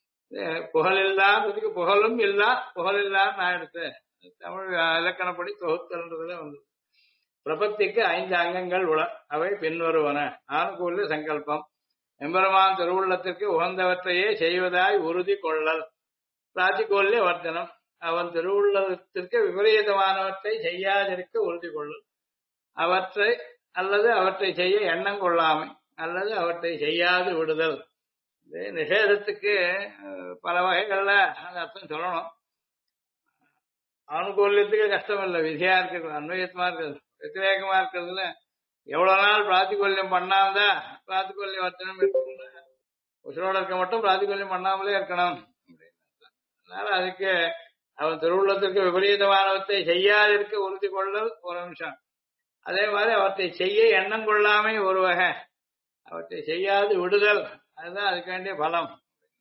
புகழில்லாததுக்கு புகழும் இல்லா, புகழில்லான்னு நான் எடுத்தேன். தமிழ் இலக்கணப்படி தொகுத்தல்ன்றதுல வந்து பிரபத்திக்கு 5 அங்கங்கள் உள, அவை பின்வருவன. ஆனுகூல்ய சங்கல்பம், எம்பெருமான் திருவுள்ளத்திற்கு உகந்தவற்றையே செய்வதாய் உறுதி கொள்ளல். பிராத்திகூல்ய வர்த்தனம், அவன் திருவுள்ளத்திற்கு விபரீதமானவற்றை செய்யாதிருக்க உறுதி கொள்ளல். அவற்றை அல்லது அவற்றை செய்ய எண்ணம் கொள்ளாமை, அல்லது அவற்றை செய்யாது விடுதல். நிஷேதத்துக்கு பல வகைகள்ல அந்த அர்த்தம் சொல்லணும். அனுகூல்யத்துக்கு கஷ்டம் இல்லை, விதியா இருக்கிறது, அன்வயத்தமா இருக்கிறது, வெத்திரேகமா இருக்கிறதுல எவ்வளவு நாள் பிராத்திகூல்யம் பண்ணாம பிராத்திகூல்ய வர்த்தனம் இருக்கணும், உசுரோட இருக்க மட்டும் பிராத்திகூல்யம் பண்ணாமலே இருக்கணும். அதனால அதுக்கு அவன் திருவுள்ளத்திற்கு விபரீதமானவற்றை செய்யாதிருக்க உறுதி கொள்ளல் ஒரு நிமிஷம். அதே மாதிரி அவற்றை செய்ய எண்ணம் கொள்ளாமை ஒரு வகை, அவற்றை செய்யாது விடுதல் அதுதான் அதுக்கு வேண்டிய பலம்.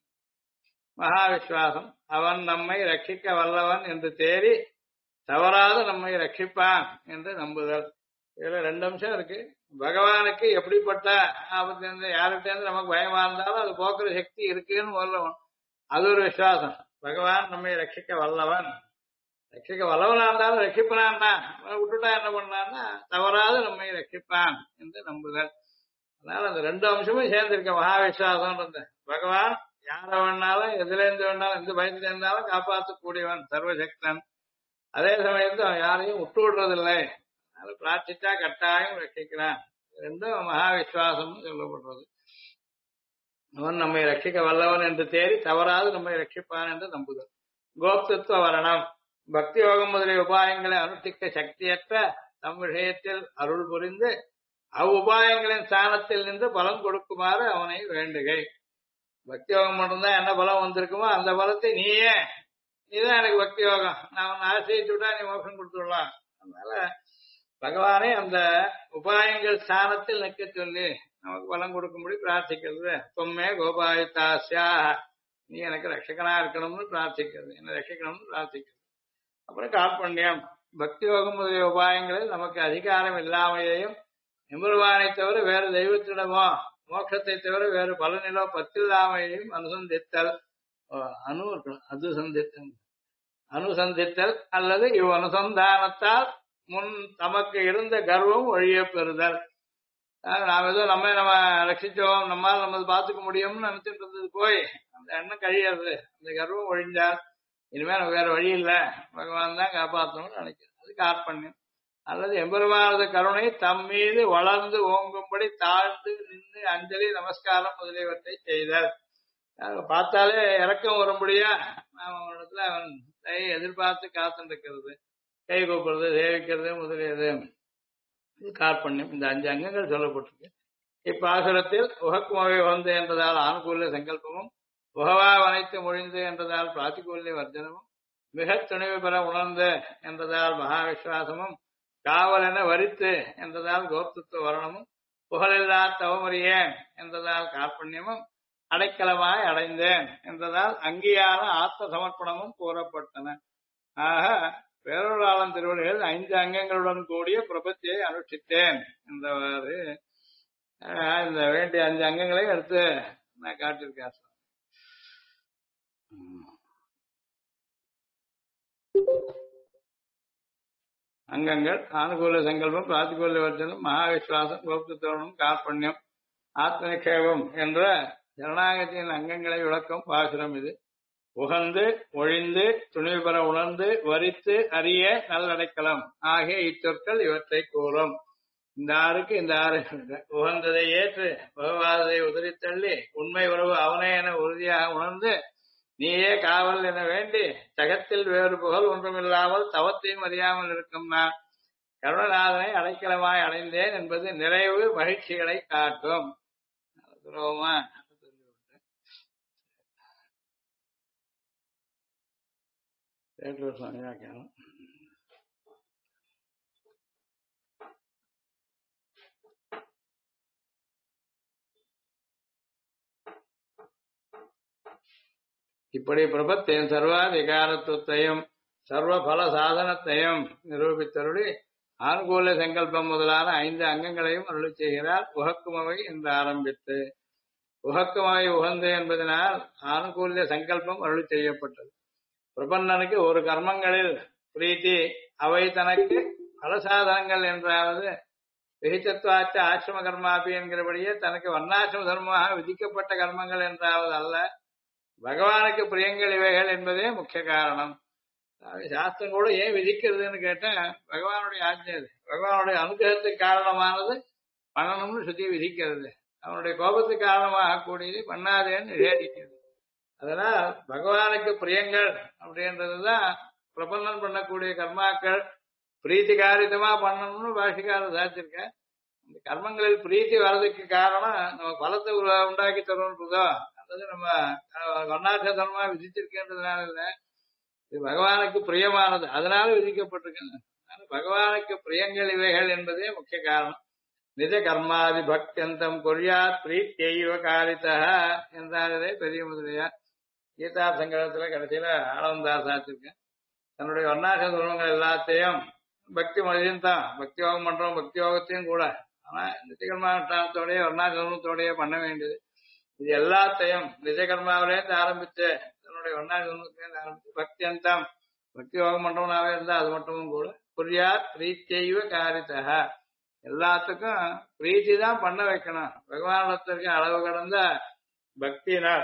மகா விசுவாசம், அவன் நம்மை ரட்சிக்க வல்லவன் என்று தேறி தவறாது நம்மை ரட்சிப்பான் என்று நம்புதல். இதுல 2 அம்சம் இருக்கு. பகவானுக்கு எப்படிப்பட்ட ஆபத்திலிருந்து யார்கிட்ட இருந்து நமக்கு பயமா இருந்தாலும் அது போக்குற சக்தி இருக்குன்னு சொல்லணும், அது ஒரு விசுவாசம். பகவான் நம்மை ரட்சிக்க வல்லவன், ரட்சிக்க வல்லவனா இருந்தாலும் ரட்சிப்பனான்னா விட்டுட்டா என்ன பண்ணான்னா தவறாது நம்மை ரட்சிப்பான் என்று நம்புதல். அதனால அந்த 2 அம்சமும் சேர்ந்திருக்க மகா விசுவாசம். பகவான் யார வேணாலும் எதுல இருந்து வேணாலும் எந்த பயத்துல இருந்தாலும் காப்பாற்றக்கூடியவன், சர்வசக்தன். அதே சமயத்துல அவன் யாரையும் விட்டு விடுறதில்லை, அதனால பிரார்த்திச்சா கட்டாயம் ரட்சிக்கிறான். 2 மகா விசுவாசம் சொல்லப்படுறது. அவன் நம்மை ரட்சிக்க வல்லவன் என்று தேடி தவறாது நம்மை ரட்சிப்பான் என்று நம்புதல். கோப்தத்துவ வரணம் பக்தி யோகம் முதலிய உபாயங்களை அனுஷ்டிக்க சக்தியற்ற தம் விஷயத்தில் அருள் புரிந்து அவ்வுபாயங்களின் ஸ்தானத்தில் நின்று பலம் கொடுக்குமாறு அவனை வேண்டுகை. பக்தி யோகம் மட்டும்தான் என்ன பலம் வந்திருக்குமோ அந்த பலத்தை நீதான் எனக்கு பக்தி யோகம், நான் உன்னை ஆசையிட்டு விட்டா நீ மோசம் கொடுத்துடலாம். அதனால பகவானே அந்த உபாயங்கள் ஸ்தானத்தில் நிற்க சொல்லி நமக்கு பலம் கொடுக்கும்படி பிரார்த்திக்கிறது. தொம்மே கோபாயுத்தாசியா, நீ எனக்கு ரட்சகனா இருக்கணும்னு பிரார்த்திக்கிறது, என்ன ரட்சிக்கணும்னு பிரார்த்திக்கிறது. அப்புறம் கார்பண்யம் பக்தி யோகம் முதலிய உபாயங்களில் நமக்கு அதிகாரம் இல்லாமையையும் எம்பெருமானை தவிர வேறு தெய்வத்திடமோ மோட்சத்தை தவிர வேறு பலனிலோ பத்தில்லாமையையும் அனுசந்தித்தல் அனுசந்தித்தல் அல்லது இவ் அனுசந்தானத்தால் முன் தமக்கு இருந்த கர்வம் ஒழிய பெறுதல். நாம் ஏதோ நம்ம ரட்சிச்சோம், நம்மால் நம்ம பார்த்துக்க முடியும்னு நினைச்சிட்டு இருந்தது போய் அந்த எண்ணம் கழியறது, அந்த கர்வம் ஒழிஞ்சால் இனிமேல் நமக்கு வேற வழி இல்லை, பகவான் தான் காப்பாற்றணும்னு நினைக்கிறது. அது கார்பண்யம். அல்லது எம்பெருமானது கருணை தம் மீது வளர்ந்து ஓங்கும்படி தாழ்ந்து நின்று அஞ்சலி நமஸ்காரம் முதலியவற்றை செய்தல். பார்த்தாலே இறக்கம் வரும்படியா நாம அவனிடத்துல அவன் எதிர்பார்த்து காத்துட்டு இருக்கிறது, கை கூப்பிடுறது, சேவிக்கிறது முதலியது கார்பண்யம். இந்த 5 அங்கங்கள் சொல்லப்பட்டிருக்கு. இப்பாசுரத்தில் உகக்குமவை வந்து என்றதால் ஆணுகூல்ய சங்கல்பமும், உகவா வனைத்து மொழிந்து என்றதால் பிராத்திகூல்ய வர்ஜனமும், மிக துணிவு பெற உணர்ந்து என்றதால் மகா விஸ்வாசமும், காவல் என வரித்து என்றதால் கோப்தத்துவ வரணமும், புகழில்லா தவமறியேன் என்றதால் கார்பண்யமும், அடைக்கலமாய் அடைந்தேன் என்றதால் அங்கியான ஆத்ம சமர்ப்பணமும் கூறப்பட்டன. ஆக பேரொருளாளன் திருவள்ளுவர் 5 அங்கங்களுடன் கூடிய பிரபத்தியை அனுஷ்டித்தேன் என்றவாறு இந்த வேண்டிய 5 அங்கங்களையும் எடுத்து நான் காட்டியிருக்கேன். அங்கங்கள் ஆனுகூல சங்கல்பம், பிராத்திகூல்ய வர்ஜனம், மகாவிஸ்வாசம், கோப்தத்துவம், கார்பண்யம், ஆத்ம நிஷேபம் என்ற சரணாகத்தின் அங்கங்களை விளக்கும் பாசுரம் இது. உகந்து ஒழிந்து துணிவு பெற உணர்ந்து வரித்து அறிய நல்லடைக்கலம் ஆகிய இச்சொற்கள் இவற்றை கூறும். இந்த 6க்கு இந்த 6 உகந்ததை ஏற்று பகவாதத்தை உதறித்தள்ளி உண்மை உறவு அவனே என உறுதியாக உணர்ந்து நீயே காவல் என வேண்டி ஜகத்தில் வேறு புகழ் ஒன்றுமில்லாமல் தவத்தையும் அறியாமல் இருக்கும் நான் கருணநாதனை அடைக்கலமாய் அடைந்தேன் என்பது நிறைவு மகிழ்ச்சிகளை காட்டும். துரோகமா இப்படி பிரபத்தின் சர்வாதிகாரத்துவத்தையும் சர்வ பல சாதனத்தையும் நிரூபித்தருளி ஆனுகூல சங்கல்பம் முதலான 5 அங்கங்களையும் அருளி செய்கிறார். உகக்குமவை என்று ஆரம்பித்து உகக்குமவை உகந்து என்பதனால் ஆனுகூல்ய சங்கல்பம் அருளி செய்யப்பட்டது. பிரபன்னனுக்கு ஒரு கர்மங்களில் பிரீத்தி, அவை தனக்கு பலசாதனங்கள் என்றாவது விகிதத்வாச்ச ஆசிரம கர்மாபி என்கிறபடியே தனக்கு வர்ணாசிரம தர்மமாக விதிக்கப்பட்ட கர்மங்கள் என்றாவது அல்ல, பகவானுக்கு பிரியங்கள் இவைகள் என்பதே முக்கிய காரணம். சாஸ்திரம் கூட ஏன் விதிக்கிறதுன்னு கேட்டா பகவானுடைய ஆஜ்ஞை, பகவானுடைய அனுகிரகத்துக்கு காரணமானது பண்ணணும்னு சுத்தி விதிக்கிறது, அவனுடைய கோபத்துக்கு காரணமாக கூடியது பண்ணாதேன்னு நிஷேதிக்கிறது. அதனால் பகவானுக்கு பிரியங்கள் அப்படின்றதுதான் பிரபந்தம் பண்ணக்கூடிய கர்மாக்கள் பிரீத்திகாரிதமா பண்ணணும்னு பாஷிக்காரர் சாதிச்சிருக்க. இந்த கர்மங்களில் பிரீத்தி வர்றதுக்கு காரணம் நம்ம பலத்தை உண்டாக்கி தரும்ன்றதோ அல்லது நம்ம வர்ணாசிர தர்மமா விதிச்சிருக்கின்றதுனால இல்லை, இது பகவானுக்கு பிரியமானது அதனால விதிக்கப்பட்டிருக்கு. பகவானுக்கு பிரியங்கள் இவைகள் என்பதே முக்கிய காரணம். நிஜ கர்மாதி பக்தியந்தம் கொரியாத் பிரீத்தியைவ காரிதா என்றாரதே பெரிய முதலியார் கீதா சங்கடத்துல கடைசியில ஆளவந்தார் சாத்திருக்கேன். தன்னுடைய வர்ணாசிர தர்மங்கள் எல்லாத்தையும் பக்தி மனிதன் தான் பக்தி யோகம் பண்றோம், பக்தி யோகத்தையும் கூட, ஆனா நிஜகர்மானுஷ்டானத்தோடய வர்ணாசிரமத்தோடய பண்ண வேண்டியது. இது எல்லாத்தையும் நிஜகர்மாவிலேருந்து ஆரம்பிச்சு தன்னுடைய வர்ணாசிரமத்திலேருந்து ஆரம்பிச்சு பக்தி அந்தம் பக்தி யோகம் பண்றவனாவே இருந்தா அது மட்டும் கூட புரியா பிரீத்தியைவ காரிதா எல்லாத்துக்கும் பிரீத்தி தான் பண்ண வைக்கணும். பகவானிடத்திற்கு அளவு கடந்த பக்தியினால்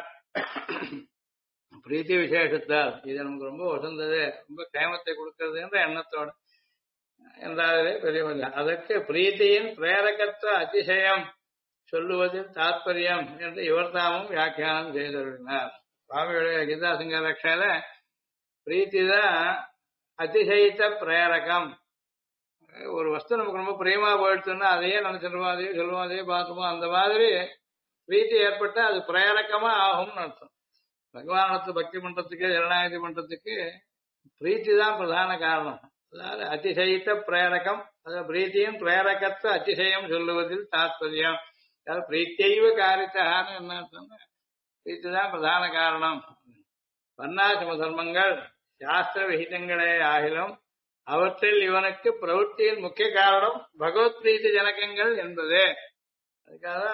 பிரீத்தி விசேஷத்தால் இது நமக்கு ரொம்ப வசந்தது, ரொம்ப கேமத்தை கொடுக்கிறது என்ற எண்ணத்தோடு என்றாலே பெரியவில்லை. அதற்கு பிரீத்தியின் பிரேரகத்துவ அதிசயம் சொல்லுவதில் தாத்பரியம் என்று இவர் தாமும் வியாக்கியானம் செய்துள்ளார். சுவாமியுடைய கீதா சிங்க ரக்ஷையில பிரீத்திதான் அதிசயித்த பிரேரகம். ஒரு வஸ்து நமக்கு ரொம்ப பிரியமா போயிடுச்சுன்னா அதையே நினைச்சிருவோம், அதையே சொல்லுவோம், அதையே பார்த்துப்போம். அந்த மாதிரி பிரீத்தி ஏற்பட்டா அது பிரேரகமா ஆகும்னு அர்த்தம். பகவானத்து பக்தி பண்றதுக்கு ஜனநாயகி பண்றதுக்கு பிரீத்தி தான் பிரதான காரணம். அதாவது அதிசயித்த பிரேரகம், அதாவது பிரீத்தியும் பிரேரகத்துவ அதிசயம் சொல்லுவதில் தாத்பரியம். அதாவது பிரீத்தியைவ காரித்தான்னு என்ன அர்த்தம்னா பிரீத்தி தான் பிரதான காரணம். வர்ணாசிரம தர்மங்கள் சாஸ்திர விகிதங்களே ஆகிலும் அவற்றில் இவனுக்கு பிரவೃத்தியின் முக்கிய காரணம் பகவத் பிரீத்தி ஜனகங்கள் என்பது. அதுக்காக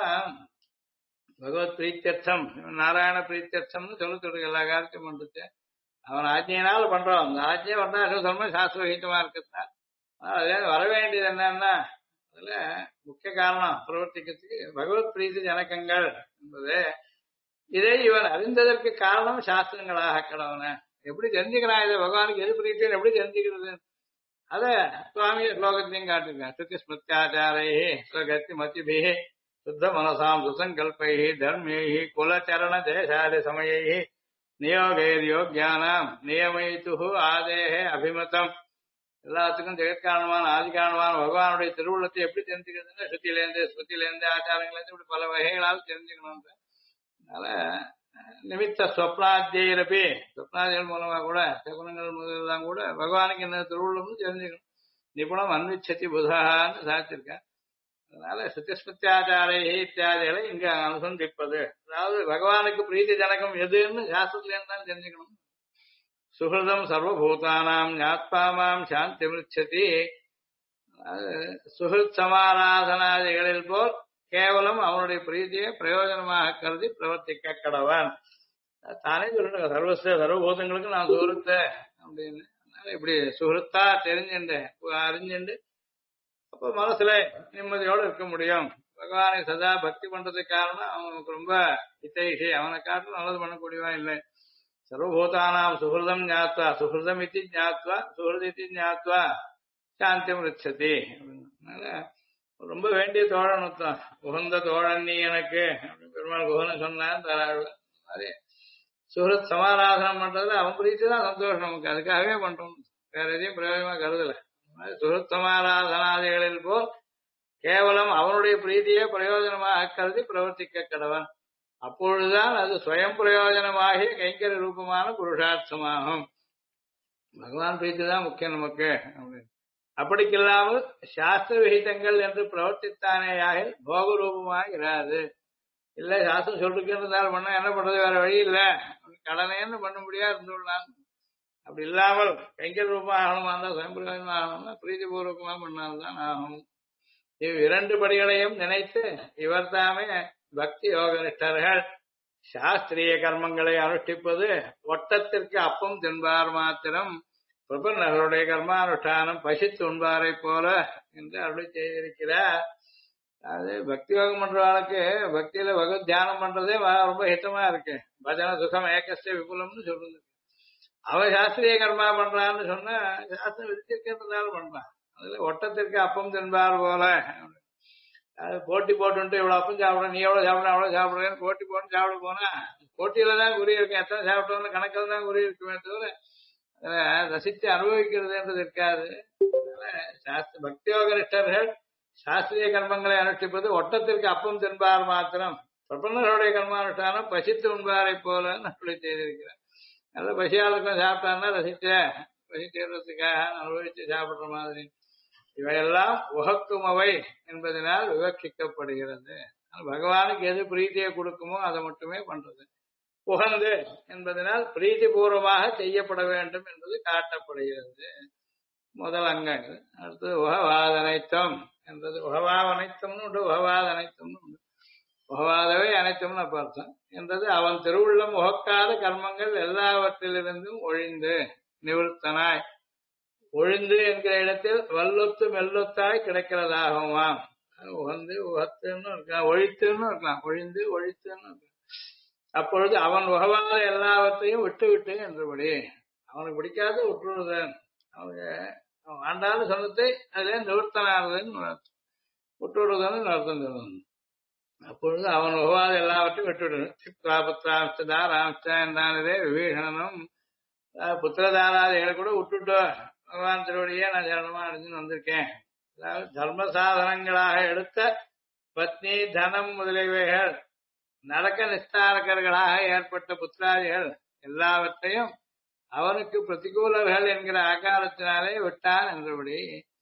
பகவத் பிரீத்தியர்த்தம், நாராயண பிரீத்தியர்த்தம்னு சொல்லிட்டு எல்லா காரியத்தையும் பண்றது அவன் ஆஜ்ஞையினால பண்றோம். அந்த ஆஜ்ஞை பண்ணா சொல்லுமே சாஸ்திர விகிதமா இருக்குதுன்னா அதே வர வேண்டியது என்னன்னா அதுல முக்கிய காரணம் பிரவர்த்திக்கிறதுக்கு பகவத் பிரீத்தி ஜனகங்கள் என்பது. இதை இவன் அறிந்ததற்கு காரணம் சாஸ்திரங்களாக கடவுன எப்படி தெரிஞ்சுக்கிறான், இதை பகவானுக்கு எது பிரீத்தின்னு எப்படி தெரிஞ்சுக்கிறது, அத சுவாமி ஸ்லோகத்திலையும் காட்டிருக்கான். ஸ்ருதி ஸ்மிருத்யாச்சாரை ஸ்வகத்தி மதிபி சுத்த மனசாம் சுசங்கல்பை தர்மை குலச்சரண தேசாதி சமயை நியோகைர் யோக்யானாம் நியமித்து ஆதேகே அபிமதம். எல்லாத்துக்கும் ஜெகத்காரணமான ஆதி காரணமான பகவானுடைய திருவுள்ளத்தை எப்படி தெரிஞ்சுக்கிறதுன்னா ஸ்ருதியிலேருந்து ஸ்ருதியிலேருந்து ஆச்சாரங்கள்லேருந்து இப்படி பல வகைகளால் தெரிஞ்சுக்கணும். அதனால நிமித்த ஸ்வப்னாத்தியரப்பி ஸ்வப்னாதிகள் மூலமா கூட சகுனங்கள் முதலாம் கூட பகவானுக்கு என்ன திருவுள்ளம்னு தெரிஞ்சுக்கணும். நிபுணம் அன்விச்சதி புதான்னு சாதிச்சிருக்கேன். அதனால சுத்திஸ்மிருத்தியாச்சாரை இத்தியாதிகளை இங்க அனுசந்திப்பது, அதாவது பகவானுக்கு பிரீத்தி ஜனகம் எதுன்னு சாஸ்திரத்திலேருந்து தான் தெரிஞ்சுக்கணும். சுகிருதம் சர்வபூதானாம் ஞாத்மாமாம் சாந்தி மிருச்சதி. சுகிருத் சமாராதனாதிகளில் போல் கேவலம் அவனுடைய பிரீதியை பிரயோஜனமாக கருதி பிரவர்த்திக்க கடவன். தானே சொல்லிட்டு சர்வஸ்த சர்வபூதங்களுக்கு நான் சுகிருத்த அப்படின்னு. அதனால இப்படி சுகிருத்தா தெரிஞ்சுண்டு அறிஞ்சுண்டு அப்ப மனசுல நிம்மதியோடு இருக்க முடியும். பகவானை சதா பக்தி பண்றதுக்கு காரணம் அவனுக்கு ரொம்ப இத்தேஷி, அவனை காட்டும் நல்லது பண்ணக்கூடியவா இல்லை. சர்வபூதானாம் சுகிருதம் ஞாத்வா சுகிருதம் இத்தி ஞாத்வா சுகிருதி ஞாத்வா சாந்தியம் ரிச்சதி. அதனால ரொம்ப வேண்டிய தோழன் தான், உகந்த தோழன் நீ எனக்கு அப்படின்னு பெருமாள் குகன்னு சொன்னான் தராள். அதே சுகிருத் சமாராதனம் பண்றதுல அவன் பிரீத்தி தான் சந்தோஷம் நமக்கு, அதுக்காகவே பண்றோம், வேற எதையும் பிரயோஜனமா கருதல. சுகிருத் சமாராதனாதிகளில் போல் கேவலம் அவனுடைய பிரீதியை பிரயோஜனமாக கருதி பிரவர்த்திக்க கடவன். அப்பொழுதுதான் அது சுயம் பிரயோஜனமாகிய கைங்கர ரூபமான புருஷார்த்தமாகும். பகவான் பிரீத்தி தான் முக்கியம் நமக்கு. அப்படிக்கில்லாமல் சாஸ்திர விகிதங்கள் என்று பிரவர்த்தித்தானேயாக போக ரூபமாக இராது. இல்ல சாஸ்திரம் சொல்லிருக்கிறதால பண்ண என்ன பண்றது, வேற வழி இல்ல, கடனேன்னு பண்ண முடியாது இருந்துள்ளான். அப்படி இல்லாமல் கைங்கர ரூபம் ஆகணுமா இருந்தா சுயம் பிரயோஜனம் ஆகணும்னா பிரீதிபூர்வகமா பண்ணால்தான் ஆகும். இவ்விரண்டு படிகளையும் நினைத்து இவர் தாமே பக்தி யோக நிஷ்டர்கள் சாஸ்திரிய கர்மங்களை அனுஷ்டிப்பது ஒட்டத்திற்கு அப்பம் தின்பார் மாத்திரம் பிரபன்னர்களுடைய கர்மானுஷ்டானம் பசித்து உண்பாரை போல என்று அருளி செய்திருக்கிறார். அது பக்தி யோகம் பண்றவனுக்கு பக்தியில பகவத் தியானம் பண்றதே ரொம்ப ஹிதமா இருக்கு. பஜன சுகம் ஏகஸ்ட விபுலம்னு சொல்றது. அவன் சாஸ்திரிய கர்மா பண்றான்னு சொன்னா சாஸ்திரம் விதிச்சிருக்கிறதுனால பண்றான். அதுல ஒட்டத்திற்கு அப்பம் தின்பார் போல அது போட்டி போட்டு இவ்வளவு அப்பம் சாப்பிடுறேன், நீ எவ்வளவு சாப்பிட அவ்வளவு சாப்பிடுறேன்னு போட்டி போட்டு சாப்பிட போனா போட்டியில தான் குறி இருக்கும், எத்தனை சாப்பிட்டோம்னு கணக்கில் தான் குறி இருக்குமே தவிர ரசித்து அனுபவிக்கிறதுன்றது இருக்காது. சாஸ்திர பக்தியோக நிஷ்டர்கள் சாஸ்திரிய கர்மங்களை அனுஷ்டிப்பது ஒட்டத்திற்கு அப்பம் தின்பார் மாத்திரம் பிரபன்னர்களுடைய கர்மானுஷ்டானம் பசித்து உண்பாரை போலன்னு அப்படி செய்திருக்கிறேன். நல்ல பசியாளுக்கும் சாப்பிட்டான்னா ரசிச்ச பசி தீர்றதுக்காக அனுபவிச்சு சாப்பிடுற மாதிரி இவையெல்லாம் உகக்குமவை என்பதனால் விவட்சிக்கப்படுகிறது. பகவானுக்கு எது பிரீத்தியை கொடுக்குமோ அதை மட்டுமே பண்றது. உகந்து என்பதனால் பிரீத்தி பூர்வமாக செய்யப்பட வேண்டும் என்பது காட்டப்படுகிறது. முதல் அங்கங்கள். அடுத்தது உகவாதனைத்தம் என்றது. உகவாவனைத்தம்னு உண்டு, உகவாதனைத்தம்னு உண்டு. உகவாதவை அனைத்தும்னு அர்த்தம் என்றது அவன் திருவுள்ளம் உகக்காத கர்மங்கள் எல்லாவற்றிலிருந்தும் ஒழிந்து நிவர்த்தனாய் ஒழிந்து என்கிற இடத்தில் வல்லொத்து மெல்லொத்தாய் கிடைக்கிறதாகுமாம். உகந்து உகத்துன்னு இருக்கலாம், ஒழித்துன்னு இருக்கலாம், ஒழிந்து ஒழித்துன்னு இருக்கலாம். அப்பொழுது அவன் உகவாத எல்லாவற்றையும் விட்டு விட்டு என்றபடி அவனுக்கு பிடிக்காத விட்டுருதன் அவங்க அவன் ஆண்டாலும் சொன்னதை அதிலே நிவர்த்தனானதுன்னு விட்டுவிடுதன்னு அர்த்தம் சொல்லணும். அப்பொழுது அவன் உகவாத எல்லாவற்றையும் விட்டுவிடணும். சித்வா புத்திராம்சதா ராம்சா என்றானதே விபீஷணனும் புத்திரதாராதிகளை கூட விட்டுட்டு பகவான் திருவடியே நான் சரணமா அடைஞ்சுன்னு வந்திருக்கேன். அதாவது தர்ம சாதனங்களாக எடுத்த பத்னி தனம் முதலியவைகள் நடக்க நிஸ்தாரகர்களாக ஏற்பட்ட புத்திராதிகள் எல்லாவற்றையும் அவனுக்கு பிரதிகூலர்கள் என்கிற ஆகாரத்தினாலே விட்டான் என்றபடி.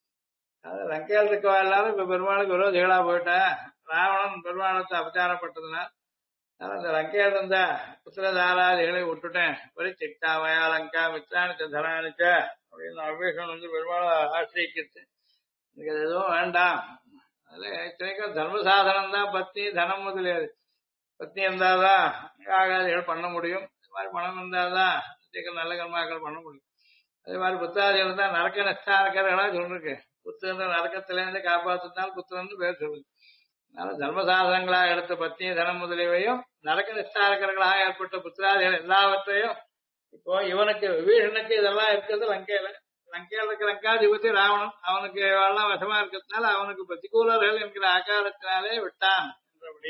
லங்கையில் இருக்கவா எல்லாரும் இப்ப பெருமாளுக்கு விரோதிகளா போயிட்டா. ராவணன் பெருமாளத்தை அபச்சாரப்பட்டதுனால் அந்த லங்கையில் இருந்த புத்திரதாராதிகளை விட்டுட்டேன். பரிச்சிக்தாவயா லங்கா மித்ராணிச்ச தராணிச்ச அப்படின்னு அபிஷேகம் வந்து பெருமாளை ஆசிரியிக்கிறது. எனக்கு அது எதுவும் வேண்டாம். அதுல இத்தனைக்கும் தர்மசாதனம் தான் பத்னி தனம் முதலியது. பத்னி இருந்தாதான் ஆகாதிகள் பண்ண முடியும். இது மாதிரி பணம் இருந்தாதான் நல்ல கர்மாக்கள் பண்ண முடியும். அதே மாதிரி புத்தாதிகள் தான் நரக்க நஷ்டாரக்கர்களா சொல்லிருக்கு. புத்திரன்ற நரக்கத்திலேருந்து காப்பாற்றினால் புத்திரன்னு பேர் சொல்லுது. அதனால தர்மசாதனங்களாக எடுத்த பத்னி தனம் முதலியவையும் நரக்க நிஷ்டாரகர்களாக ஏற்பட்ட புத்திராதிகள் எல்லாவற்றையும் இப்போ இவனுக்கு விபீஷனுக்கு இதெல்லாம் இருக்கிறது லங்கையில. லங்கையில் இருக்கிற லங்காதிபதி ராவணன் அவனுக்கு எல்லாம் வசமா இருக்கிறதுனால அவனுக்கு பிரதிகூலர்கள் என்கிற ஆகாரத்தினாலே விட்டான் என்றபடி.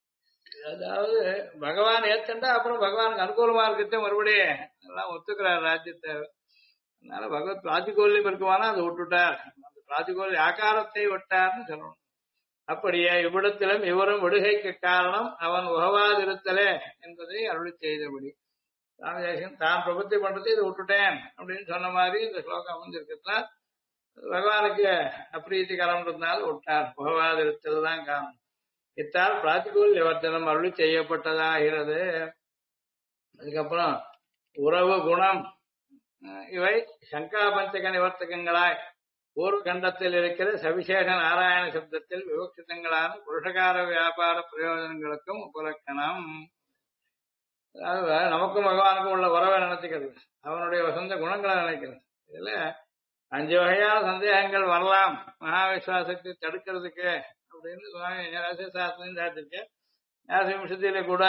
அதாவது பகவான் ஏத்துண்டா அப்புறம் பகவானுக்கு அனுகூலமா இருக்கிறத மறுபடியும் எல்லாம் ஒத்துக்கிறார் ராஜ்யத்தை. அதனால பகவத் பிராதிகூல்யம் இருக்குமானா அதை விட்டுட்டார். அந்த பிராதிகூல்ய ஆகாரத்தை விட்டார்னு சொல்லணும். அப்படியே இவ்விடத்திலும் இவரும் விடுகைக்கு காரணம் அவன் உகவாதிருத்தலே என்பதை அருளி செய்தபடி. ராமதேசன் தான் பிரபத்தி பண்றது இதை விட்டுட்டேன் அப்படின்னு சொன்ன மாதிரி இந்த ஸ்லோகம் அமைஞ்சிருக்கிறதுனால பகவானுக்கு அப்பிரீத்திகரம்ன்றதுனால விட்டார். உகவாதிருத்தல் தான் காரணம். இத்தால் பிராத்திகூல் நிவர்த்தனம் அருளி செய்யப்பட்டதாகிறது. அதுக்கப்புறம் உறவு குணம் இவை சங்கா பஞ்சக நிவர்த்தகங்களாய் பூர்வ கண்டத்தில் இருக்கிற சவிசேஷ நாராயண சப்தத்தில் விவக்ஷிதங்களான புருஷகார வியாபார பிரயோஜனங்களுக்கும் உபலக்கணம். அதாவது நமக்கும் பகவானுக்கும் உள்ள உறவை நினைச்சுக்கிறது, அவனுடைய வசந்த குணங்களை நினைக்கிறது. இதுல 5 வகையான சந்தேகங்கள் வரலாம் மகாவிஸ்வாசத்தை தடுக்கிறதுக்கு அப்படின்னு சுவாமி சாஸ்திரம் சாத்திருக்கேன். நிமிஷத்தில கூட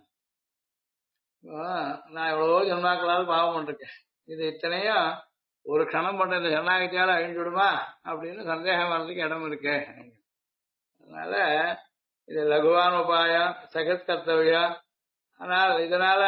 நான் எவ்வளவோ ஜென்மாக்களால் பாவம் பண்ணிருக்கேன், இது இத்தனையும் ஒரு க்ஷணம் பண்ற இந்த ஜனநாயகத்தால அழிஞ்சுடுமா அப்படின்னு சந்தேகம் வர்றதுக்கு இடம் இருக்கு. அதனால இது லகுவான உபாயம், சகத் கர்த்தவியம். ஆனால் இதனால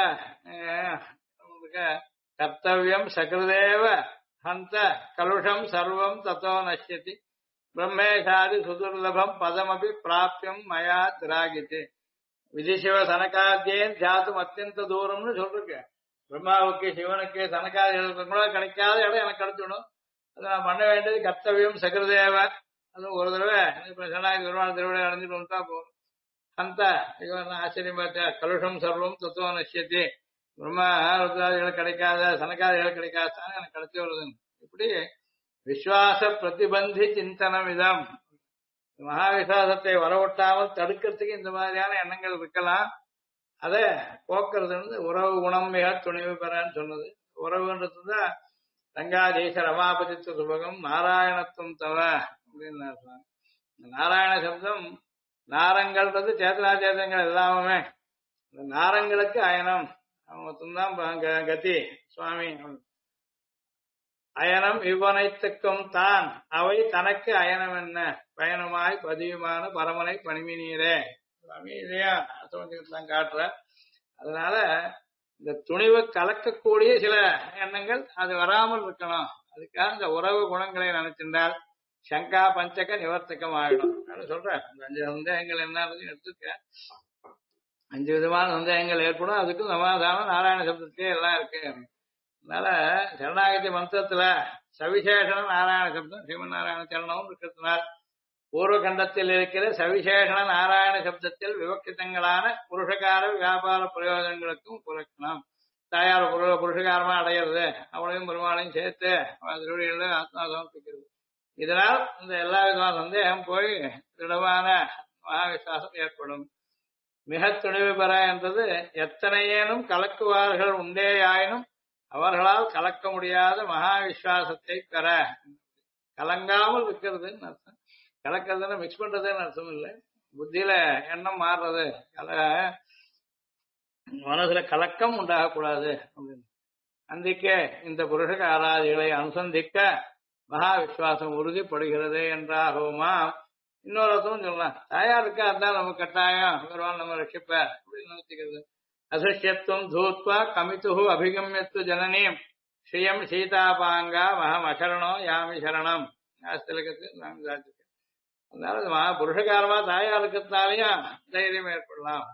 கர்த்தவியம் சகிருதேவ ஹந்த கலுஷம் சர்வம் தத்தோ நஷ்யதி பிரம்மேஷாதி சுதுர்லபம் பதமபி பிராப்தியம் மயா திராகித்து விதிசிவ சனகாத்தியன் தியாத்தும் அத்தியந்த தூரம்னு சொல்லிருக்க. பிரம்மாவுக்கு சிவனுக்கு சனகாதிகளுக்கு கூட கிடைக்காத இடம் எனக்கு கிடைச்சிடும். அதை நான் பண்ண வேண்டியது கர்த்தவியம் சகிருதேவ. அதுவும் ஒரு தடவை சனாகி பெருமாள் திருவிழா அடைஞ்சிட்டு வந்துட்டா போதும். அந்த இவன் ஆச்சரியம் பார்த்தா கலுஷம் சர்வம் தத்துவ நஷ்யத்தி பிரம்மா ருத்ராதிகள் கிடைக்காத சனகாதிகள் கிடைக்காதான் எனக்கு கிடைச்சி வருதுன்னு. இப்படி விஸ்வாச பிரதிபந்தி சிந்தனம் இதம். மகாவிசுவாசத்தை வரவிட்டாமல் தடுக்கிறதுக்கு இந்த மாதிரியான எண்ணங்கள் இருக்கலாம். அதை போக்குறது உறவு குணம் மிக துணிவு பெறன்னு சொன்னது. உறவுன்றதுதான் ரங்காதீச ரமாபதித்துவ சுபகம் நாராயணத்துவம் தவ அப்படின்னு நாராயண சப்தம் நாரங்கள்ன்றது சேத்தனா சேதங்கள் எல்லாமே. இந்த நாரங்களுக்கு அயனம் அவன் மொத்தம்தான் கதி சுவாமி. அயனம் இவ்வனைத்துக்கும் தான் அவை தனக்கு அயனம் என்ன பயணமாய் பதியுமான பரமனை பணிமினீரே சுவாமி இல்லையா தான் காட்டுற. அதனால இந்த துணிவை கலக்கக்கூடிய சில எண்ணங்கள் அது வராமல் இருக்கணும். அதுக்காக இந்த உறவு குணங்களை நினைச்சிருந்தால் சங்கா பஞ்சக நிவர்த்தகம் ஆகிடும் சொல்றேன். இந்த 5 சந்தேகங்கள் என்ன எடுத்துக்க. 5 விதமான சந்தேகங்கள் ஏற்படும். அதுக்கும் சமாதானம் நாராயண சப்தத்திலே எல்லாம் இருக்கு. அதனால சரணாகதி மந்திரத்துல சவிசேஷன நாராயண சப்தம் ஸ்ரீமன் நாராயண சரணமும் இருக்கிறதுனால் பூர்வ கண்டத்தில் இருக்கிற சவிசேஷன நாராயண சப்தத்தில் விவக்ஷிதங்களான புருஷகார வியாபார பிரயோஜனங்களுக்கும் புறக்கணும். தாயார் புருஷகாரமா அடையிறது, அவளையும் பெருமாளையும் சேர்த்து திருவடிகளை ஆத்மா சமர்ப்பிக்கிறது. இதனால் இந்த எல்லா விதமான சந்தேகம் போய் திடமான மகாவிசுவாசம் ஏற்படும். மிக துணிவு பெற என்றது எத்தனையேனும் கலக்குவார்கள் உண்டேயாயினும் அவர்களால் கலக்க முடியாத மகா விசுவாசத்தை பெற. கலங்காமல் இருக்கிறதுன்னு அர்த்தம். கலக்கிறதுன்னு மிக்ஸ் பண்றதுன்னு அர்த்தம் இல்லை. புத்தியில எண்ணம் மாறுறது, மனசுல கலக்கம் உண்டாகக்கூடாது அப்படின்னு. அந்திக்கே இந்த புருஷக ஆராதிகளை அனுசந்திக்க மகா விசுவாசம் உறுதிப்படுகிறது என்றாகுமா. இன்னொரு அர்த்தமும் சொல்லலாம். தாயாருக்கா இருந்தால் நம்ம கட்டாயம் பகவான் நம்ம ரட்சிப்பார் அப்படின்னு நினைச்சுக்கிறது. அசஷ்யத்துவம் தூத்வா கமித்து அபிகமியத்து ஜனனீம் ஸ்ரீயம் சீதாபாங்கா மகம் அசரணோ யாமி சரணம் ஆஸ்திலகத்து நாம் சாதிச்சிருக்கேன். அதனால புருஷகாரமா தாயாருக்கத்தாலையும் தைரியம் ஏற்படலாம்.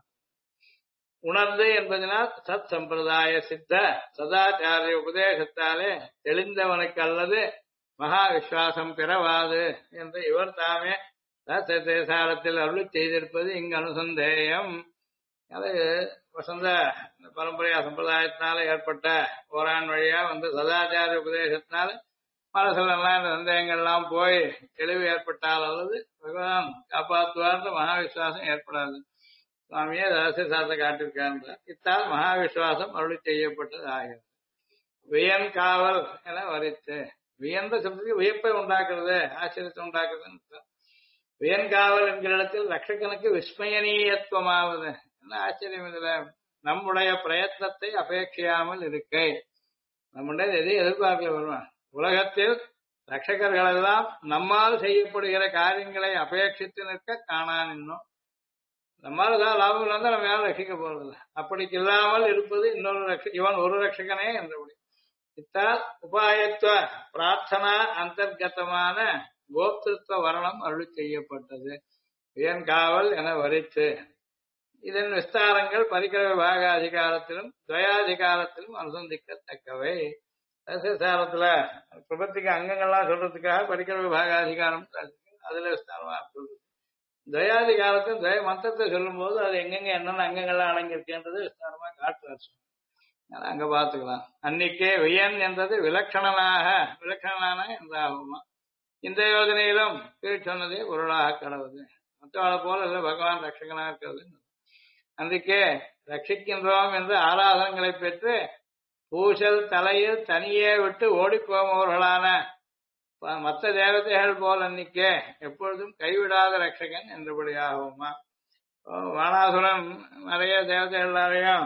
உணர்ந்து என்பதனால் சத் சம்பிரதாய சித்த சதாச்சாரிய உபதேசத்தாலே தெளிந்தவனுக்கு அல்லது மகா விஸ்வாசம் பிறவாது என்று இவர் தாமே சாரத்தில் அருளி செய்திருப்பது இங்கு அனுசந்தேயம். அது வசந்த பரம்பரையா சம்பிரதாயத்தினால ஏற்பட்ட ஓரான் வழியா வந்து சதாச்சாரிய உபதேசத்தினால மனசுலாம் இந்த சந்தேகங்கள்லாம் போய் தெளிவு ஏற்பட்டால் அல்லது பகவான் காப்பாற்றுவார்ன்ற மகா விசுவாசம் ஏற்படாது. சுவாமியே ரகசிய சாரத்தை காட்டியிருக்காங்க. இத்தால் மகா விசுவாசம் அருளி செய்யப்பட்டது ஆகிறது. வியன் காவல் என வரித்து வியந்த சொல்றதுக்கு வியப்பை உண்டாக்குறது ஆச்சரியத்தை உண்டாக்குறதுன்னு. வியன் காவல் என்கிற இடத்தில் லட்சக்கணக்கு விஸ்மயனீயத்துவமாவது என்ன ஆச்சரியம் இதுல. நம்முடைய பிரயத்னத்தை அபேட்சியாமல் இருக்கை. நம்முடைய எதையும் எதிர்பார்க்க வருவான். உலகத்தில் ரட்சகர்கள் எல்லாம் நம்மால் செய்யப்படுகிற காரியங்களை அபேட்சித்து நிற்க காணான். இன்னும் நம்மால் தான் லாபம் இருந்தால் நம்ம யாரும் ரட்சிக்க போறதில்லை. அப்படிக்கு இல்லாமல் இருப்பது இன்னொரு இவன் ஒரு ரட்சகனே என்றபடி. இத்தால் உபாயத்துவ பிரார்த்தனா அந்தர்கதமான கோப்திருத்துவ வர்ணம் அருளி செய்யப்பட்டது. வியன் காவல் என வரித்து இதன் விஸ்தாரங்கள் பரிகர விபாக அதிகாரத்திலும் துவயாதிகாரத்திலும் அனுசந்திக்கத்தக்கவை. ரகசியசாரத்துல பிரபத்திக்கு அங்கங்கள்லாம் சொல்றதுக்காக பரிகர விபாக அதிகாரம் அதுல விஸ்தாரமா சொல்றது. துவயாதிகாரத்தின் துவய மந்திரத்தை சொல்லும் போது அது எங்கெங்க என்னென்ன அங்கங்கள்லாம் அடங்கியிருக்குன்றது விஸ்தாரமா காட்டுறாரு. அங்க பாத்துக்கலாம். அன்னைக்கே வியன் என்றது விலட்சணனான என்றாகுமா. இந்த யோஜனையிலும் கீழ் சொன்னதே பொருளாக கடவுது. மற்றவளை போல இல்ல பகவான் ரட்சகனா இருக்கிறது. அன்றைக்கே ரட்சிக்கின்றோம் என்று ஆராதனங்களை பெற்று பூசல் தலையில் தனியே விட்டு ஓடி போபவர்களான மற்ற தேவதைகள் போல் அன்னைக்கே எப்பொழுதும் கைவிடாத ரட்சகன் என்றபடியாகுமா. வானாசுரன் நிறைய தேவதைகளாரையும்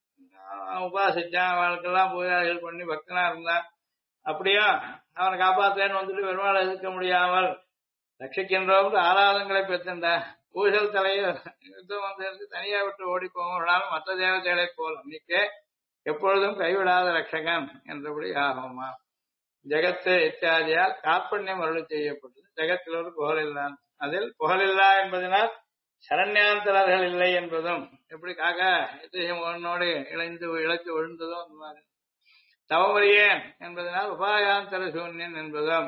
உபாசிச்சான். அவளுக்கெல்லாம் பூஜைகள் பண்ணி பக்தனா இருந்தான். அப்படியா அவனை காப்பாத்தேன்னு வந்துட்டு பெருமாளை எதிர்க்க முடியாமல் ரட்சிக்கின்றோம் ஆராதனங்களை பெற்றிருந்த பூசல் தலையில் யுத்தம் வந்து தனியா விட்டு ஓடி போவர்களால் மற்ற தேவதைகளை போல் அன்னைக்கே எப்பொழுதும் கைவிடாத ரட்சகன் என்றபடி ஆகுமா. ஜெகத்து இத்தியாதியால் காற்பண்யம் அருளி செய்யப்பட்டது. ஜெகத்தில் ஒரு புகழில்லான். அதில் புகழில்லா என்பதனால் சரண்யாந்தரர்கள் இல்லை என்பதும் எப்படி காக்க ஒன்னோடு இழைத்து விழுந்ததோ அந்த மாதிரி. தவமறியேன் என்பதனால் உபாயாந்தர சூன்யன் என்பதும்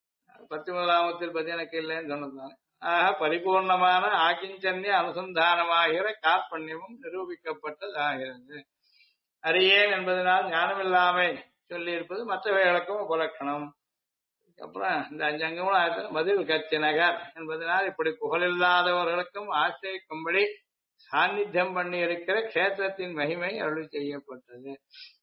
19ஆமத்தில் பதினக்கு இல்லைன்னு சொன்னதுனால ஆக பரிபூர்ணமான ஆக்கிஞ்சன்ய அனுசந்தானமாகிற காற்பண்யமும் நிரூபிக்கப்பட்டதாகிறது. அறியேன் என்பதனால் ஞானமில்லாமை சொல்லி இருப்பது மற்றவைகளுக்கும் உபலட்சணம். அப்புறம் இந்த 5 அங்கமும் மதில் கட்சி நகர் என்பதனால் இப்படி புகழில்லாதவர்களுக்கும் ஆசிரிக்கும்படி சாநித்தியம் பண்ணி இருக்கிற கஷேத்திரத்தின் மகிமை அருளி செய்யப்பட்டது.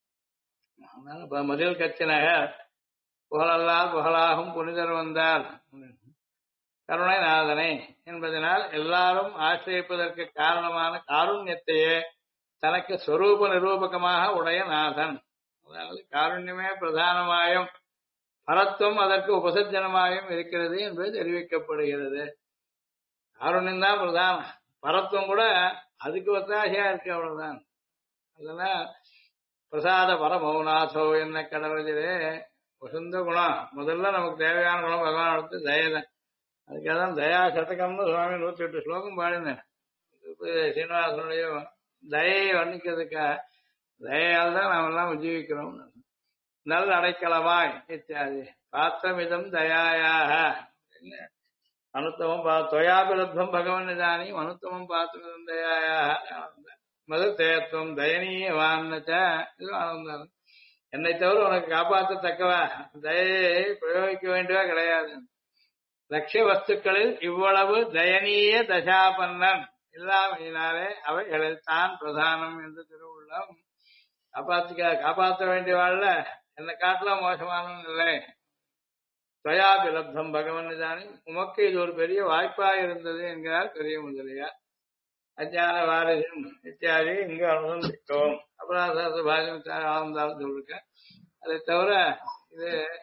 மதில் கட்சி நகர் புகழல்லால் புகழாகும் புனிதர் வந்தார் கருணை நாதனை என்பதனால் எல்லாரும் ஆசிரியப்பதற்கு காரணமான காருண்யத்தையே தனக்கு ஸ்வரூப நிரூபகமாக உடைய நாதன். அதாவது காருண்யமே பிரதானமாயும் பரத்துவம் அதற்கு உபசர்ஜனமாயும் இருக்கிறது என்பது தெரிவிக்கப்படுகிறது. காருண்யம் தான் பிரதானம், பரத்துவம் கூட அதுக்கு ஒத்தாசையா இருக்கு, அவ்வளவுதான். அதெல்லாம் பிரசாத பரமௌநாதோ என்ன கடவுளே வசந்த குணம். முதல்ல நமக்கு தேவையான குணம் பகவான் எடுத்து தயதான். அதுக்காக தான் தயா சதகம்னு சுவாமி 108 ஸ்லோகம் பாடினேன். சீனிவாசனுடைய தயை வர்ணிக்கிறதுக்காக தயால் தான் நாம் எல்லாம் உஜீவிக்கிறோம். நல் அடைக்கலமாய் இத்தியாதி பாத்திரமிதம் தயாயாக அனுத்தமம் தொயாபிலப்தம் பகவன் நிதானி அனுத்தமம் பாத்திரமிதம் தயாயாக மது தேத்துவம் தயனீயவான்னுச்ச இது ஆனந்தாரு. என்னை தவிர உனக்கு காப்பாற்றத்தக்கவா தயையை பிரயோகிக்க வேண்டியவா கிடையாது. லட்சிய வஸ்துக்களில் இவ்வளவு தயனீய தசாபன்னன் இல்லாமையினாலே அவைகளில் தான் பிரதானம் என்று திருவுள்ளம். காப்பாற்ற வேண்டியவாழ்ல என்னை காட்டலாம் மோசமானவன் இல்லை. துவயாபிலப்தம் பகவன் நிதானி உமக்கு இது ஒரு பெரிய வாய்ப்பாக இருந்தது என்கிறார் பெரிய முதலியார். அஜான வாரிசம் இத்தியாதி இங்கு அனுசந்திக்கும் அபராத பாஜம் ஆனந்தாலும் சொல்லிருக்கேன். அதை தவிர இது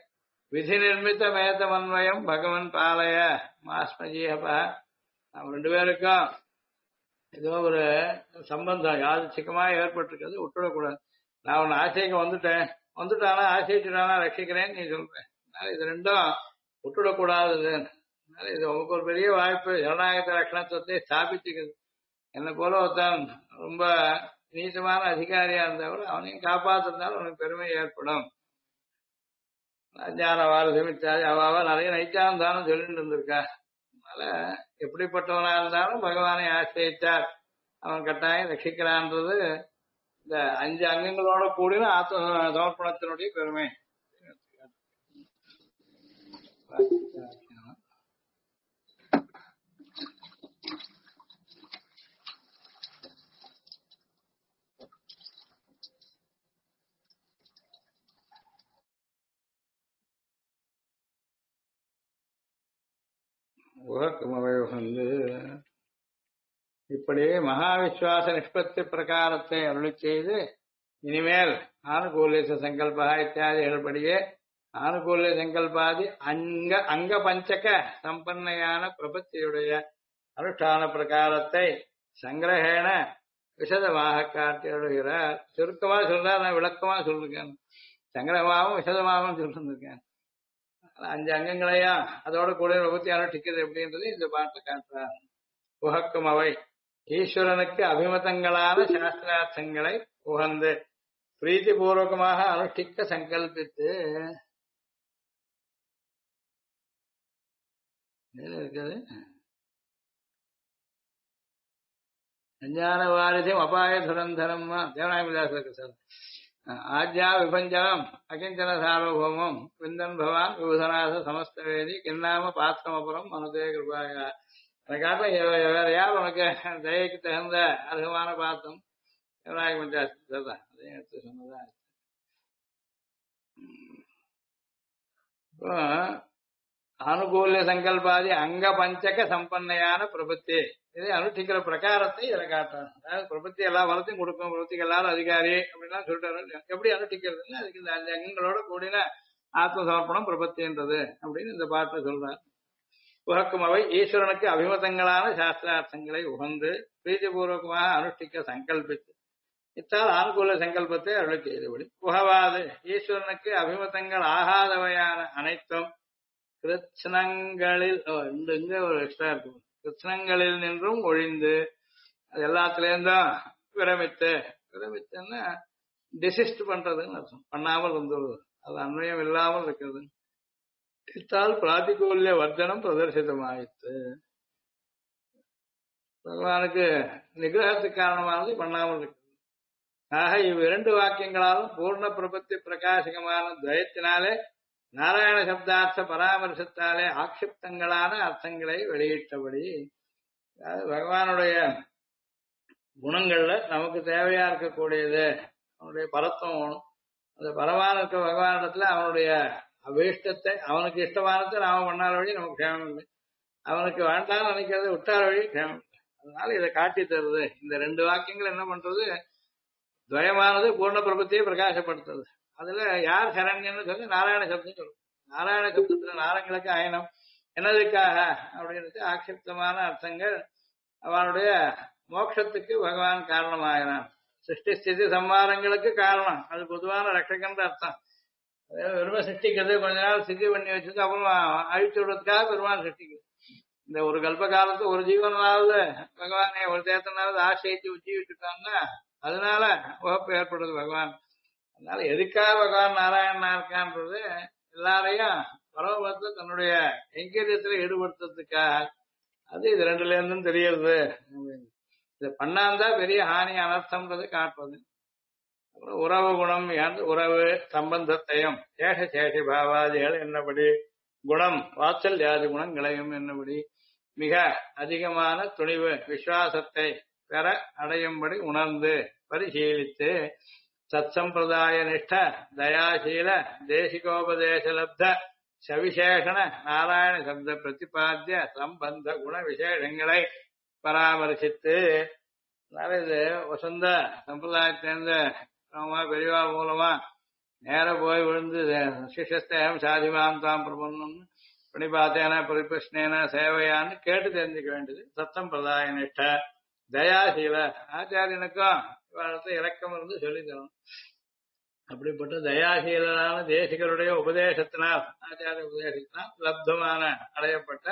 விதி நிர்மித்த மேதமன்வயம் பகவன் பாலய மாஸ்மஜீஹபா. நம்ம ரெண்டு பேருக்கும் ஏதோ ஒரு சம்பந்தம் யாதச்சிக்கமா ஏற்பட்டிருக்கிறது, விட்டுடக்கூடாது. நான் உன்னை ஆசைக்கு வந்துட்டானா ஆசைச்சுட்டானா ரட்சிக்கிறேன்னு நீ சொல்றேன். அதனால இது ரெண்டும் விட்டுடக்கூடாது. அதனால இது உங்களுக்கு ஒரு பெரிய வாய்ப்பு, ஜனநாயக ரட்சணத்துவத்தை ஸ்தாபிச்சுக்கிறது. என்னை போல ஒருத்தன் ரொம்ப நீச்சமான அதிகாரியா இருந்தவர் அவனையும் காப்பாத்திருந்தாலும் அவனுக்கு பெருமை ஏற்படும். ஞான வாரசமிச்சாரி அவாவா நிறைய நைச்சானம் தானும் சொல்லிட்டு இருந்திருக்கா. அதனால எப்படிப்பட்டவனா இருந்தாலும் பகவானை ஆசிரியித்தார் அவன் கட்டாயம் ரட்சிக்கிறான்றது இந்த 5 அங்கங்களோட கூடின ஆத்ம சமர்ப்பணத்தினுடைய பெருமை. இப்படி மகாவிஸ்வாச நிஷ்பத்தி பிரகாரத்தை அருளி செய்து இனிமேல் ஆனுகூல்ய சங்கல்பா இத்தியாதிகள்படியே ஆனுகூல்ய சங்கல்பாதி அங்க பஞ்சக சம்பன்னையான பிரபத்தியுடைய அனுஷ்டான பிரகாரத்தை சங்கிரகேண விசதமாக காட்டி அருளுகிறார். சுருக்கமா சொல்றார், நான் விளக்கமா சொல்லிருக்கேன். சங்கிரகமாகவும் விசதமாகவும் சொல்லிருக்கேன். 5 அங்கங்களையா அதோட கூட பிரபத்தி அனுஷ்டிக்கிறது எப்படின்றது இந்த பாட்டு காட்டுறார். உகக்கும் அவை ஈஸ்வரனுக்கு அபிமதங்களான சாஸ்திரார்த்தங்களை உகந்து பிரீத்திபூர்வகமாக அனுஷ்டிக்க சங்கல்பித்து இருக்குது. அஞ்ஞான வாரிசம் அபாய துரந்தரம் தேவநாயகதாசருக்கு சார் ஆஜ்யா விபஞ்சனம் அகிஞ்சன சார்வபௌமம் விந்தன் பவான் விபூதநாத சமஸ்தவேதி கிண்ணாம பாத்திரமபுரம் மனதே கிருபாயா. எனக்காக வேற யார் உனக்கு தயைக்கு தகுந்த அருகமான பாத்திரம்? தேவநாயக பஞ்சாயத்து தான் அதையும் எடுத்து சொன்னதா. இப்போ அனுகூல்ய சங்கல்பாதி அங்க பஞ்சக சம்பன்னையான பிரபத்தி இதை அனுஷ்டிக்கிற பிரகாரத்தை இதை காட்டுறாங்க. அதாவது பிரபத்தி எல்லா வளத்தையும் கொடுக்கும், பிரபத்திக்கு எல்லாரும் அதிகாரி அப்படின்லாம் சொல்லிட்டாரு. எப்படி அனுஷ்டிக்கிறதுன்னு அதுக்கு இந்த 5 அங்கங்களோட கூடின ஆத்ம சமர்ப்பணம் பிரபத்தின்றது அப்படின்னு இந்த பாட்டை சொல்றாரு. உகக்கும் அவை ஈஸ்வரனுக்கு அபிமதங்களான சாஸ்திரார்த்தங்களை உகந்து பிரீதிபூர்வகமாக அனுஷ்டிக்க சங்கல்பித்து இத்தால் ஆனுகூல சங்கல்பத்தை அருளை செய்தபடி உகவாது ஈஸ்வரனுக்கு அபிமதங்கள் ஆகாதவையான அனைத்தும் கிருத்னங்களில் இங்க ஒரு எக்ஸ்ட்ரா இருக்கும், கிருத்னங்களில் நின்றும் ஒழிந்து அது எல்லாத்துலேருந்தும் விரமித்துன்னா டிசிஸ்ட் பண்றதுன்னு அர்த்தம். பண்ணாமல் இருந்துள்ளது, அது அன்வயம் இல்லாமல் இருக்கிறது. இத்தால் பிராதிகூல்ய வர்த்தனம் பிரதர்சிதமாயிற்று. பகவானுக்கு நிகிரகத்துக்கு காரணமானது பண்ணாமல் இருக்கிறது. ஆக இவ்விரண்டு வாக்கியங்களாலும் பூர்ண பிரபத்தி பிரகாசகமான துவயத்தினாலே நாராயண சப்தார்த்த பராமர்சத்தாலே ஆக்ஷிப்தங்களான அர்த்தங்களை வெளியிட்டபடி பகவானுடைய குணங்கள்ல நமக்கு தேவையா இருக்கக்கூடியது அவனுடைய பரத்துவம். அந்த பரமான இருக்க பகவானிடத்துல அவனுடைய அபீஷ்டத்தை அவனுக்கு இஷ்டமானதை நாம பண்ணாத வழி நமக்கு கேமம் இல்லை, அவனுக்கு வேண்டாம்னு நினைக்கிறத விட்டார வழி கேமம் இல்லை. அதனால இதை காட்டி தருது. இந்த 2 வாக்கியங்கள் என்ன பண்றது, துவயமானது பூர்ண பிரபத்தியை பிரகாசப்படுத்துறது. அதுல யார் சரண்யன்னு சொல்லி நாராயண சப்தம் சொல்லும். நாராயண சப்தத்துல நாரங்களுக்கு அயனம் என்னதுக்காக அப்படின்றது ஆக்ஷிப்தமான அர்த்தங்கள். அவனுடைய மோட்சத்துக்கு பகவான் காரணமாகிறான். சிருஷ்டி ஸ்திதி சம்மாரங்களுக்கு காரணம், அது பொதுவான ரட்சகன்ற அர்த்தம். பெருமை சிருஷ்டிக்கிறது, கொஞ்ச நாள் ஸ்திதி பண்ணி வச்சுட்டு அப்புறம் அழிச்சு விடுறதுக்காக பெருமாள் சிருஷ்டிக்கிறது. இந்த ஒரு கல்ப காலத்து ஒரு ஜீவனாவது பகவானை ஒரு தேத்தனாவது ஆசைத்து ஜீவிச்சுட்டான்னா அதனால உகப்பு ஏற்படுது பகவான். அதனால எதுக்காக பகவான் நாராயணனா இருக்கான்றது எல்லாரையும் பரமபதத்தை தன்னுடைய கைங்கரியத்துல ஈடுபடுத்துறதுக்காக. அது இது 2ல இருந்தும் தெரியுது. இதை பண்ணாந்தா பெரிய ஹானி அனர்த்தம்ன்றது காட்டுறது. அப்புறம் உறவு குணம் உறவு சம்பந்தத்தையும் சேஷ சேஷி பாவாதிகள் என்னபடி குணம் வாத்சல்யாதி குணங்களையும் என்னபடி மிக அதிகமான துணிவு விசுவாசத்தை பெற அடையும்படி உணர்ந்து பரிசீலித்து சத் சம்பிரதாய நிஷ்ட தயாசீல தேசிகோபதேசலப்த சவிசேஷண நாராயண சப்த பிரதிபாத்திய சம்பந்த குண விசேஷங்களை பராமரிசித்து இது வசந்த சம்பிரதாயத்திலிருந்து பெரியவா மூலமா நேர போய் விழுந்து சிஷ்யஸ்தேகம் சாதிமாம் தாம் பிரபன்னம்னு பணிபாத்தேன பரிபிருஷ்ணேன சேவையான்னு கேட்டு தெரிஞ்சுக்க வேண்டியது. சத்தம் பிரதாய நிஷ்ட தயாசீல ஆச்சாரியனுக்கும் இவரத்தை இறக்கம் இருந்து சொல்லி தரணும். அப்படிப்பட்ட தயாசீலரான தேசிகருடைய உபதேசத்தினால் ஆச்சாரிய உபதேசத்தினால் லப்தமான அடையப்பட்ட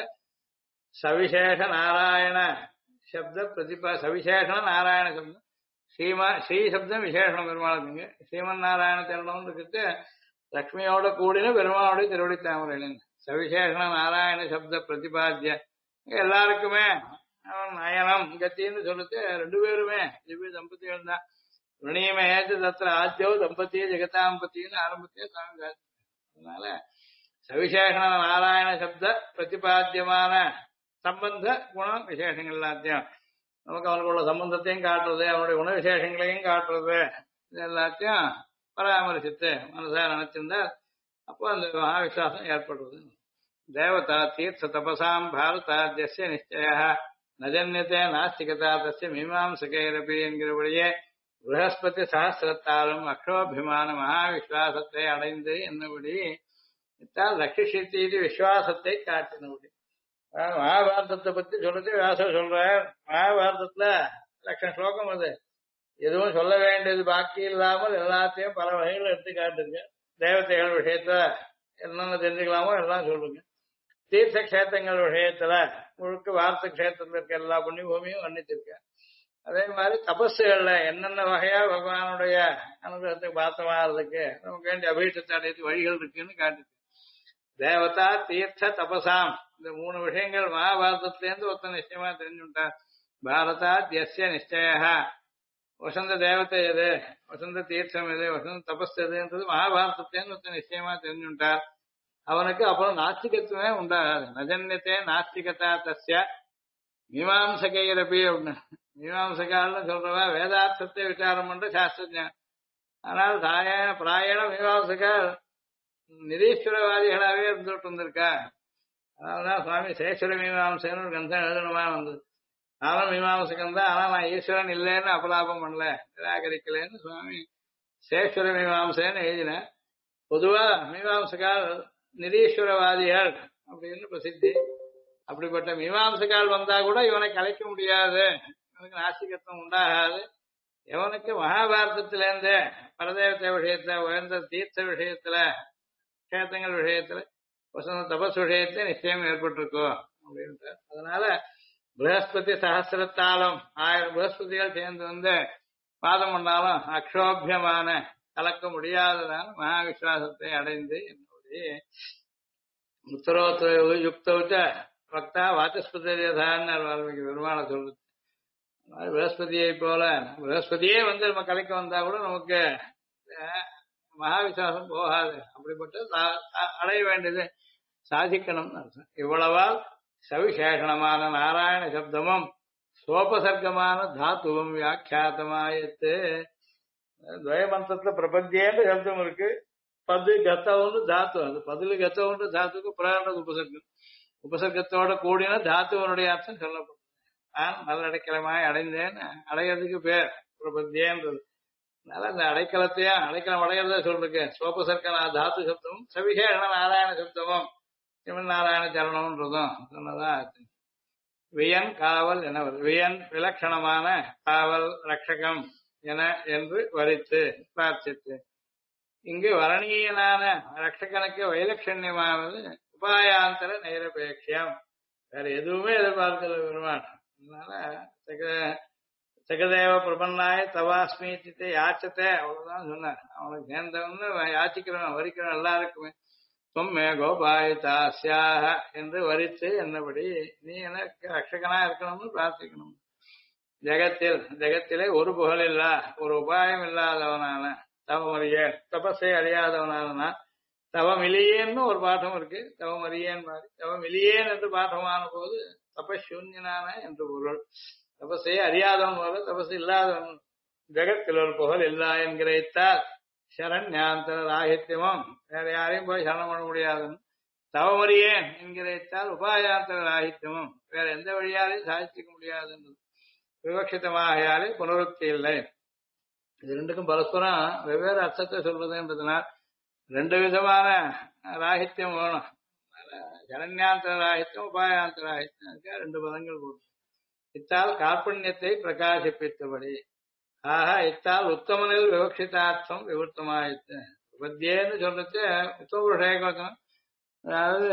சவிசேஷ நாராயண சப்த பிரதிபா சவிசேஷன நாராயண சப்தம் ஸ்ரீ சப்தம் விசேஷனம் பெருமாளுக்குங்க. ஸ்ரீமன் நாராயண சரணம்னு இருக்கிறது லக்ஷ்மியோட கூடின பெருமாளுடைய திருவடி தாமரையில சவிசேஷன நாராயண சப்த பிரதிபாத்திய எல்லாருக்குமே அவன் நயனம் கத்தின்னு சொல்லிட்டு ரெண்டு பேருமே திவ்ய தம்பதிகள் தான். ருணியம ஏற்று தத்திர ஆத்தியோ தம்பத்திய ஜெகதாம்பத்தின்னு ஆரம்பத்தையே சுவாமி காட்சி. அதனால சவிசேஷன நாராயண சப்த பிரதிபாத்தியமான சம்பந்த குணம் விசேஷங்கள் எல்லாத்தையும் நமக்கு அவனுக்குள்ள சம்பந்தத்தையும் காட்டுறது, அவனுடைய குண விசேஷங்களையும் காட்டுறது, இது எல்லாத்தையும் பராமரிச்சுட்டு மனசா நினைச்சிருந்தா அப்போ அந்த மகாவிஸ்வாசம் ஏற்படுறது. தேவதா தீர்த்த தபசாம் பாரதாத்திய நிச்சய நஜன்யத்தே நாஸ்திகதா தஸ்ய மீமாம்சகைரபி என்கிறபடியே ப்ரஹஸ்பதி சகசிரத்தாலும் அக்ஷோபிமான மகாவிஸ்வாசத்தை அடைந்து என்னபடி ரட்சிஷித்தி விஸ்வாசத்தை காட்டினபடி. மகாபாரதத்தை பத்தி சொல்றது வியாசர் சொல்றார். மகாபாரதத்துல லட்சம் ஸ்லோகம் அது. எதுவும் சொல்ல வேண்டியது பாக்கி இல்லாமல் எல்லாத்தையும் பல வகைகள் எடுத்து காட்டுங்க. தேவதைகள் விஷயத்துல என்னென்ன தெரிஞ்சுக்கலாமோ எல்லாம் சொல்லுங்க. தீர்த்த கஷேத்திரங்கள் விஷயத்துல முழுக்க வார்த்த கஷேத்திரத்துல இருக்க எல்லா புண்ணியபூமியும் வர்ணிச்சிருக்க. அதே மாதிரி தபஸுகள்ல என்னென்ன வகையா பகவானுடைய அனுகிரகத்துக்கு பாத்தமாகிறதுக்கு நமக்கு வேண்டிய அபீஷத்தை அடையத்து வழிகள் இருக்குன்னு காட்டு. தேவதா தீர்த்த தபசாம் இந்த மூணு விஷயங்கள் மகாபாரதத்திலேருந்து ஒருத்தன் நிச்சயமா தெரிஞ்சுட்டார். பாரதா தியஸ்ய நிச்சய வசந்த தேவதை எது, வசந்த தீர்த்தம் எது, வசந்த தபஸ் எதுன்றது மகாபாரதத்திலேருந்து ஒருத்தன் நிச்சயமா தெரிஞ்சுட்டார். அவனுக்கு அப்புறம் நாஸ்திகத்துவமே உண்டாகாது. நஜன்யத்தே நாஸ்திகதா தஸ்ய மீமாம்சகைரபி அப்படின்னு. மீமாம்சகால்னு சொல்றவ வேதார்த்தத்தை விசாரம் பண்ற சாஸ்திரஜன். ஆனால் பிராயண மீமாம்சகால் நிரீஸ்வரவாதிகளாவே இருந்துட்டு வந்திருக்கா. அதனாலதான் சுவாமி சேஸ்வர மீமாம்சன்னு ஒரு கந்தம் எழுதணுமா வந்தது. நானும் மீமாம்சகம் தான், ஆனா நான் ஈஸ்வரன் இல்லைன்னு அபலாபம் பண்ணல, நிராகரிக்கலன்னு சுவாமி சேஸ்வர மீமாம்சன்னு எழுதினேன். பொதுவா மீமாம்சகால் நிரீஸ்வரவாதிகள் அப்படின்னு பிரசித்தி. அப்படிப்பட்ட மீமாம்சகால் வந்தா கூட இவனை கலைக்க முடியாது, இவனுக்கு நாஸ்திகத்துவம் உண்டாகாது. இவனுக்கு மகாபாரதத்திலேருந்து பரதேவத்தை விஷயத்துல, உயர்ந்த தீர்த்த விஷயத்துல, கஷேத்திரங்கள் விஷயத்துல, வசந்த தபஸ் விஷயத்துல நிச்சயம் ஏற்பட்டிருக்கும் அப்படின்ட்டு. அதனால ப்ரஹஸ்பதி சகசிரத்தாலும் 1000 ப்ரஹஸ்பதிகள் சேர்ந்து வந்து பாதம் பண்ணாலும் அக்ஷோபியமான கலக்க முடியாததான மகாவிஸ்வாசத்தை அடைந்து என்னுடைய உத்தரோத்தர யுக்தவுச்ச பக்தா வாச்சஸ்பதிதான் வால்மீகி பெருமான சொல்றது. ப்ரஹஸ்பதியை போல ப்ரஹஸ்பதியே வந்து நம்ம கலைக்க வந்தா கூட நமக்கு மகாவிஸ்வாசம் போகாது. அப்படிப்பட்ட அடைய வேண்டியது சாதிக்கணும்னு அர்த்தம். இவ்வளவால் சவிசேஷணமான நாராயண சப்தமும் சோபசர்க்கமான தாத்துவம் வியாக்கியாத்தமாயத்து. துவயமந்திரத்துல பிரபத்தியேன்ற சப்தம் இருக்கு. பது கத்தவன்னு தாத்து, அது பதிலு கத்தவன்ற தாத்துக்கு பிராரண உபசர்க்கம். உபசர்க்கத்தோட கூடின தாத்துவனுடைய அர்த்தம் சொல்லப்படும். நான் நல்லடைக்கலமாய் அடைந்தேன், அடையிறதுக்கு பேர் பிரபத்தியன்றது. அதனால இந்த அடைக்கலம் அடையிறத சொல்லிருக்கேன். சோபசர்க்க தாத்து சப்தமும் சவிசேஷண நாராயண சப்தமும் சிவன் நாராயண சரணம்ன்றதும் சொன்னதா. வியன் காவல் என வியன் விலட்சணமான காவல் ரட்சகம் என என்று வரித்து பிரார்த்தித்து. இங்கு வரணீயனான ரட்சகனுக்கு வைலட்சண்யமானது உபாயாந்தர நைரபேட்சியம். வேற எதுவுமே எதிர்பார்க்கல பெருமான். அதனால சகதேவ பிரபன்னாய தவாஸ்மீத்தை யாச்சத்தை அவ்வளவுதான் சொன்னார். அவனுக்கு சேர்ந்தவன்னு யாச்சிக்கிறவன் வரிக்கிறவன் எல்லாருக்குமே தொம்மே கோபாயிதாஸ்யாக என்று வரித்து என்னபடி நீ எனக்கு ரட்சகனா இருக்கணும்னு பிரார்த்திக்கணும். ஜெகத்திலே ஒரு புகழ் இல்லா, ஒரு உபாயம் இல்லாதவனான தவமறியே தபஸை அறியாதவனான தவமிலியேன்னு ஒரு பாடம் இருக்கு. தவமறியேன் மாதிரி தவமிலியேன் என்று பாடமான போது தபசூன்யனான என்று பொருள். தபஸை அறியாதவன் போல தபஸ் இல்லாதவன். ஜெகத்தில் ஒரு புகழ் இல்லா என்கிறால் சரண்யாந்தர ராகித்யமும் வேற யாரையும் போய் சரணம் பண்ண முடியாதுன்னு. தவமறியேன் என்கிறால் உபாயாந்தர ராகித்யமும் வேற எந்த வழியாலையும் சாதிச்சிக்க முடியாதுன்றது. விவக்ஷிதமாகையாலே புனருக்தி இல்லை. இது ரெண்டுக்கும் பரஸ்பரம் வெவ்வேறு அர்த்தத்தை சொல்றதுன்றதுனால் ரெண்டு விதமான ராகித்யம் வேணும். ஜனன்யாந்தர ராகித்யம், உபாயாந்தர ராகித்யம், அதுக்காக ரெண்டு பதங்கள் போடும். இத்தால் கார்பண்யத்தை பிரகாசிப்பித்தபடி, ஆக இத்தால் உத்தமனில் விவக்ஷிதார்த்தம் விவர்த்தமாயிற்று. உபத்தியேன்னு சொல்றது உத்தம புருஷேகம், அதாவது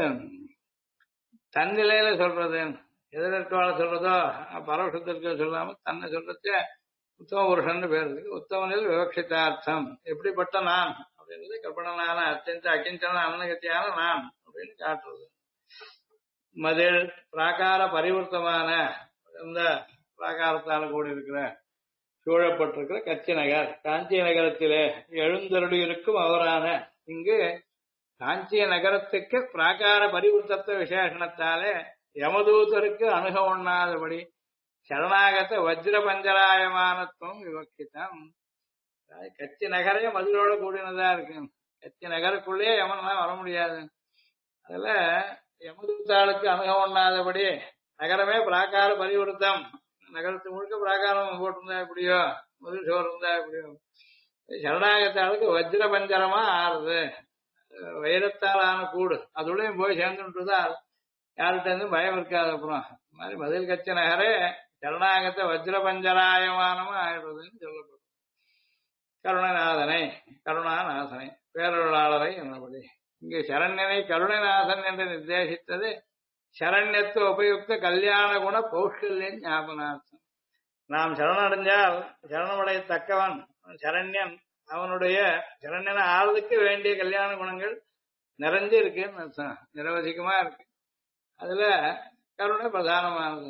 தன்னிலையில சொல்றது. எதிர்கால சொல்றதோ பரவசத்திற்கு சொல்லாம தன்னை சொல்றது உத்தம புருஷன் பேர் இருக்கு. உத்தமனில் விவக்ஷிதார்த்தம், எப்படிப்பட்ட நான் அப்படின்றது கற்பனான அத்தியந்த அகிஞ்சன அன்னகத்தியான நான் அப்படின்னு காட்டுறது. மதில் பிராகார பரிவர்த்தமான இந்த பிராகாரத்தால் கூடி இருக்கிற சூழப்பட்டிருக்கிற கச்சி நகர், காஞ்சி நகரத்திலே எழுந்தருளி இருக்கும் அவரான. இங்கு காஞ்சிய நகரத்துக்கு பிராகார பரிவர்த்தத்த விசேஷணத்தாலே யமதூதருக்கு அணுக உண்ணாதபடி சரணாகத வஜ்ர பஞ்சராயமானத்துவம் விவக்ஷிதம். கச்சி நகரே மதுரோட கூடினதா இருக்கு. கச்சி நகருக்குள்ளேயே யமனா வர முடியாது. அதுல யமதூத்தாளுக்கு அணுக உண்ணாதபடி நகரமே பிராகார பரிவர்த்தம். நகரத்து முழுக்க பிராகாரம் போட்டிருந்தா எப்படியோ, முதல் சோறு இருந்தா எப்படியோ. சரணாகத்தாளுக்கு வஜ்ர பஞ்சரமா ஆறுது, வைரத்தால் ஆன கூடு. அதுள்ளயும் போய் சேர்ந்துட்டுதான் யார்கிட்ட இருந்து பயம் இருக்காது. அப்புறம் இந்த மாதிரி மதில் கச்ச நகரே சரணாகத்தை வஜ்ர பஞ்சராயமானமா ஆயிடுறதுன்னு சொல்லப்படும். கருணநாதனை, கருணாநாதனை, பேரருளாளரை என்னபடி. இங்கு சரண்யனை கருணநாதன் என்று நிர்தேசித்தது சரண்யத்துவ உபயுக்த கல்யாண குண பௌஷ்கல்யன் ஞாபனார்த்தம். நாம் சரணடைஞ்சால் சரணமடையத்தக்கவன் சரண்யன், அவனுடைய சரண்யனை ஆறுதற்கு வேண்டிய கல்யாண குணங்கள் நிறைஞ்சு இருக்குன்னு அர்த்தம், நிரவதிகமா இருக்கு. அதுல கருணை பிரதானமானது.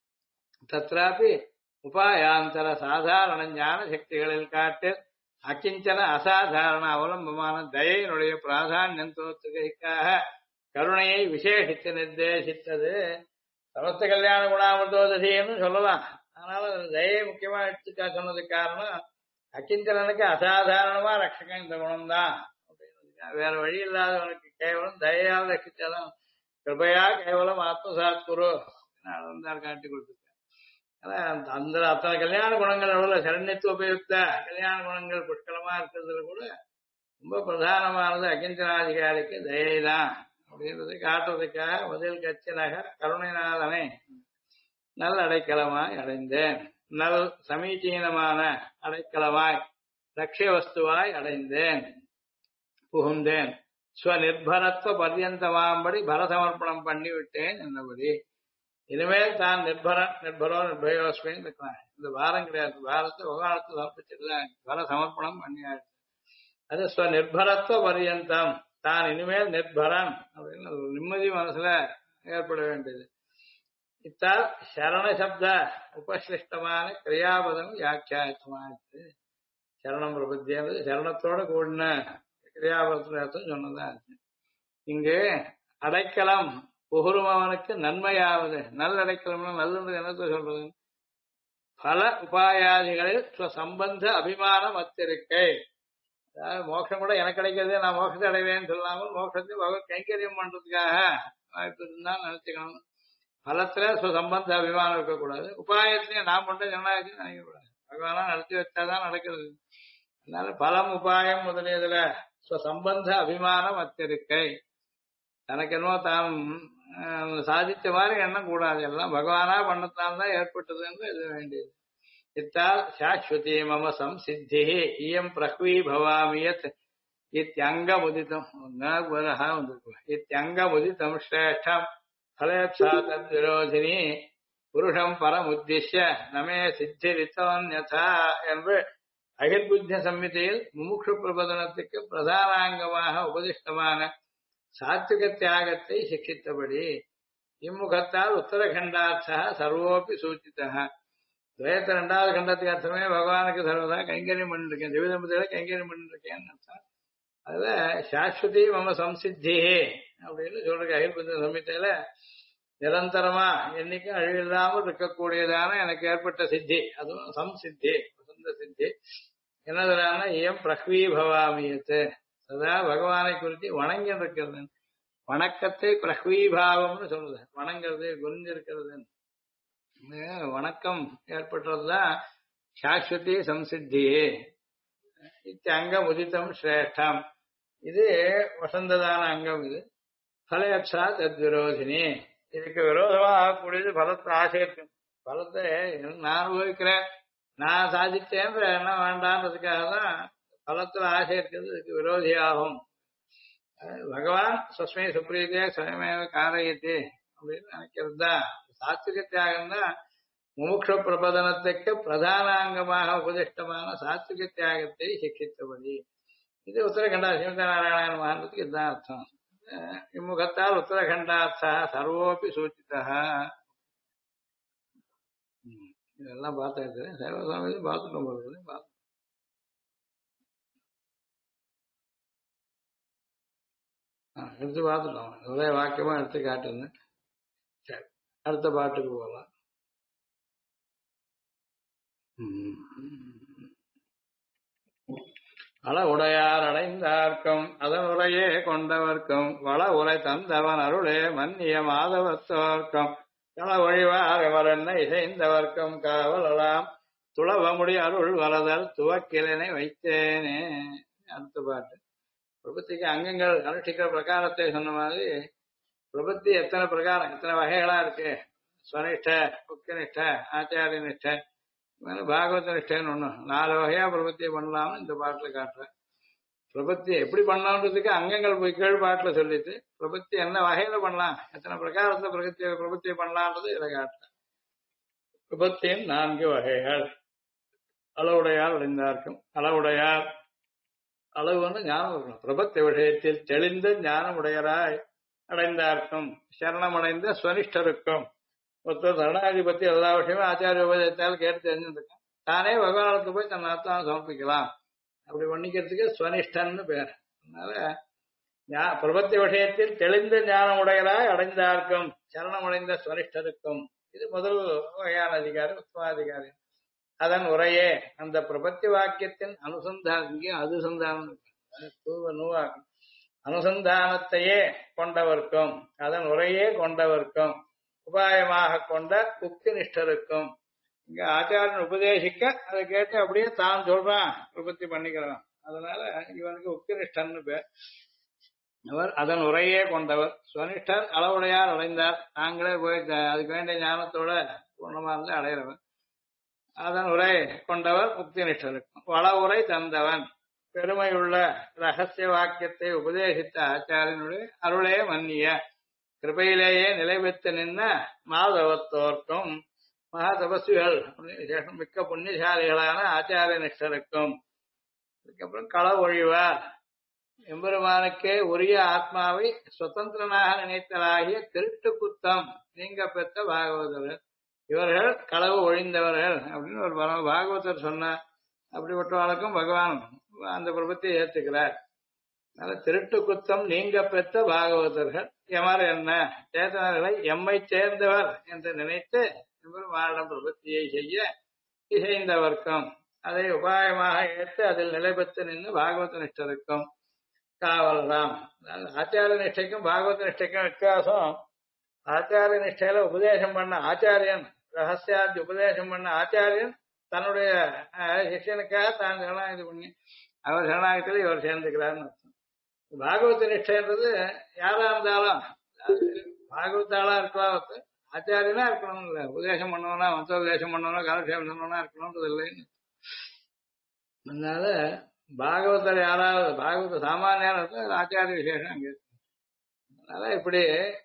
தத்ராபி உபாயாந்தர சாதாரண ஞான சக்திகளில் காட்டு அகிஞ்சன அசாதாரண அவலம்பமான தயையினுடைய பிராதான்யம் தோற்றுகைக்காக கருணையை விசேஷித்து நிர்தேசித்தது. சமஸ்த கல்யாண குணாமிர்தோதசின்னு சொல்லலாம். ஆனாலும் தயை முக்கியமா எடுத்துக்கா சொன்னதுக்கு காரணம் அகிஞ்சனனுக்கு அசாதாரணமா ரட்சகம் இந்த குணம்தான் அப்படின்னு. வேற வழி இல்லாதவனுக்கு கேவலம் தயையால் ரட்சிச்சாலும் கிருபையா கேவலம் ஆத்மசாத் குரு காட்டி கொடுத்துருக்க. அந்த அத்தனை கல்யாண குணங்கள் எவ்வளவு சரண்யத்துவ உபயுக்த கல்யாண குணங்கள் புஷ்கலமா இருக்கிறதுல கூட ரொம்ப பிரதானமானது அகிஞ்சனாதிகாரிக்கு தயை தான் அப்படின்றது காட்டுறதுக்காக முதல் கட்சி நகர் கருணைநாதனை நல் அடைக்கலமாய் அடைந்தேன், நல் சமீச்சீனமான அடைக்கலமாய் லட்சிய வஸ்துவாய் அடைந்தேன், புகுந்தேன். ஸ்வநிர்பரத்துவ பர்யந்தமாம்படி பரசமர்ப்பணம் பண்ணிவிட்டேன் என்னபடி. இனிமேல் தான் நிர்பரோ நிர்பயோஸ்மின்னு இருக்கலாம். இந்த பாரம் கிடையாது, பாரத்தை உகாரத்தை சமர்ப்பிச்சிடல, பர சமர்ப்பணம் பண்ணியாச்சு. அது ஸ்வநிர்பரத்துவ பர்யந்தம், தான் இனிமேல் நிர்பரன் அப்படின்னு ஒரு நிம்மதி மனசுல ஏற்பட வேண்டியது. இத்தால் சரண சப்த உபசிருஷ்டமான கிரியாபதம் வியாக்கியாயத்தமாச்சு. சரணம் பிரபத்தியானது சரணத்தோட கூடின கிரியாபதத்தின் சொன்னதா இருக்கு. இங்கு அடைக்கலம் புகுருமவனுக்கு நன்மையாவது. நல் அடைக்கலம்னா நல்லது என்னத்தை சொல்றது? பல உபாயாதிகளில் சம்பந்த அபிமானம் அத்திருக்கை. அதாவது மோட்சம் கூட எனக்கு கிடைக்கிறதே நான் மோட்சத்தை அடைவேன்னு சொல்லாமல் மோட்சத்தை பகவத் கைங்கரியம் பண்றதுக்காக வாய்ப்பு இருந்தால் நினைச்சுக்கணும். பலத்துல சம்பந்த அபிமானம் இருக்கக்கூடாது. உபாயத்திலையும் நான் பண்ற ஜனநாயகத்தையும் நினைக்கக்கூடாது. பகவானா நடத்தி வச்சாதான் நடக்கிறது. அதனால பலம் உபாயம் முதலியதுல சம்பந்த அபிமானம் அத்திருக்கை. தனக்கு என்னவோ தான் சாதித்த மாதிரி எண்ணம் கூடாது. எல்லாம் பகவானா பண்ணத்தால்தான் ஏற்பட்டது என்று எழுத வேண்டியது. இத்தால் சாஸ்வதி மம சம்சித்தி இயம் பிரஹ்வி பவாமியத் இத்தியங்கமுதிதம் இத்தியங்கமுதிதம் ஸ்ரேஷ்டம் பலேப்சா தத் விரோதினி புருஷம் பரமுத்திஷ்ய நமே சித்திரித்தோன்யதா என்று அகிர்புத்திய சம்மிதையில் முமுட்சு பிரபதனத்துக்கு பிரதானாங்கமாக உபதிஷ்டமான சாத்விக தியாகத்தை சிக்கித்தபடி இம்முகத்தால் உத்தரகண்டார்த்தா சர்வோப்பி சூச்சிதா. துவயத்தை ரெண்டாவது கண்டத்துக்கு அர்த்தமே பகவானுக்கு சர்வதா கைங்கரியம் பண்ணிருக்கேன், திவ்யதம்பதியில கைங்கரியம் பண்ணிருக்கேன்னு அர்த்தம். அதுல சாஸ்வதி மம சம்சித்தி அப்படின்னு சொல்ற அகிர்புத்திய சம்மிதையில நிரந்தரமா என்னைக்கும் அழிவில்லாமல் இருக்கக்கூடியதான எனக்கு ஏற்பட்ட சித்தி, அதுவும் சம்சித்தி வசந்த சித்தி. என்னதுனா இயம் பிரஹ்வி பவாமியத்து, சதா பகவானை குறித்து வணங்கி இருக்கிறது. வணக்கத்தை பிரஹ்வீபாவம்னு சொல்றது, வணங்குறது குறிஞ்சிருக்கிறது. வணக்கம் ஏற்பட்டதுதான் சாஸ்வதி சம்சித்தி. அங்கம் உதித்தம் சிரேஷ்டம். இது வசந்ததான அங்கம். இது பலயப்சா தத் விரோதினி. இதுக்கு விரோதமா ஆகக்கூடியது பலத்தை ஆசைக்கும். பலத்தை நான் அனுபவிக்கிறேன், நான் சாதித்தேன்ற எண்ணம் வேண்டான்றதுக்காக தான் பலத்துல ஆசை இருக்கிறது இதுக்கு விரோதியாகும். பகவான் சஸ்மை சுப்ரீதே சுயமேவ காரயத்தே அப்படின்னு நினைக்கிறது தான் சாத்விக தியாகம் தான். முமுட்ச பிரபதனத்துக்கு பிரதான அங்கமாக உபதிஷ்டமான சாத்விக தியாகத்தை சிக்ஷித்தபடி. இது உத்தரகண்டா ஸ்ரீமத நாராயண மகான்றதுக்கு இதுதான் அர்த்தம். இம்முகத்தால் உத்தரகண்டார்த்தா சர்வோபி சூச்சிதா. இதெல்லாம் பார்த்தாச்சு. சர்வசாமி பார்த்துட்டோம் போது எடுத்து பார்த்துட்டோம். ஒரே வாக்கியமா எடுத்து காட்டுங்க. சரி, அடுத்த பாட்டுக்கு போகலாம். அள உடையார் அடைந்தார்க்கும் அதன் உரையே கொண்டவர்க்கும் வள உரை தந்தவன் அருளே மன்னிய மாதவத்தோர்க்கும் கள ஒழிவார் எவரென்ன இசைந்தவர்க்கும் காவலலாம் துளவமுடி அருள் வளதல் துவக்கிலனை வைத்தேனே. அடுத்த பாட்டு. பிரபத்திக்கு அங்கங்கள் அனுஷ்டிக்கிற பிரகாரத்தை சொன்ன மாதிரி பிரபத்தி எத்தனை பிரகாரம் எத்தனை வகைகளா இருக்கு. ஸ்வனிஷ்ட, முக்கியனிஷ்ட, ஆச்சாரிய நிஷ்ட, பாகவத நிஷ்டன்னு ஒண்ணு 4 வகையா பிரபத்தியை பண்ணலாம்னு இந்த பாட்டுல காட்டுறேன். பிரபத்தி எப்படி பண்ணலாம்ன்றதுக்கு அங்கங்கள் போய் கீழ் பாட்டுல சொல்லிட்டு பிரபத்தி என்ன வகையில பண்ணலாம், எத்தனை பிரகாரத்துல பிரபத்தியை பண்ணலாம்ன்றது இதை காட்டுறேன். பிரபத்தியின் 4 வகைகள். அளவுடையார் அடைந்தார்க்கும். அளவுடையார் அளவுன்னு ஞானம் இருக்கணும். பிரபத்தி விஷயத்தில் தெளிந்த ஞானம் உடையராய் அடைந்தார்க்கும் சரணமடைந்த ஸ்வனிஷ்டருக்கும். ஒருத்தர் சரணாதிபத்தி எல்லா விஷயமும் ஆச்சாரிய உபதேசத்தால் கேட்டு தெரிஞ்சிருக்கான். தானே பகவானுக்கு போய் தன் ஆத்மா சமர்ப்பிக்கலாம். அப்படி பண்ணிக்கிறதுக்கு ஸ்வனிஷ்டன்னு பேர். அதனால பிரபத்தி விஷயத்தில் தெளிந்த ஞானம் உடையராய் அடைந்தார்க்கும் சரணமடைந்த ஸ்வனிஷ்டருக்கும். இது முதல் வகையான அதிகாரி, உத்தமாதிகாரி. அதன் உரையே அந்த பிரபத்தி வாக்கியத்தின் அனுசந்தானம், இங்கே அதுசந்தானம் அனுசந்தானத்தையே கொண்டவர்க்கும் அதன் உரையே கொண்டவர்க்கும் உபாயமாக கொண்ட உக்தி நிஷ்டருக்கும். இங்க ஆச்சாரன் உபதேசிக்க அதை கேட்டு அப்படியே தான் சொல்றான், பிரபத்தி பண்ணிக்கிறான். அதனால இவனுக்கு உக்தி நிஷ்டன்னு பேர். அவர் அதன் உரையே கொண்டவர். ஸ்வனிஷ்டர் அளவுடையார் அடைந்தார். தாங்களே போய் அதுக்கு வேண்டிய ஞானத்தோட பூர்ணமா இருந்து அடைகிறவர். அதன் உரை கொண்டவர் உக்தி நிஷ்டருக்கும். வள உரை தந்தவன் பெருமையுள்ள ரகசிய வாக்கியத்தை உபதேசித்த ஆச்சாரியனுடைய அருளே மன்னிய கிருபையிலேயே நிலை பெற்று நின்ன மாதவத்தோர்க்கும் மகா தபஸ்விகள் விசேஷம் மிக்க புண்ணியசாலிகளான ஆச்சாரிய நிஷ்டருக்கும். அதுக்கப்புறம் கள ஒழிவார் எம்பெருமானுக்கே உரிய ஆத்மாவை சுதந்திரனாக நினைத்தலாகிய திருட்டு குத்தம் நீங்க பெற்ற பாகவதர்கள். இவர்கள் களவு ஒழிந்தவர்கள் அப்படின்னு ஒரு பாகவதர் சொன்னார். அப்படிப்பட்டவர்களுக்கும் பகவான் அந்த பிரபத்தியை ஏற்றுக்கிறார். அதனால திருட்டு குத்தம் நீங்க பெற்ற பாகவதர்கள் எமர் என்ன சேத்தனர்களை எம்மை சேர்ந்தவர் என்று நினைத்து எம்பெருமானிடம் பிரபத்தியை செய்ய இசைந்தவர்க்கும் அதை உபாயமாக ஏற்று அதில் நிலை பெற்று நின்று பாகவத நிஷ்டருக்கும் காவலராம். ஆச்சாரிய நிஷ்டைக்கும் பாகவத நிஷ்டைக்கும் வித்தியாசம். ஆச்சாரிய நிஷ்டையில உபதேசம் பண்ண ஆச்சாரியன், ரகசியாதி உபதேசம் பண்ண ஆச்சாரியன் தன்னுடைய சிஷியனுக்காக தான் சரணாகதி பண்ணி அவர் சரணாகத்தில் இவர் சேர்ந்துக்கிறார்னு அர்த்தம். பாகவத நிஷ்டைன்றது யாரா இருந்தாலும் பாகவத்தாளா இருக்கலாம், ஆச்சாரியனா இருக்கணும் இல்ல, உபதேசம் பண்ணவனா மொத்த உபதேசம் பண்ணவனா காலக்ஷேபம் பண்ணவனா இருக்கணும்ன்றது இல்லைன்னு. அதனால பாகவதர் யாராவது பாகவத சாமானியான ஆச்சாரிய விசேஷம் அங்க இருக்கு. அதனால இப்படி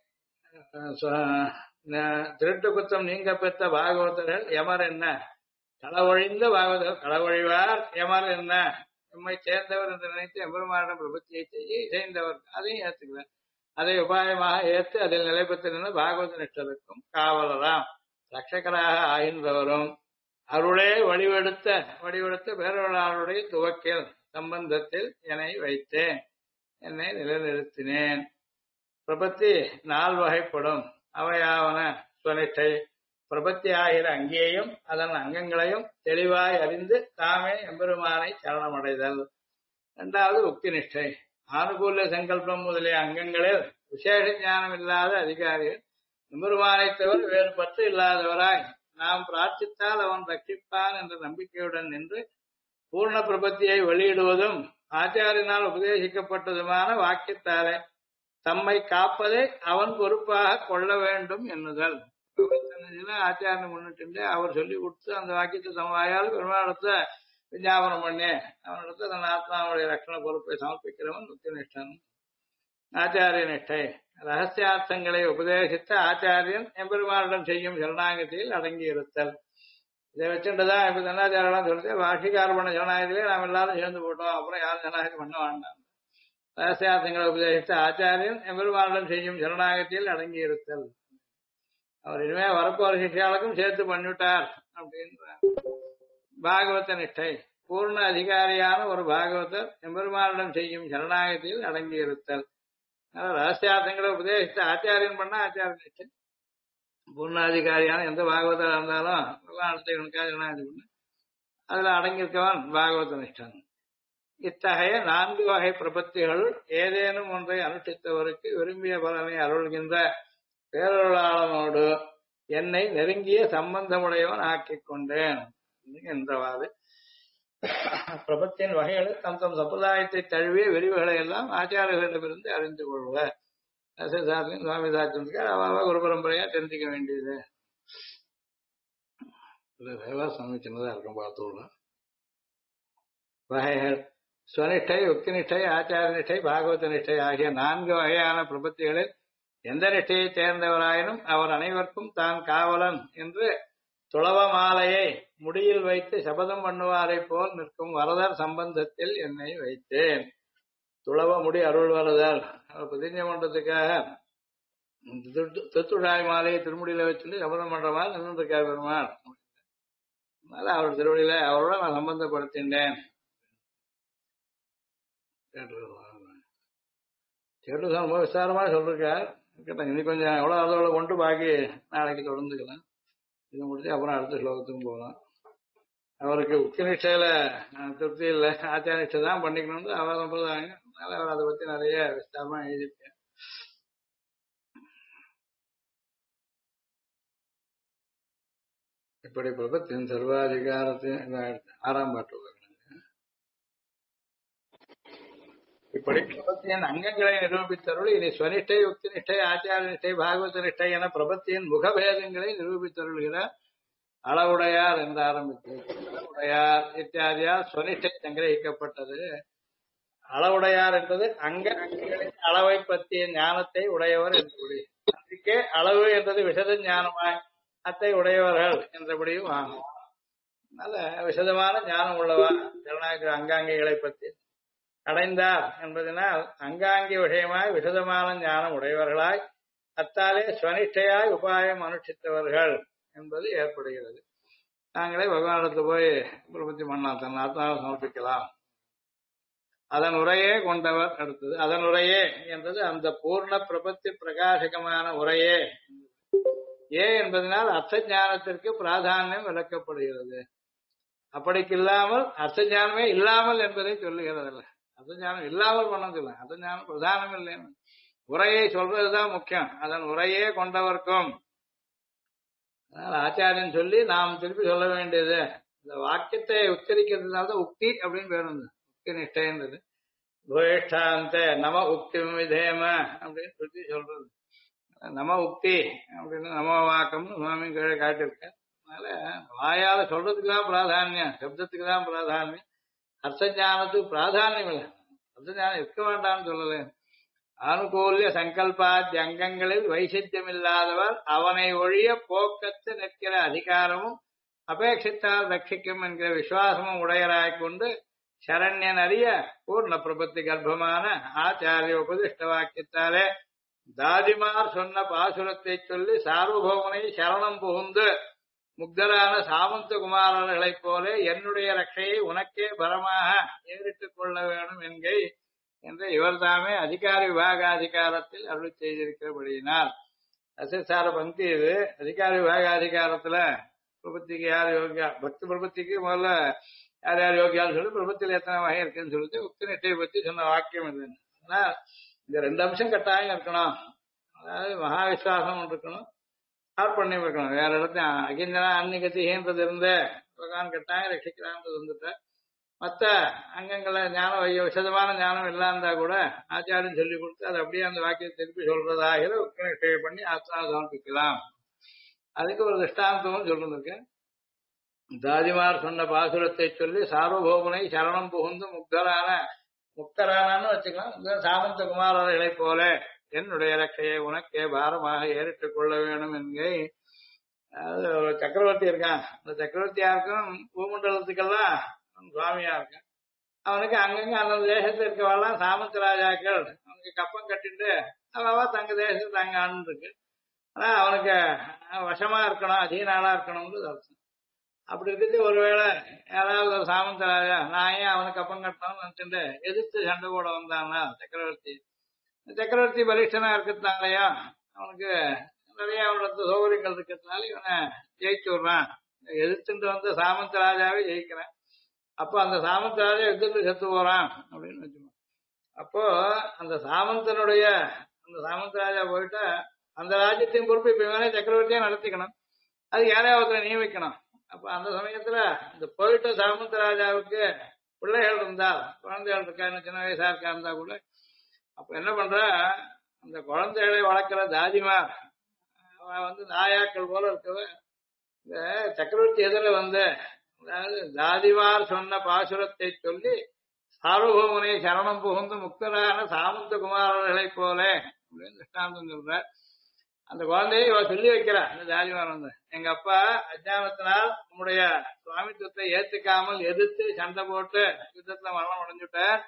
திருட்டு குத்தம் நீங்க பெற்ற பாகவதர்கள் எமர் என்ன களவொழிந்த பாகவதர்கள் களவொழிவார் எமர் என்ன எம்மை சேர்ந்தவர் என்று நினைத்து எம்பெருமானிடம் பிரபத்தியை செய்ய இசைந்தவர் அதையும் ஏற்றுக்கிறார். அதை உபாயமாக ஏற்று அதில் நிலை பெற்றிருந்த பாகவத நிஷ்டருக்கும் காவலராம் ரட்சகராக ஆகின்றவரும் அருளே வடிவெடுத்த பேரவளாருடைய துவக்கில் சம்பந்தத்தில் என்னை வைத்தேன், என்னை நிலைநிறுத்தினேன். பிரபத்தி 4 வகைப்படும். அவையாவன ஸ்வனிஷ்டை பிரபத்தி ஆகிற அங்கேயும் அதன் அங்கங்களையும் தெளிவாய் அறிந்து தாமே எம்பெருமானை சரணமடைதல். 2வது உக்தி நிஷ்டை ஆனுகூல்ய சங்கல்பம் முதலிய அங்கங்களில் விசேஷ ஞானம் இல்லாத அதிகாரிகள் எம்பெருமானை தவிர வேறு பற்று இல்லாதவராய் நாம் பிரார்த்தித்தால் அவன் ரட்சிப்பான் என்ற நம்பிக்கையுடன் நின்று பூர்ண பிரபத்தியை வெளியிடுவதும் ஆச்சாரியனால் உபதேசிக்கப்பட்டதுமான வாக்கியத்தாலே தம்மை காப்பதை அவன் பொறுப்பாக கொள்ள வேண்டும் என்னுதல். ஆச்சாரியனை முன்னிட்டு அவர் சொல்லி கொடுத்து அந்த வாக்கியத்தை சமவாயால் பெருமாளத்தை விஞ்ஞாபனம் பண்ணி அவனிடத்தை தன் ஆத்மாவுடைய ரட்சண பொறுப்பை சமர்ப்பிக்கிறவன் முக்தினிஷ்டன். ஆச்சாரிய நிஷ்டை ரகசியார்த்தங்களை உபதேசித்த ஆச்சாரியன் எம்பெருமானிடம் செய்யும் சரணாகதியில் அடங்கி இருத்தல். இதை வச்சுட்டுதான் இப்ப தன்னாச்சாரம் சொல்லிட்டு வாஷிகார பண்ண சரணாகதியிலே நாம் எல்லாரும் சேர்ந்து போட்டோம், அப்புறம் யாரும் சரணாகதி பண்ண வேண்டாம். ரகசியார்த்தங்களை உபதேசித்த ஆச்சாரியன் எம்பெருமானிடம் செய்யும் சரணாகதியில் அடங்கி இருத்தல். அவர் இனிமே வரப்போற சிஷ்யாளுக்கும் சேர்த்து பண்ணிவிட்டார் அப்படின்ற பாகவத நிஷ்டை. பூர்ண அதிகாரியான ஒரு பாகவதர் எம்பெருமானிடம் செய்யும் சரணாகதியில் அடங்கி இருத்தல். ரகசியார்த்தங்களை உபதேசித்த ஆச்சாரியன் பண்ணா ஆச்சாரிய நிஷ்டை. பூர்ணாதிகாரியான எந்த பாகவதா இருந்தாலும் சரணாகதி பண்ண அதுல அடங்கியிருக்கவன் பாகவத நிஷ்டன். இத்தகைய 4 வகை பிரபத்திகளுள் ஏதேனும் ஒன்றை அனுஷ்டித்தவருக்கு விரும்பிய பலனை அருள்கின்ற பேரருளாளனோடு என்னை நெருங்கிய சம்பந்தமுடையவன் ஆக்கிக் கொண்டேன் என்றவாறு பிரபத்தின் வகைகளை தம் தம் சம்பிரதாயத்தை தழுவிய விரிவுகளை எல்லாம் ஆச்சாரியர்களிடமிருந்து அறிந்து கொள்வார். சுவாமி சாத்திருக்கார். அவ ஒரு பரம்பரையா தெரிஞ்சுக்க வேண்டியது. சுவாமி சின்னதா இருக்கும் பார்த்துள்ள வகைகள். ஸ்வனிஷ்டை, யுக்தி நிஷ்டை, ஆச்சார நிஷ்டை, பாகவத நிஷ்டை ஆகிய 4 வகையான பிரபத்திகளில் எந்த நிஷ்டையை சேர்ந்தவராயினும் அவர் அனைவருக்கும் தான் காவலன் என்று துளவ மாலையை முடியில் வைத்து சபதம் பண்ணுவாரை போல் நிற்கும் வரதர் சம்பந்தத்தில் என்னை வைத்தேன். துளவ முடி அருள் வரதர் பிரதிஜை பண்றதுக்காக திருத்துழாய் மாலையை திருமுடியில வச்சுட்டு சபதம் பண்றவா நின்றுருக்கார் பெருமாள். அதனால அவர் திருவடியில அவரோட நான் சம்பந்தப்படுத்தின்றேன். கேட்டு ரொம்ப விஸ்தாரமா சொல்லிருக்கார். இன்னும் கொஞ்சம் எவ்வளவு அதோட கொண்டு பாக்கி நாளைக்கு தொடர்ந்துக்கலாம். இது முடிச்சு அப்புறம் அடுத்த ஸ்லோகத்துக்கும் போகலாம். அவருக்கு உச்சி நிஷ்டையில திருப்தி இல்லை, ஆச்சார நிஷ்டை தான் பண்ணிக்கணும்னு அவர் சம்பிரதாயம். அதனால அவர் அதை பத்தி நிறைய விஸ்தாரமா எழுதியிருக்கேன். இப்படி பிரபத்தின் சர்வாதிகாரத்தின் 6ஆம் பாட்டு. இப்படி பிரபத்தியின் அங்கங்களை நிரூபித்தருள் இனி ஸ்வனிஷ்டை, யுக்தி நிஷ்டை, ஆச்சார நிஷ்டை, பாகவத நிஷ்டை என பிரபத்தியின் முகபேதங்களை நிரூபித்தருள்கிறார். அளவுடையார் என்று ஆரம்பித்து அளவுடையார் இத்தியாதியால் ஸ்வனிஷ்டை சங்கிரகிக்கப்பட்டது. அளவுடையார் என்பது அங்கங்களின் அளவை பற்றிய ஞானத்தை உடையவர் என்பது. அதுக்கே அளவு என்றது விசத ஞானமாய் அத்தை உடையவர்கள் என்றபடியும் ஆகும். அதனால விசதமான ஞானம் உள்ளவா ஜனநாயக அங்காங்கிகளை பற்றி அடைந்தார் என்பதனால் அங்காங்கி விஷயமாய் விசதமான ஞானம் உடையவர்களாய் அத்தாலே ஸ்வனிஷ்டையாய் உபாயம் அனுஷ்டித்தவர்கள் என்பது ஏற்படுகிறது. நாங்களே பகவானிடத்துல போய் பிரபத்தி பண்ணலாம், தன் ஆத்மாவை சமர்ப்பிக்கலாம். அதன் உரையே கொண்டவர். அடுத்தது அதன் உரையே என்றது அந்த பூர்ண பிரபத்தி பிரகாசகமான உரையே. என்பதனால் அர்த்த ஞானத்திற்கு பிராதானியம் விளக்கப்படுகிறது. அப்படிக்கில்லாமல் அர்த்த ஞானமே இல்லாமல் என்பதை சொல்லுகிறதில்லை. அர்த்த ஞானம் இல்லாமல் பண்ண சொல்ல, அர்த்த ஞானம் பிரதானம் இல்லைன்னு உரையை சொல்றதுதான் முக்கியம். அதன் உரையே கொண்டவர்க்கும் அதனால ஆச்சாரியன் சொல்லி நாம் திருப்பி சொல்ல வேண்டியது. இந்த வாக்கியத்தை உச்சரிக்கிறதுனால்தான் உக்தி அப்படின்னு பேர் வந்து உக்தி நிஷ்டைன்றது. துவேஷ்டாந்த நம உக்தி விதேம அப்படின்னு சொல்லி சொல்றது. நம உக்தி அப்படின்னு நம வாக்கம்னு சுவாமி கீழே காட்டியிருக்கேன். அதனால வாயால சொல்றதுக்கு தான் பிராதானியம், சப்தத்துக்கு தான் பிராதானியம். அர்த்த ஞானத்துக்கு பிராதானியம் இல்லை. அர்த்த ஞானம் இருக்க வேண்டாம்னு சொல்லல. அனுகூல்ய சங்கல்பாத்தி அங்கங்களில் வைசித்தியம் இல்லாதவர் அவனை ஒழிய போக்கத்து நிற்கிற அதிகாரமும் அபேட்சித்தால் ரட்சிக்கும் என்கிற விசுவாசமும் உடையராய் கொண்டு சரண்யன் அறிய பூர்ண பிரபத்தி கர்ப்பமான ஆச்சாரிய உபதிஷ்ட வாக்கியத்தாலே தாதிமார் சொன்ன பாசுரத்தை சொல்லி சார்வபௌமனை சரணம் புகுந்து முக்தரான சாமந்த குமாரர்களைப் போல என்னுடைய ரட்சையை உனக்கே பரமாக ஏறிட்டுக் கொள்ள வேணும் என்கை என்று இவர் தாமே அதிகாரி விபாகாதிகாரத்தில் அருள் செய்திருக்கிறபடியினால் அசிசார பங்கி இது. அதிகாரி விபாகாதிகாரத்துல பிரபத்திக்கு யார் யோகியா, பக்தி பிரபத்திக்கு முதல்ல யார் யார் யோகியான்னு சொல்லி பிரபத்தில எத்தனை வகை இருக்குன்னு சொல்லிட்டு உக்தி நிஷ்டையை பத்தி சொன்ன வாக்கியம் இது. ஆனா இந்த 2 அம்சம் கட்டாயம் இருக்கணும். அதாவது மகா விசுவாசம் இருக்கணும், ஆர்ப்பண்யம் இருக்கணும். வேற இடத்தையும் அகிஞ்சனா அன்னிகத்தின்றது இருந்த பகவான் கட்டாயம் ரட்சிக்கிறான்றது வந்துட்ட மற்ற அங்கங்களை ஞானம் விசதமான ஞானம் எல்லாம் இருந்தா கூட ஆச்சாரியன் சொல்லி கொடுத்து அதை அப்படியே அந்த வாக்கியத்தை திருப்பி சொல்றதாகிற உக்தி பண்ணி ஆத்மா சமர்ப்பிக்கலாம். அதுக்கு ஒரு திருஷ்டாந்தமும் சொல்லிருக்கு. தாதிமார் சொன்ன பாசுரத்தை சொல்லி சார்வபௌமனை சரணம் புகுந்து முக்தரானான்னு வச்சுக்கலாம். சாமந்த குமாரர்களை போல என்னுடைய ரக்கையை உனக்கே பாரமாக ஏறிட்டுக் கொள்ள வேணும் என்கை. அது ஒரு சக்கரவர்த்தி இருக்கான். அந்த சக்கரவர்த்தியா இருக்கும் பூமண்டலத்துக்கெல்லாம் சுவாமியா இருக்கான். அவனுக்கு அங்கங்க அந்த தேசத்துல இருக்கவாள்லாம் சாமந்த ராஜாக்கள் அவனுக்கு கப்பம் கட்டிட்டு அவ தங்க தேசத்துல தங்க ஆண்டு இருக்கு. ஆனா அவனுக்கு வசமா இருக்கணும், அதீனாளா இருக்கணும்னு அர்த்தம். அப்படி இருக்கிறது ஒருவேளை யாராவது ஒரு சாமந்த ராஜா நான் ஏன் அவனுக்கு கப்பம் கட்டணும்னு நினைச்சுட்டு எதிர்த்து சண்டை போட வந்தான்னா சக்கரவர்த்தி பலிஷ்டனா இருக்கிறதுனாலயா அவனுக்கு நிறைய அவனோட சௌகரியங்கள் இருக்கிறதுனால இவனை ஜெயிச்சு விடுறான். எதிர்த்துட்டு வந்த சாமந்த ராஜாவே ஜெயிக்கிறான். அப்போ அந்த சாமந்த ராஜா யுத்தத்துக்கு செத்து போறான் அப்படின்னு வச்சுக்கோங்க. அப்போ அந்த சாமந்த ராஜா போயிட்டா அந்த ராஜ்யத்தின் பொறுப்பு இப்ப இவனே சக்கரவர்த்தியா நடத்திக்கணும். அது யாரையாவது நியமிக்கணும். அப்ப அந்த சமயத்துல இந்த போயிட்ட சாமந்த ராஜாவுக்கு பிள்ளைகள் இருந்தால் குழந்தைகள் இருக்கா, சின்ன வயசா இருக்கா இருந்தா கூட அப்ப என்ன பண்ற அந்த குழந்தைகளை வளர்க்கிற தாதிமார் நாயாக்கள் போல இருக்கவ இந்த சக்கரவர்த்தி எதிர அதாவது தாதிமார் சொன்ன பாசுரத்தை சொல்லி சார்வபௌமனை சரணம் புகுந்து முக்தரான சாமந்த குமாரர்களை போல அப்படின்னு திருஷ்டாந்தம் சொல்ற. அந்த குழந்தையை இவ சொல்லி வைக்கிறா. அந்த தாதிமார் எங்க அப்பா அஜானத்தினால் உம்முடைய சுவாமித்துவத்தை ஏத்துக்காமல் எதிர்த்து சண்டை போட்டு யுத்தத்துல மரணம் அடைஞ்சுட்டார்.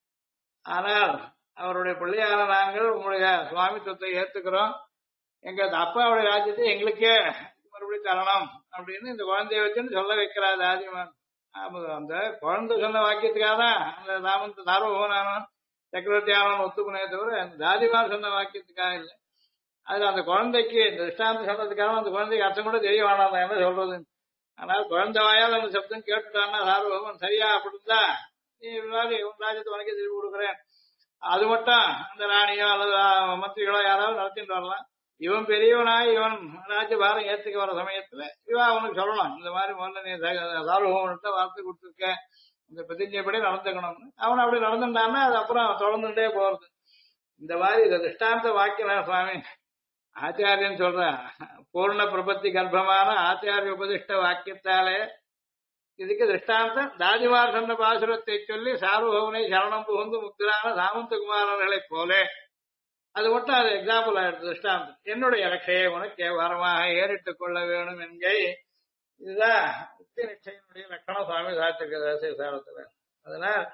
ஆனால் அவருடைய பிள்ளையான நாங்கள் உங்களுடைய சுவாமித்துவத்தை ஏத்துக்கிறோம். எங்க அப்பாவுடைய ராஜ்யத்தை எங்களுக்கே மறுபடியும் தரணும் அப்படின்னு இந்த குழந்தைய வச்சுன்னு சொல்ல வைக்கிறா தாதிமார். அந்த குழந்தை சொன்ன வாக்கியத்துக்காக தான் அந்த சார்வபௌமனானவன் சக்கரவர்த்தி ஆனவன் ஒத்துக்குனே தவிர அந்த தாதிமார் சொன்ன வாக்கியத்துக்காக இல்லை. அதுல அந்த குழந்தைக்கு இந்த திருஷ்டாந்தம் சொன்னதுக்காக அந்த குழந்தைக்கு அர்த்தம் கூட தெரிய வேணாம் என்ன சொல்றது. ஆனால் குழந்தை வாயால் அந்த சப்தம் கேட்டுட்டான்னா சார்வபௌமன் சரியா அப்படின்னா நீ உன் ராஜ்யத்தை உனக்கே திருப்பி கொடுக்குறேன். அது மட்டும் அந்த ராணியோ அல்லது மந்திரிகளோ யாராவது நடத்திட்டு வரலாம். இவன் பெரியவனாய் இவன் ராஜ்ய பாரம் ஏத்துக்க வர சமயத்துல இவன் அவனுக்கு சொல்லணும் இந்த மாதிரி முதல்ல நீ சார்வபௌமன்கிட்ட வார்த்தை கொடுத்துருக்க இந்த பிரதிஜைப்படி நடந்துக்கணும்னு. அவன் அப்படி நடந்துட்டான்னா அது அப்புறம் தொடர்ந்துட்டே போறது. இந்த மாதிரி இந்த திருஷ்டாந்த வாக்கியம் சுவாமி ஆச்சாரியன் சொல்ற பூர்ண பிரபத்தி கர்ப்பமான ஆச்சாரிய உபதிஷ்ட வாக்கியத்தாலே இதுக்கு திருஷ்டாந்தம் தாதிமார் சொன்ன பாசுரத்தை சொல்லி சார்வபௌமனை சரணம் புகுந்து முக்தரான சாமந்த குமாரர்களை போல அது மட்டும் அது எக்ஸாம்பிள் ஆயிடுச்சு. திருஷ்டாந்தம் என்னுடைய இலக்கையை உனக்கு வரமாக ஏறிட்டுக் கொள்ள வேணும் என்கை. இதுதான் முக்தி நிச்சயனுடைய லட்சணம் சுவாமி சாத்திரத்துல. அதனால்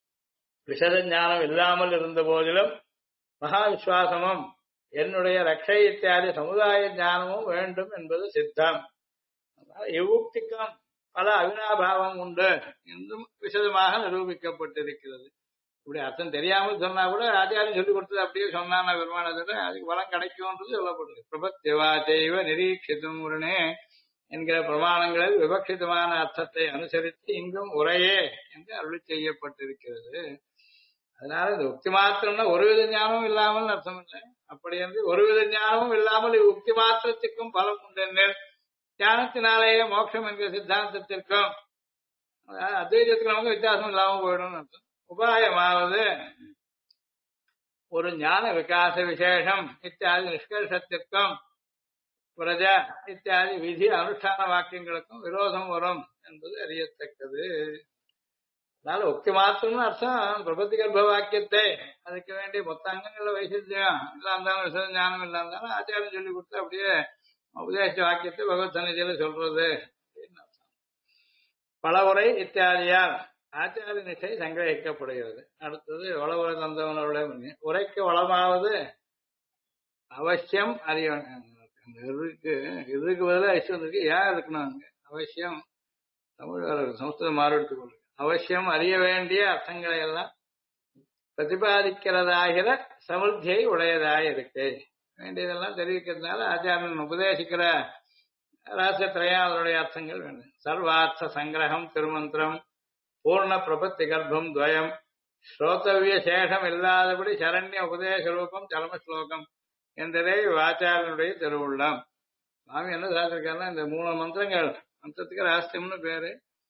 விஷத ஞானம் இல்லாமல் இருந்த போதிலும் மகா விசுவாசமும் என்னுடைய ரட்சை இத்தியாதி சமுதாய ஞானமும் வேண்டும் என்பது சித்தம். இவ்வுக்திக்கும் பல அவினாபாவம் உண்டு என்றும் விசதமாக நிரூபிக்கப்பட்டிருக்கிறது. இப்படி அர்த்தம் தெரியாமல் சொன்னா கூட ஆச்சாரியம் சொல்லிக் கொடுத்தது அப்படியே சொன்னான பெருமானத்துல அதுக்கு பலம் கிடைக்கும்ன்றது சொல்லப்படுது. பிரபத்தியவாச்சைவ நிரீட்சித்தும் உடனே என்கிற பிரமாணங்களில் விவக்ஷிதமான அர்த்தத்தை அனுசரித்து இங்கும் உரையே என்று அருளி செய்யப்பட்டிருக்கிறது. அதனால இந்த உக்தி மாத்திரம்னா ஒருவித ஞானமும் இல்லாமல் அர்த்தம் இல்லை. அப்படி என்று ஒருவித ஞானமும் இல்லாமல் உக்தி மாத்திரத்துக்கும் பலம் உண்டு. ஞானத்தினாலேயே மோட்சம் என்கிற சித்தாந்தத்திற்கும் அத்வைதத்துக்கு நமக்கு வித்தியாசம் இல்லாமல் போயிடும் அர்த்தம். உபாயமாவது ஒரு ஞான விகாச விசேஷம் இத்தியாதி நிஷ்கர்ஷத்திற்கும் பிரஜா இத்தியாதி விதி அனுஷ்டான வாக்கியங்களுக்கும் விரோதம் வரும் என்பது அறியத்தக்கது. அதனால உக்தி மாத்திரம்னு அர்த்தம் பிரபத்தி கர்ப்ப வாக்கியத்தை அதுக்கு வேண்டிய மொத்த அங்கங்கள வைசித்தியம் இல்லா இருந்தாலும் விசத ஞானம் இல்லா இருந்தாலும் ஆச்சாரம் சொல்லி கொடுத்து அப்படியே உபதேச வாக்கியத்தை பகவத் சன்னிதியில சொல்றது அப்படின்னு அர்த்தம். பல உரை இத்தியாதியால் ஆச்சாரிய நிச்சை சங்கிரகிக்கப்படுகிறது. அடுத்தது வளவுரை தந்தவனுடைய உரைக்கு வளமாவது அவசியம் அறிய இதுக்கு பதிலாக ஐஸ்வரம் இருக்கு. ஏன் இருக்கணும் அங்க அவசியம் தமிழ் சமஸ்கிருதம் மாறுபடுத்திக் கொள்ளுங்க. அவசியம் அறிய வேண்டிய அர்த்தங்களை எல்லாம் பிரதிபாதிக்கிறதாகிற சமிருத்தியை உடையதாக இருக்கு. வேண்டியதெல்லாம் தெரிவிக்கிறதுனால ஆச்சாரியன் உபதேசிக்கிற ரகசியத்திரையா அதனுடைய அர்த்தங்கள் வேண்டும். சர்வார்த்த சங்கிரகம் திருமந்திரம் பூர்ண பிரபத்தி கர்ப்பம் துவயம் ஸ்ரோதவிய சேஷம் இல்லாதபடி சரண்ய உபதேச ரூபம் சலம ஸ்லோகம் என்றே ஆச்சாரியனுடைய திருவுள்ளம். சுவாமி என்ன சாதிச்சிருக்காருன்னா இந்த 3 மந்திரங்கள் மந்திரத்துக்கு ரகசியம்னு பேரு.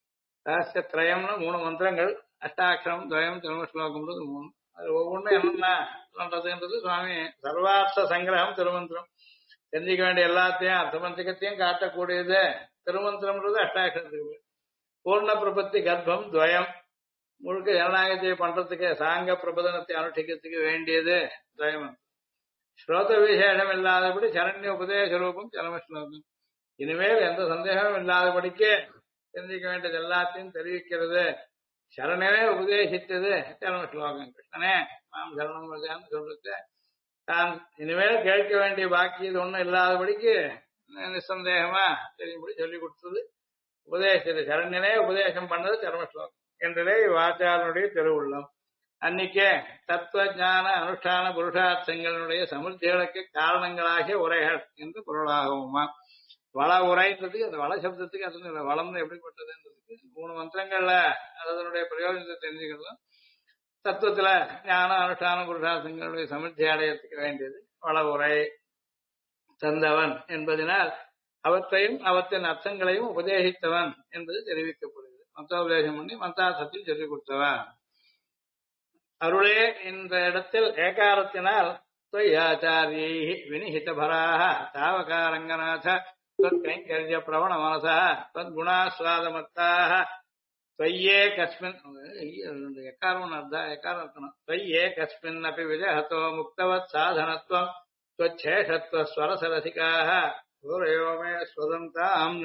ரகசியத்ரயம்னு 3 மந்திரங்கள், அஷ்டாட்சரம், துவயம், திரும ஸ்லோகம்ன்றது 3. அது ஒவ்வொன்றும் என்னென்ன சொல்றதுன்றது சுவாமி சர்வார்த்த சங்கிரகம் திருமந்திரம். தெரிஞ்சுக்க வேண்டிய எல்லாத்தையும் அர்த்தமந்திரத்தையும் காட்டக்கூடியது திருமந்திரம்ன்றது அஷ்டாட்சரத்துக்கு. பூர்ண பிரபத்தி கர்ப்பம் துவயம், முழுக்க ஜனநாயகத்தை பண்றதுக்கு சாங்க பிரபதனத்தை அனுஷ்டிக்கிறதுக்கு வேண்டியது துவயம். ஸ்ரோத விசேஷம் இல்லாதபடி சரண்ய உபதேச ரூபம் சரம ஸ்லோகம். இனிமேல் எந்த சந்தேகமும் இல்லாதபடிக்கு தெரிஞ்சுக்க வேண்டியது எல்லாத்தையும் தெரிவிக்கிறது சரணமே உபதேசித்தது சரம ஸ்லோகம். கிருஷ்ணனே நாம் சரணம் சொல்றது தான் இனிமேல் கேட்க வேண்டிய பாக்கி இது ஒண்ணும் இல்லாதபடிக்கு நிசந்தேகமா தெரியும்படி சொல்லி கொடுத்தது உபதேசது. சரண்யனே உபதேசம் பண்ணது சரம ஸ்லோகம் என்றதே வாச்சாரனுடைய திருவுள்ளம். அன்னைக்கே தத்துவ ஞான அனுஷ்டான புருஷார்த்தங்களுடைய சமுத்திகளுக்கு காரணங்களாகிய உரைகள் என்று பொருளாகுமா. வள உரைன்றதுக்கு அந்த வள சப்தத்துக்கு அது வளம்னு எப்படிப்பட்டதுன்றதுக்கு 3 மந்திரங்கள்ல அதனுடைய பிரயோஜனத்தை தெரிஞ்சுக்கலாம். தத்துவத்துல ஞான அனுஷ்டான புருஷார்த்தங்களுடைய சமுத்தி அடையத்துக்கு வேண்டியது வள உரை தந்தவன் என்பதனால் அவற்றையும் அவற்றின் அர்த்தங்களையும் உபதேசித்தவன் என்பது தெரிவிக்கப்படுகிறது. மந்திரோபதேசம் பண்ணி மந்தார்த்தத்தில் சொல்லிக் கொடுத்தவன். அருளே இந்த இடத்தில் ஏகாரத்தினால் त्वय्याचार्यै विनिहितभराः तावकारङ्गनाथ त्वत्कैङ्कर्य प्रवण मनसः त्वद्गुणास्वादमत्ताः त्वय्येकस्मिन् एकारम् एकारम् त्वय्येकस्मिन्नपि विजहतो मुक्तवत् साधनत्वं त्वच्छेषत्वस्वरसरसिकाः सूरयो मे स्वदन्ताम्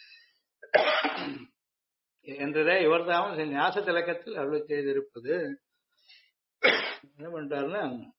என்றதே இவர்தான் ஞாச திலக்கத்தில் அருள் செய்திருப்பது. என்ன பண்றாருன்னா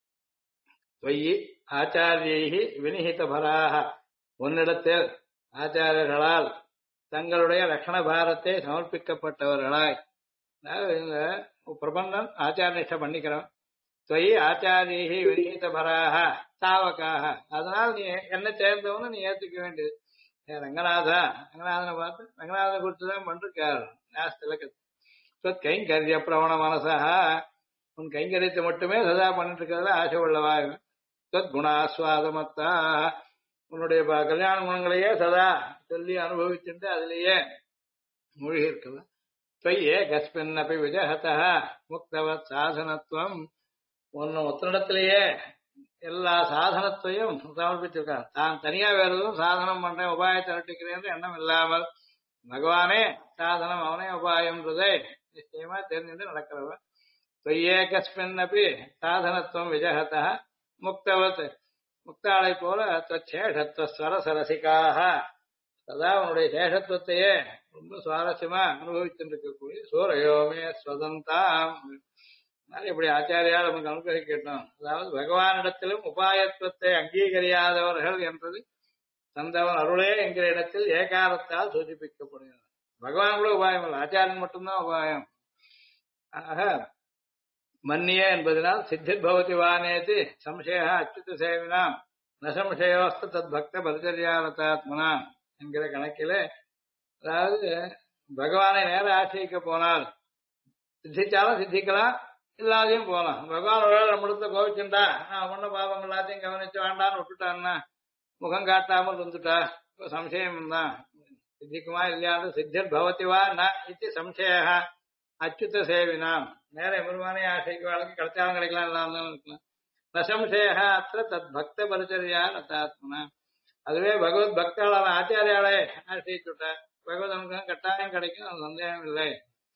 தொய்யி ஆச்சாரியைகி வினிஹித பராக, உன்னிடத்தில் ஆச்சாரியர்களால் தங்களுடைய லட்சண பாரத்தை சமர்ப்பிக்கப்பட்டவர்களாய், அதாவது இந்த பிரபந்தம் ஆச்சார நிஷ்டை பண்ணிக்கிறோம். தொய் ஆச்சாரியைகி வினிஹித பராக தாவக்காக, அதனால் நீ என்ன சேர்ந்தவனு நீ ஏத்துக்க வேண்டியது. ரங்கநாதா, ரங்கநாதனை பார்த்து ரங்கநாதனை குறித்துதான் பண்றாரு ஞாசத்திலக்கத்து. கைங்கரிய பிரவண மனசா, உன் கைங்கரியத்தை மட்டுமே சதா பண்ணிட்டு இருக்கிறதுல ஆசை உள்ளவா. குணாஸ்வாதமத்தா, உன்னுடைய கல்யாண குணங்களையே சதா சொல்லி அனுபவிச்சுட்டு அதிலேயே மூழ்கி இருக்கவ. தொய்யே கஸ்மின் அப்படி விஜகதா முக்தவத் சாதனத்துவம், உன்னை ஒத்தனிடத்திலேயே எல்லா சாதனத்தையும் சமர்ப்பிச்சிருக்கான். தான் தனியா வேற எதுவும் சாதனம் பண்றேன் உபாயத்தை அனுஷ்டிக்கிறேன் எண்ணம் இல்லாமல் பகவானே சாதனம் அவனே உபாயம்ன்றதை நிச்சயமா தெரிஞ்சுட்டு நடக்கிறவன். தொய்யேகஸ்மின் அப்படி சாதனத்துவம் விஜகதா முக்தவத், முக்தாளை போல சேஷத்துவ ஸ்வரசரசிக்காக, சதா உன்னுடைய சேஷத்துவத்தையே ரொம்ப சுவாரஸ்யமா அனுபவிச்சுட்டு இருக்கக்கூடிய சூரயோமே ஸ்வதந்தாம். இப்படி ஆச்சாரியால் நமக்கு அனுகிரகிக்கட்டும். அதாவது பகவானிடத்திலும் உபாயத்துவத்தை அங்கீகரியாதவர்கள் என்றது தந்தவன் அருளே என்கிற இடத்தில் ஏகாரத்தால் சூச்சிப்பிக்கப்படுகிறது. பகவான் கூட உபாயம் இல்லை, ஆச்சாரியன் மட்டும்தான் உபாயம். ஆக மன்னிய என்பதனால் சித்திர் பவதி வானேதி சம்சய அச்சுத சேவினாம் நசம்சயோஸ்த தத் பக்த பரிச்சரியாரதாத்மனாம் என்கிற கணக்கிலே, அதாவது பகவானை நேர ஆசிரிக்க போனால் சித்திச்சாலும் சித்திக்கலாம், இல்லாதையும் போலாம். பகவான் ஒரு நம்மளுக்கு கோவிச்சுண்டா நான் பண்ண பாபம் எல்லாத்தையும் கவனிச்சு வேண்டான்னு விட்டுட்டான்னா, முகம் காட்டாமல் இருந்துட்டா இப்ப சம்சயம் தான் சித்திக்குமா இல்லையான்னு. சித்திர் பவதிவா ந இது சம்சய அச்சுத்த சேவினாம், நேர எம்பெருமானே ஆசைக்கு வாழ்க்கை கிடைச்சாலும் கிடைக்கலாம், இல்லாம இருக்கலாம். நசம்சய அத்த தத் பக்த பரிச்சரியா ரத்தாத்மனா, அதுவே பகவத் பக்தாளான ஆச்சாரியாலே ஆசிரிச்சுட்டா பகவத் அனுகிரகம் கட்டாயம் கிடைக்கும், அது சந்தேகம் இல்லை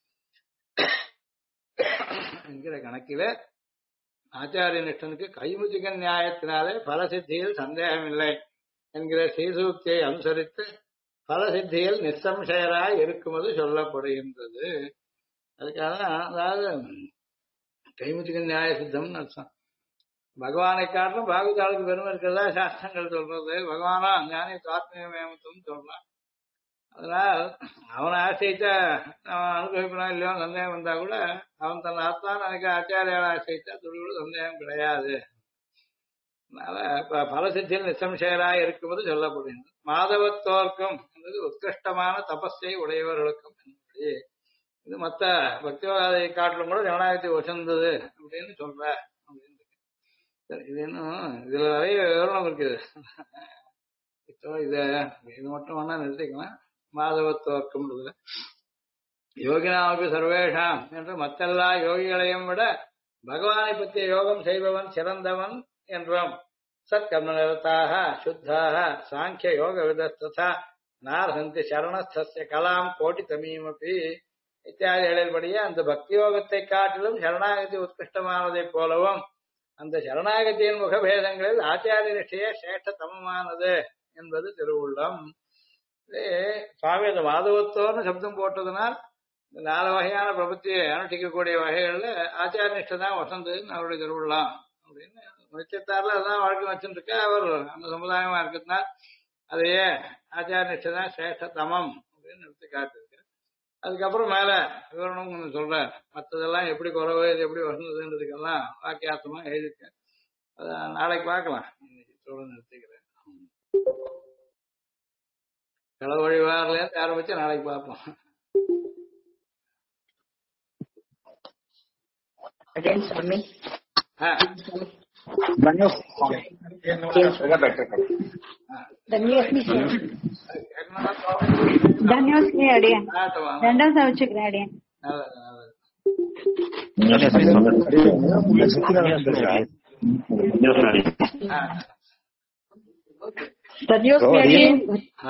என்கிற கணக்கில ஆச்சாரிய நிஷ்டனுக்கு கைமுதிக நியாயத்தினாலே பலசித்தியில் சந்தேகம் இல்லை என்கிற ஸ்ரீசூக்தியை அனுசரித்து பலசித்தியில் நிசம்சயராய் இருக்கும்போது சொல்லப்படுகின்றது. அதுக்காக அதாவது கைமுதிக நியாய சித்தம்னு அர்த்தம். பகவானை காட்டிலும் பாகவதாளுக்கு பெருமை இருக்கிறதா சாஸ்திரங்கள் சொல்றது. பகவானா ஞானி ஆத்மீயமேமத்தும் சொல்றான். அதனால் அவனை ஆசைத்தா அவன் அனுபவிப்பான் இல்லையோ சந்தேகம் வந்தா கூட அவன் தன் ஆத்தான் எனக்கு ஆச்சாரியால் ஆசைத்தா துளியோட சந்தேகம் கிடையாது. அதனால பலசித்தியில் நிசம்சயராய் இருக்கும்போது சொல்லப்படுகிறது. மாதவத்தோர்க்கும் என்பது உத்கிருஷ்டமான தபஸை உடையவர்களுக்கும் என்பது. இது மற்ற பக்திவாதை காட்டிலும் கூட ஜனநாயகத்தை உசந்தது அப்படின்னு சொல்ற அப்படின்னு. இது இன்னும் இதுல நிறைய விவரணம் இருக்குது. இது மட்டும் வேணா நிறுத்திக்கலாம். மாதவத்துவர்க்கம்ன்றதுல யோகினாமபி சர்வேஷாம் என்று மற்றெல்லா யோகிகளையும் விட பகவானை பற்றிய யோகம் செய்பவன் சிறந்தவன் என்றும் சத்கர்மநிரதாக சுத்தாக சாங்கிய யோக விதஸ்ததா நார்ஹந்தி சரணஸ்தஸ்ய கலாம் கோட்டி தமீமபி இத்தியாதிகளின்படியே அந்த பக்தி யோகத்தை காட்டிலும் சரணாகதி உத்கிருஷ்டமானதைப் போலவும் அந்த சரணாகதியின் முகபேதங்களில் ஆச்சாரிய நிஷ்டையே சிரேஷ்டதமமானது என்பது திருவுள்ளம். சுவாமி அந்த மாதவத்தோர்னு சப்தம் போட்டதுனால் இந்த 4 வகையான பிரபத்தியை அனுஷ்டிக்கக்கூடிய வகைகள்ல ஆச்சார நிஷ்டை தான் வசந்ததுன்னு அவருடைய திருவிழாம் அப்படின்னு நிச்சயத்தாரில் அதான் வாழ்க்கை வச்சுட்டு இருக்க. அவர் அந்த சமுதாயமா இருக்கிறதுனால அதையே ஆச்சார நிஷ்டை தான் சிரேஷ்டதமம் அப்படின்னு எடுத்து காட்டிருக்க. அதுக்கப்புறம் மேல விவரணம் கொஞ்சம் சொல்றார். மற்றதெல்லாம் எப்படி குறவு இது எப்படி வசந்ததுன்றதுக்கெல்லாம் வாக்கியார்த்தமா எழுதியிருக்கேன். அதை நாளைக்கு பார்க்கலாம். இன்னைக்கு நிறுத்திக்கிறேன். கள வழிவாரிலேருந்து ஆரம்பிச்சு நாளைக்கு பார்ப்போம். Again, Swami. ಧನ್ಯೋಸ್ಮಿ ಅಡಿಯನ್ ದಂಡ ಸವಚಕ್ರ ಅಡಿಯನ್ ಧನ್ಯೋಸ್ಮಿ ಅಡಿಯನ್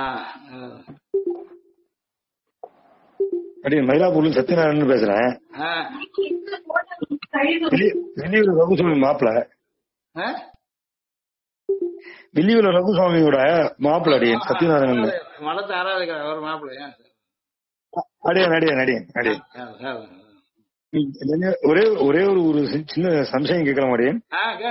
அடி மயிலாப்பூர்ல சத்யநாராயணன் பேசுறேன். வெளியூர் ரகுசுவாமி மாப்பிள்ள வெளியூர் ரகுசுவாமியோட மாப்பிள்ள அடியன் சத்யநாராயணன் மலத்தை ஆராதிக்கிற ஒரு மாப்பிள்ளையா? அடியன் அடியன் அடியன் அடியன் ஒரே ஒரே ஒரு சின்ன சம்சயம் கேட்கலாம் அடியன்.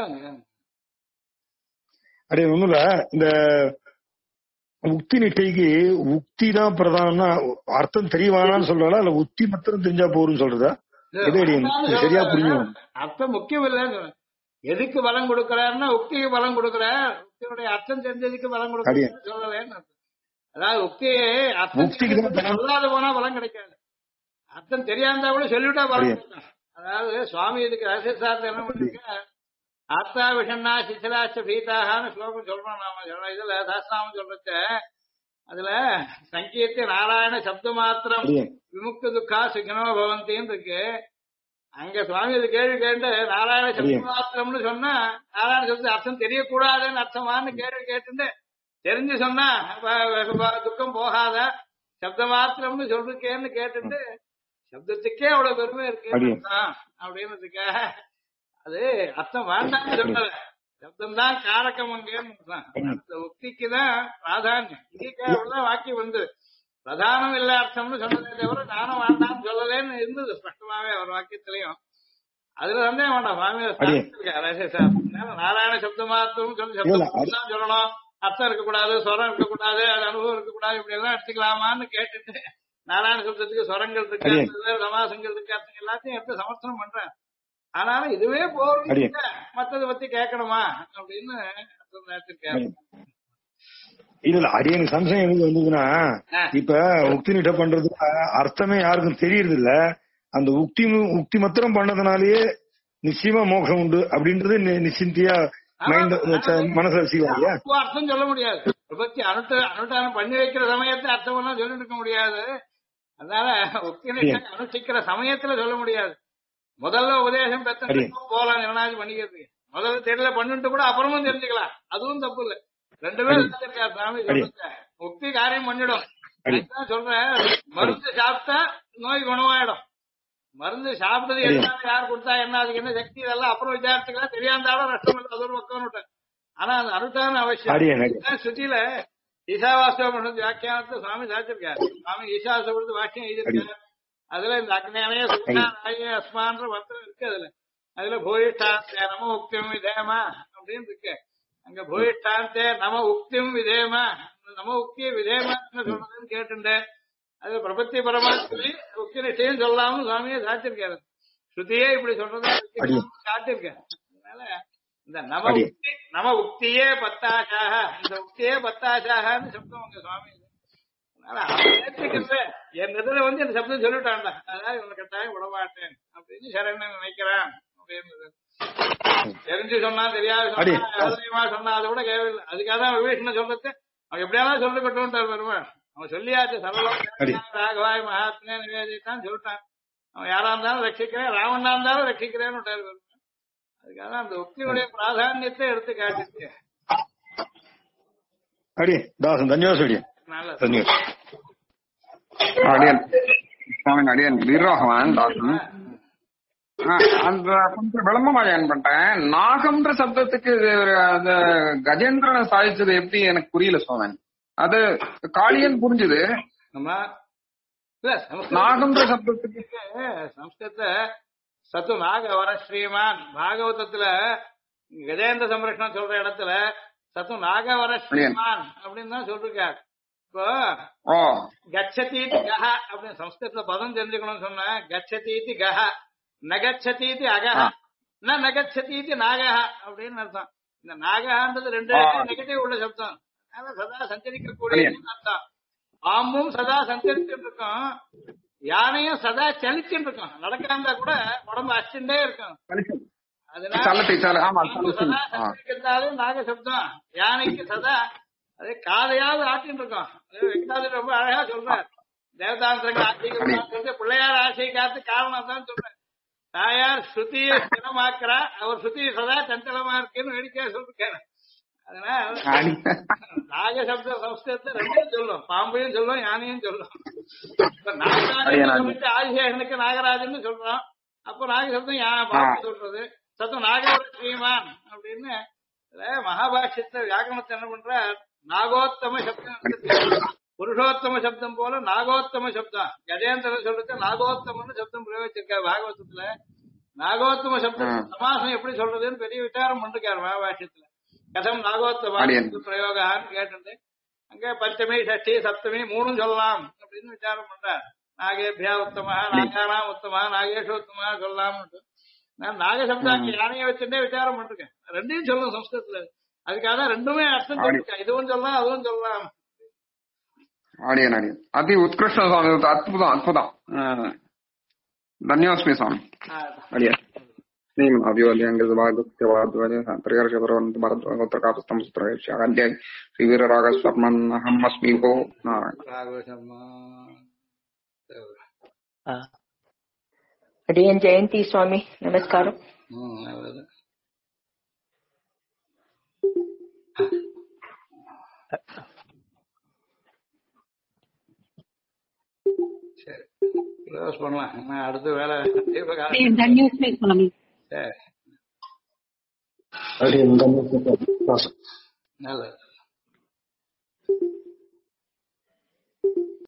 அடியன் ஒண்ணும் இல்ல, இந்த உக்தி நிட்டைக்கு உக்தி தான் பிரதானம்னா அர்த்தம் தெரியவானான்னு சொல்றாளா இல்ல உக்தி மாத்திரம் தெரிஞ்சா போறன்னு சொல்றதா? சரியா புரியும். அர்த்தம் முக்கியம் இல்லைன்னு எதுக்கு பலம் கொடுக்கிறாருன்னா உக்திக்கு பலம் கொடுக்கிறார். உக்தியுடைய அர்த்தம் தெரிஞ்சதுக்கு பலம் கொடுக்க சொல்லவேன்னு. அதாவது உக்தியே அர்த்தம் சொல்லாத போனா பலம் கிடைக்காது. அர்த்தம் தெரியாந்தா கூட சொல்லிவிட்டா பலம் கிடைக்கும். அதாவது சுவாமி இதுக்கு ரகசிய சார்ந்த என்ன பண்ணிருக்க, ஆத்தா விஷண்ணா சிசிலாச்ச பீதாகான்னு ஸ்லோகம் சொல்றோம். நாம இதுல சாஸ்திராமம் சொல்றச்ச அதுல சங்கீர்த்தி நாராயண சப்த மாத்திரம் விமுக்த துக்கா சுகினோ பவந்தின்னு இருக்கு. அங்க சுவாமி இது கேள்வி கேட்டு நாராயண சப்த மாத்திரம்னு சொன்னா நாராயண சப்த அர்த்தம் தெரியக்கூடாதுன்னு அர்த்தமானு கேள்வி கேட்டு தெரிஞ்சு சொன்னா துக்கம் போகாத சப்த மாத்திரம்னு சொல்றேன்னு கேட்டுட்டு சப்தத்துக்கே அவ்வளவு பெருமை இருக்கு அப்படின்னு அது அர்த்தம் வேண்டாம்னு சொன்னது. சப்தம் தான் காரகம் அங்கேன்னு உக்திக்குதான் பிராதானியம். இதுக்காக வாக்கியம் வந்து பிரதானம் இல்ல அர்த்தம்னு சொன்னதே தவிர நானும் வேண்டாம்னு சொல்லலேன்னு இருந்தது ஸ்பஷ்டமாவே அவர் வாக்கியத்திலையும். அதுல வந்தே வேண்டாம் சுவாமி நாராயண சப்த மாத்திரம் சொல்லி சப்தம் தான் சொல்லணும், அர்த்தம் இருக்கக்கூடாது, ஸ்வரம் இருக்கக்கூடாது, அது அனுபவம் இருக்கக்கூடாது, இப்படி எல்லாம் எடுத்துக்கலாமான்னு கேட்டுட்டு நாராயண சப்தத்துக்கு ஸ்வரங்கள் இருக்கு, சமாசங்கள் இருக்கு, அர்த்தம் எல்லாத்தையும் எடுத்து சமர்த்தனம் பண்றேன். ஆனாலும் இதுவே போறீங்க மத்ததை பத்தி கேட்கணுமா அப்படின்னு இல்ல அடியனுக்கு சம்சயம் எனக்கு வந்ததுன்னா, இப்ப உக்தி நிட்ட பண்றது அர்த்தமே யாருக்கும் தெரியறது இல்ல. அந்த உக்தி மாத்திரம் பண்ணதுனாலயே நிச்சயமா மோகம் உண்டு அப்படின்றது நிச்சயத்தியா மனசுல வச்சுக்கலாங்க. அர்த்தம் சொல்ல முடியாது. விபத்தி அனுஷ்டானம் பண்ணி வைக்கிற சமயத்தை அர்த்தம் எல்லாம் சொல்லிட்டு இருக்க முடியாது. அதனால உக்தி நிட்ட அனுஷ்டிக்கிற சமயத்துல சொல்ல முடியாது. முதல்ல உபதேசம் பெற்ற போலாம் நிர்ணயம் பண்ணிக்கிறது. முதல்ல தெரியல பண்ணிட்டு கூட அப்புறமும் தெரிஞ்சுக்கலாம், அதுவும் தப்பு இல்ல. 2 பேரும் இருக்காரு சாமி சொல்லுங்க. முக்தி காரியம் பண்ணிடும். சொல்றேன், மருந்து சாப்பிட்டா நோய் குணமாயிடும். மருந்து சாப்பிட்டது என்ன யார் கொடுத்தா என்ன அதுக்கு என்ன சக்தி இதெல்லாம் அப்புறம் விசாரிச்சுக்கலாம். தெரியாந்தாலும் நஷ்டம் இல்லை, அது ஒரு பக்கம் விட்டேன். ஆனா அந்த அனுஷ்டான அவசியம். ஸ்ருதியில ஈசாவாஸ்தவ வியாக்கியானத்தை சுவாமி சாச்சிருக்காரு. சுவாமி ஈசாவாஸ்தவ வாக்கியம் எழுதியிருக்காரு. அதுல இந்த அக்னியானே சுகாய அஸ்மான்ற மந்திரம் இருக்கு. அதுல பூயிஷ்டாந்தே நம உக்தியும் விதேமா அப்படின்னு இருக்கு. அங்க பூயிஷ்டாந்தே நம உக்தியும் விதேமா, நம உக்திய விதேமான்னு சொல்றதுன்னு கேட்டுட்டேன். அது பிரபத்தி பரமாத்மி உக்தி நிச்சயம் சொல்லாம சுவாமியை சாச்சிருக்காரு. ஸ்ருதியே இப்படி சொல்றதா காட்டிருக்கேன். அதனால இந்த நம உக்தியே பத்தாசாக, இந்த உக்தியே பத்தாசாகன்னு சப்தம் உங்க சுவாமி. என் இதுல வந்து இந்த சப்தம் சொல்லிட்டான்டா, அதாவது இவனை கட்டாயம் விடமாட்டேன் அப்படின்னு சரணன் நினைக்கிறான் அப்படின்னு தெரிஞ்சு சொன்னா தெரியாது சொன்னா சொன்னா அதை விட கேள்வி. அதுக்காக தான் விவேஷனை சொல்றது அவன் எப்படியாவது சொல்லி கட்டுவார் பெருமாள். அவன் சொல்லியாச்சு சரளம் ராகவாய் மகாத்மே நிவேதித்தான் சொல்லிட்டான். அவன் யாரா இருந்தாலும் ரட்சிக்கிறேன், ராவணா இருந்தாலும் ரட்சிக்கிறேன்னு விட்டாரு. அதுக்காக அந்த உக்தியுடைய பிராதானியத்தை எடுத்து காட்டிருக்கேன். அடியே தாசன் தன்யவாஸ் அடியே தன்யவாஸ் அடியன் சுவாமி அடியன் வீரராகவன் தாசன். அந்த கொஞ்சம் விளம்பரமா ஏன் பண்ணிட்டேன். நாகம்ன்ற சப்தத்துக்கு அந்த கஜேந்திரனை சாதிச்சது எப்படி எனக்கு புரியல சுவாமி. அது காளியன் புரிஞ்சுது. நாகம்ன்ற சப்தத்துக்கு சம்ஸ்கிருத சத்து நாக வர ஸ்ரீமான் பாகவதத்துல கஜேந்திர சம்ரக்ஷணம் சொல்ற இடத்துல சத்து நாக வர ஸ்ரீமான் அப்படின்னு தான் சொல்லிருக்காரு. இப்போ கச்சதீதி கஹ அப்படின்னு சம்ஸ்கிருதத்துல பதம் தெரிஞ்சுக்கணும்னு சொன்ன கச்சதீதி கஹ நகச்சதீதி அகஹ நகச்சதீதி நாகஹ அப்படின்னு அர்த்தம். இந்த நாகஹன்றது ரெண்டு நெகட்டிவ் உள்ள சப்தம். சதா சஞ்சரிக்கக்கூடிய அர்த்தம். பாம்பும் சதா சஞ்சரிச்சுட்டு இருக்கும், யானையும் சதா சலிச்சுட்டு இருக்கும். நடக்காம கூட உடம்பு அச்சுட்டே இருக்கும். அதனால நாக சப்தம். யானைக்கு சதா அதே காதையாவது ஆட்டின்னு இருக்கும். வெங்கடாஜி ரொம்ப அழகா சொல்றார். தேவதாந்திரங்கள் ஆட்சி பிள்ளையார் ஆசை காத்து காரணம் தான் சொல்றேன். தாயார் ஸ்ருதியை ஸ்திரமாக்குறா, அவர் ஸ்ருதி சதா சஞ்சலமா இருக்குன்னு வேடிக்கையா சொல்லிருக்காரு. அதனால நாக சப்த சம்ஸ்கிருதத்தை ரெண்டையும் சொல்லும், பாம்பையும் சொல்லும் யானையும் சொல்லும். நாகராஜன் ஆதிசேஷனுக்கு நாகராஜன் சொல்றோம். அப்ப நாக சப்தம் பாம்பு சொல்றது. சத்தம் நாகவர ஸ்ரீமான் அப்படின்னு மகாபாஷ்யத்தை வியாக்கரணத்தை என்ன பண்ற, நாகோத்தம சப்தம் புருஷோத்தம சப்தம் போல நாகோத்தம சப்தம். கஜேந்திர சொல்றது நாகோத்தமன்னு சப்தம் பிரயோகிச்சிருக்க பாகவதத்துல. நாகோத்தம சப்தம் சமாசம் எப்படி சொல்றதுன்னு பெரிய விசாரம் பண்ணிருக்காரு மகாபாஷ்யத்துல. கதம் நாகோத்தம பிரயோகான்னு கேட்டு அங்க பஞ்சமி ஷஷ்டி சப்தமி மூணும் சொல்லலாம் அப்படின்னு விசாரம் பண்றார். நாகேபியா உத்தமா நாகானாம் உத்தமா நாகேஷோத்தமா சொல்லலாம்னு நான் நாக சப்தாக்கு யானையை வச்சுட்டே விசாரம் பண்ணிருக்கேன். ரெண்டையும் சொல்லணும் சம்ஸ்கிருதத்துல. அதுக்காக ரெண்டுமே அர்த்தம் சொல்லிருக்கேன். இதுவும் சொல்லலாம் அதுவும் சொல்லலாம். அடியன் அடியன் அதி உத்கிருஷ்ட சுவாமி, அற்புதம் அற்புதம். தன்யோஸ்மி சுவாமி அடியன். శ్రీవీరరాగస్వర్మన్హమస్మి భో నారాయణ. అడియన్ జయంతి స్వామి నమస్కారం. பண்ணலாம். அடுத்த வேலை நல்லது.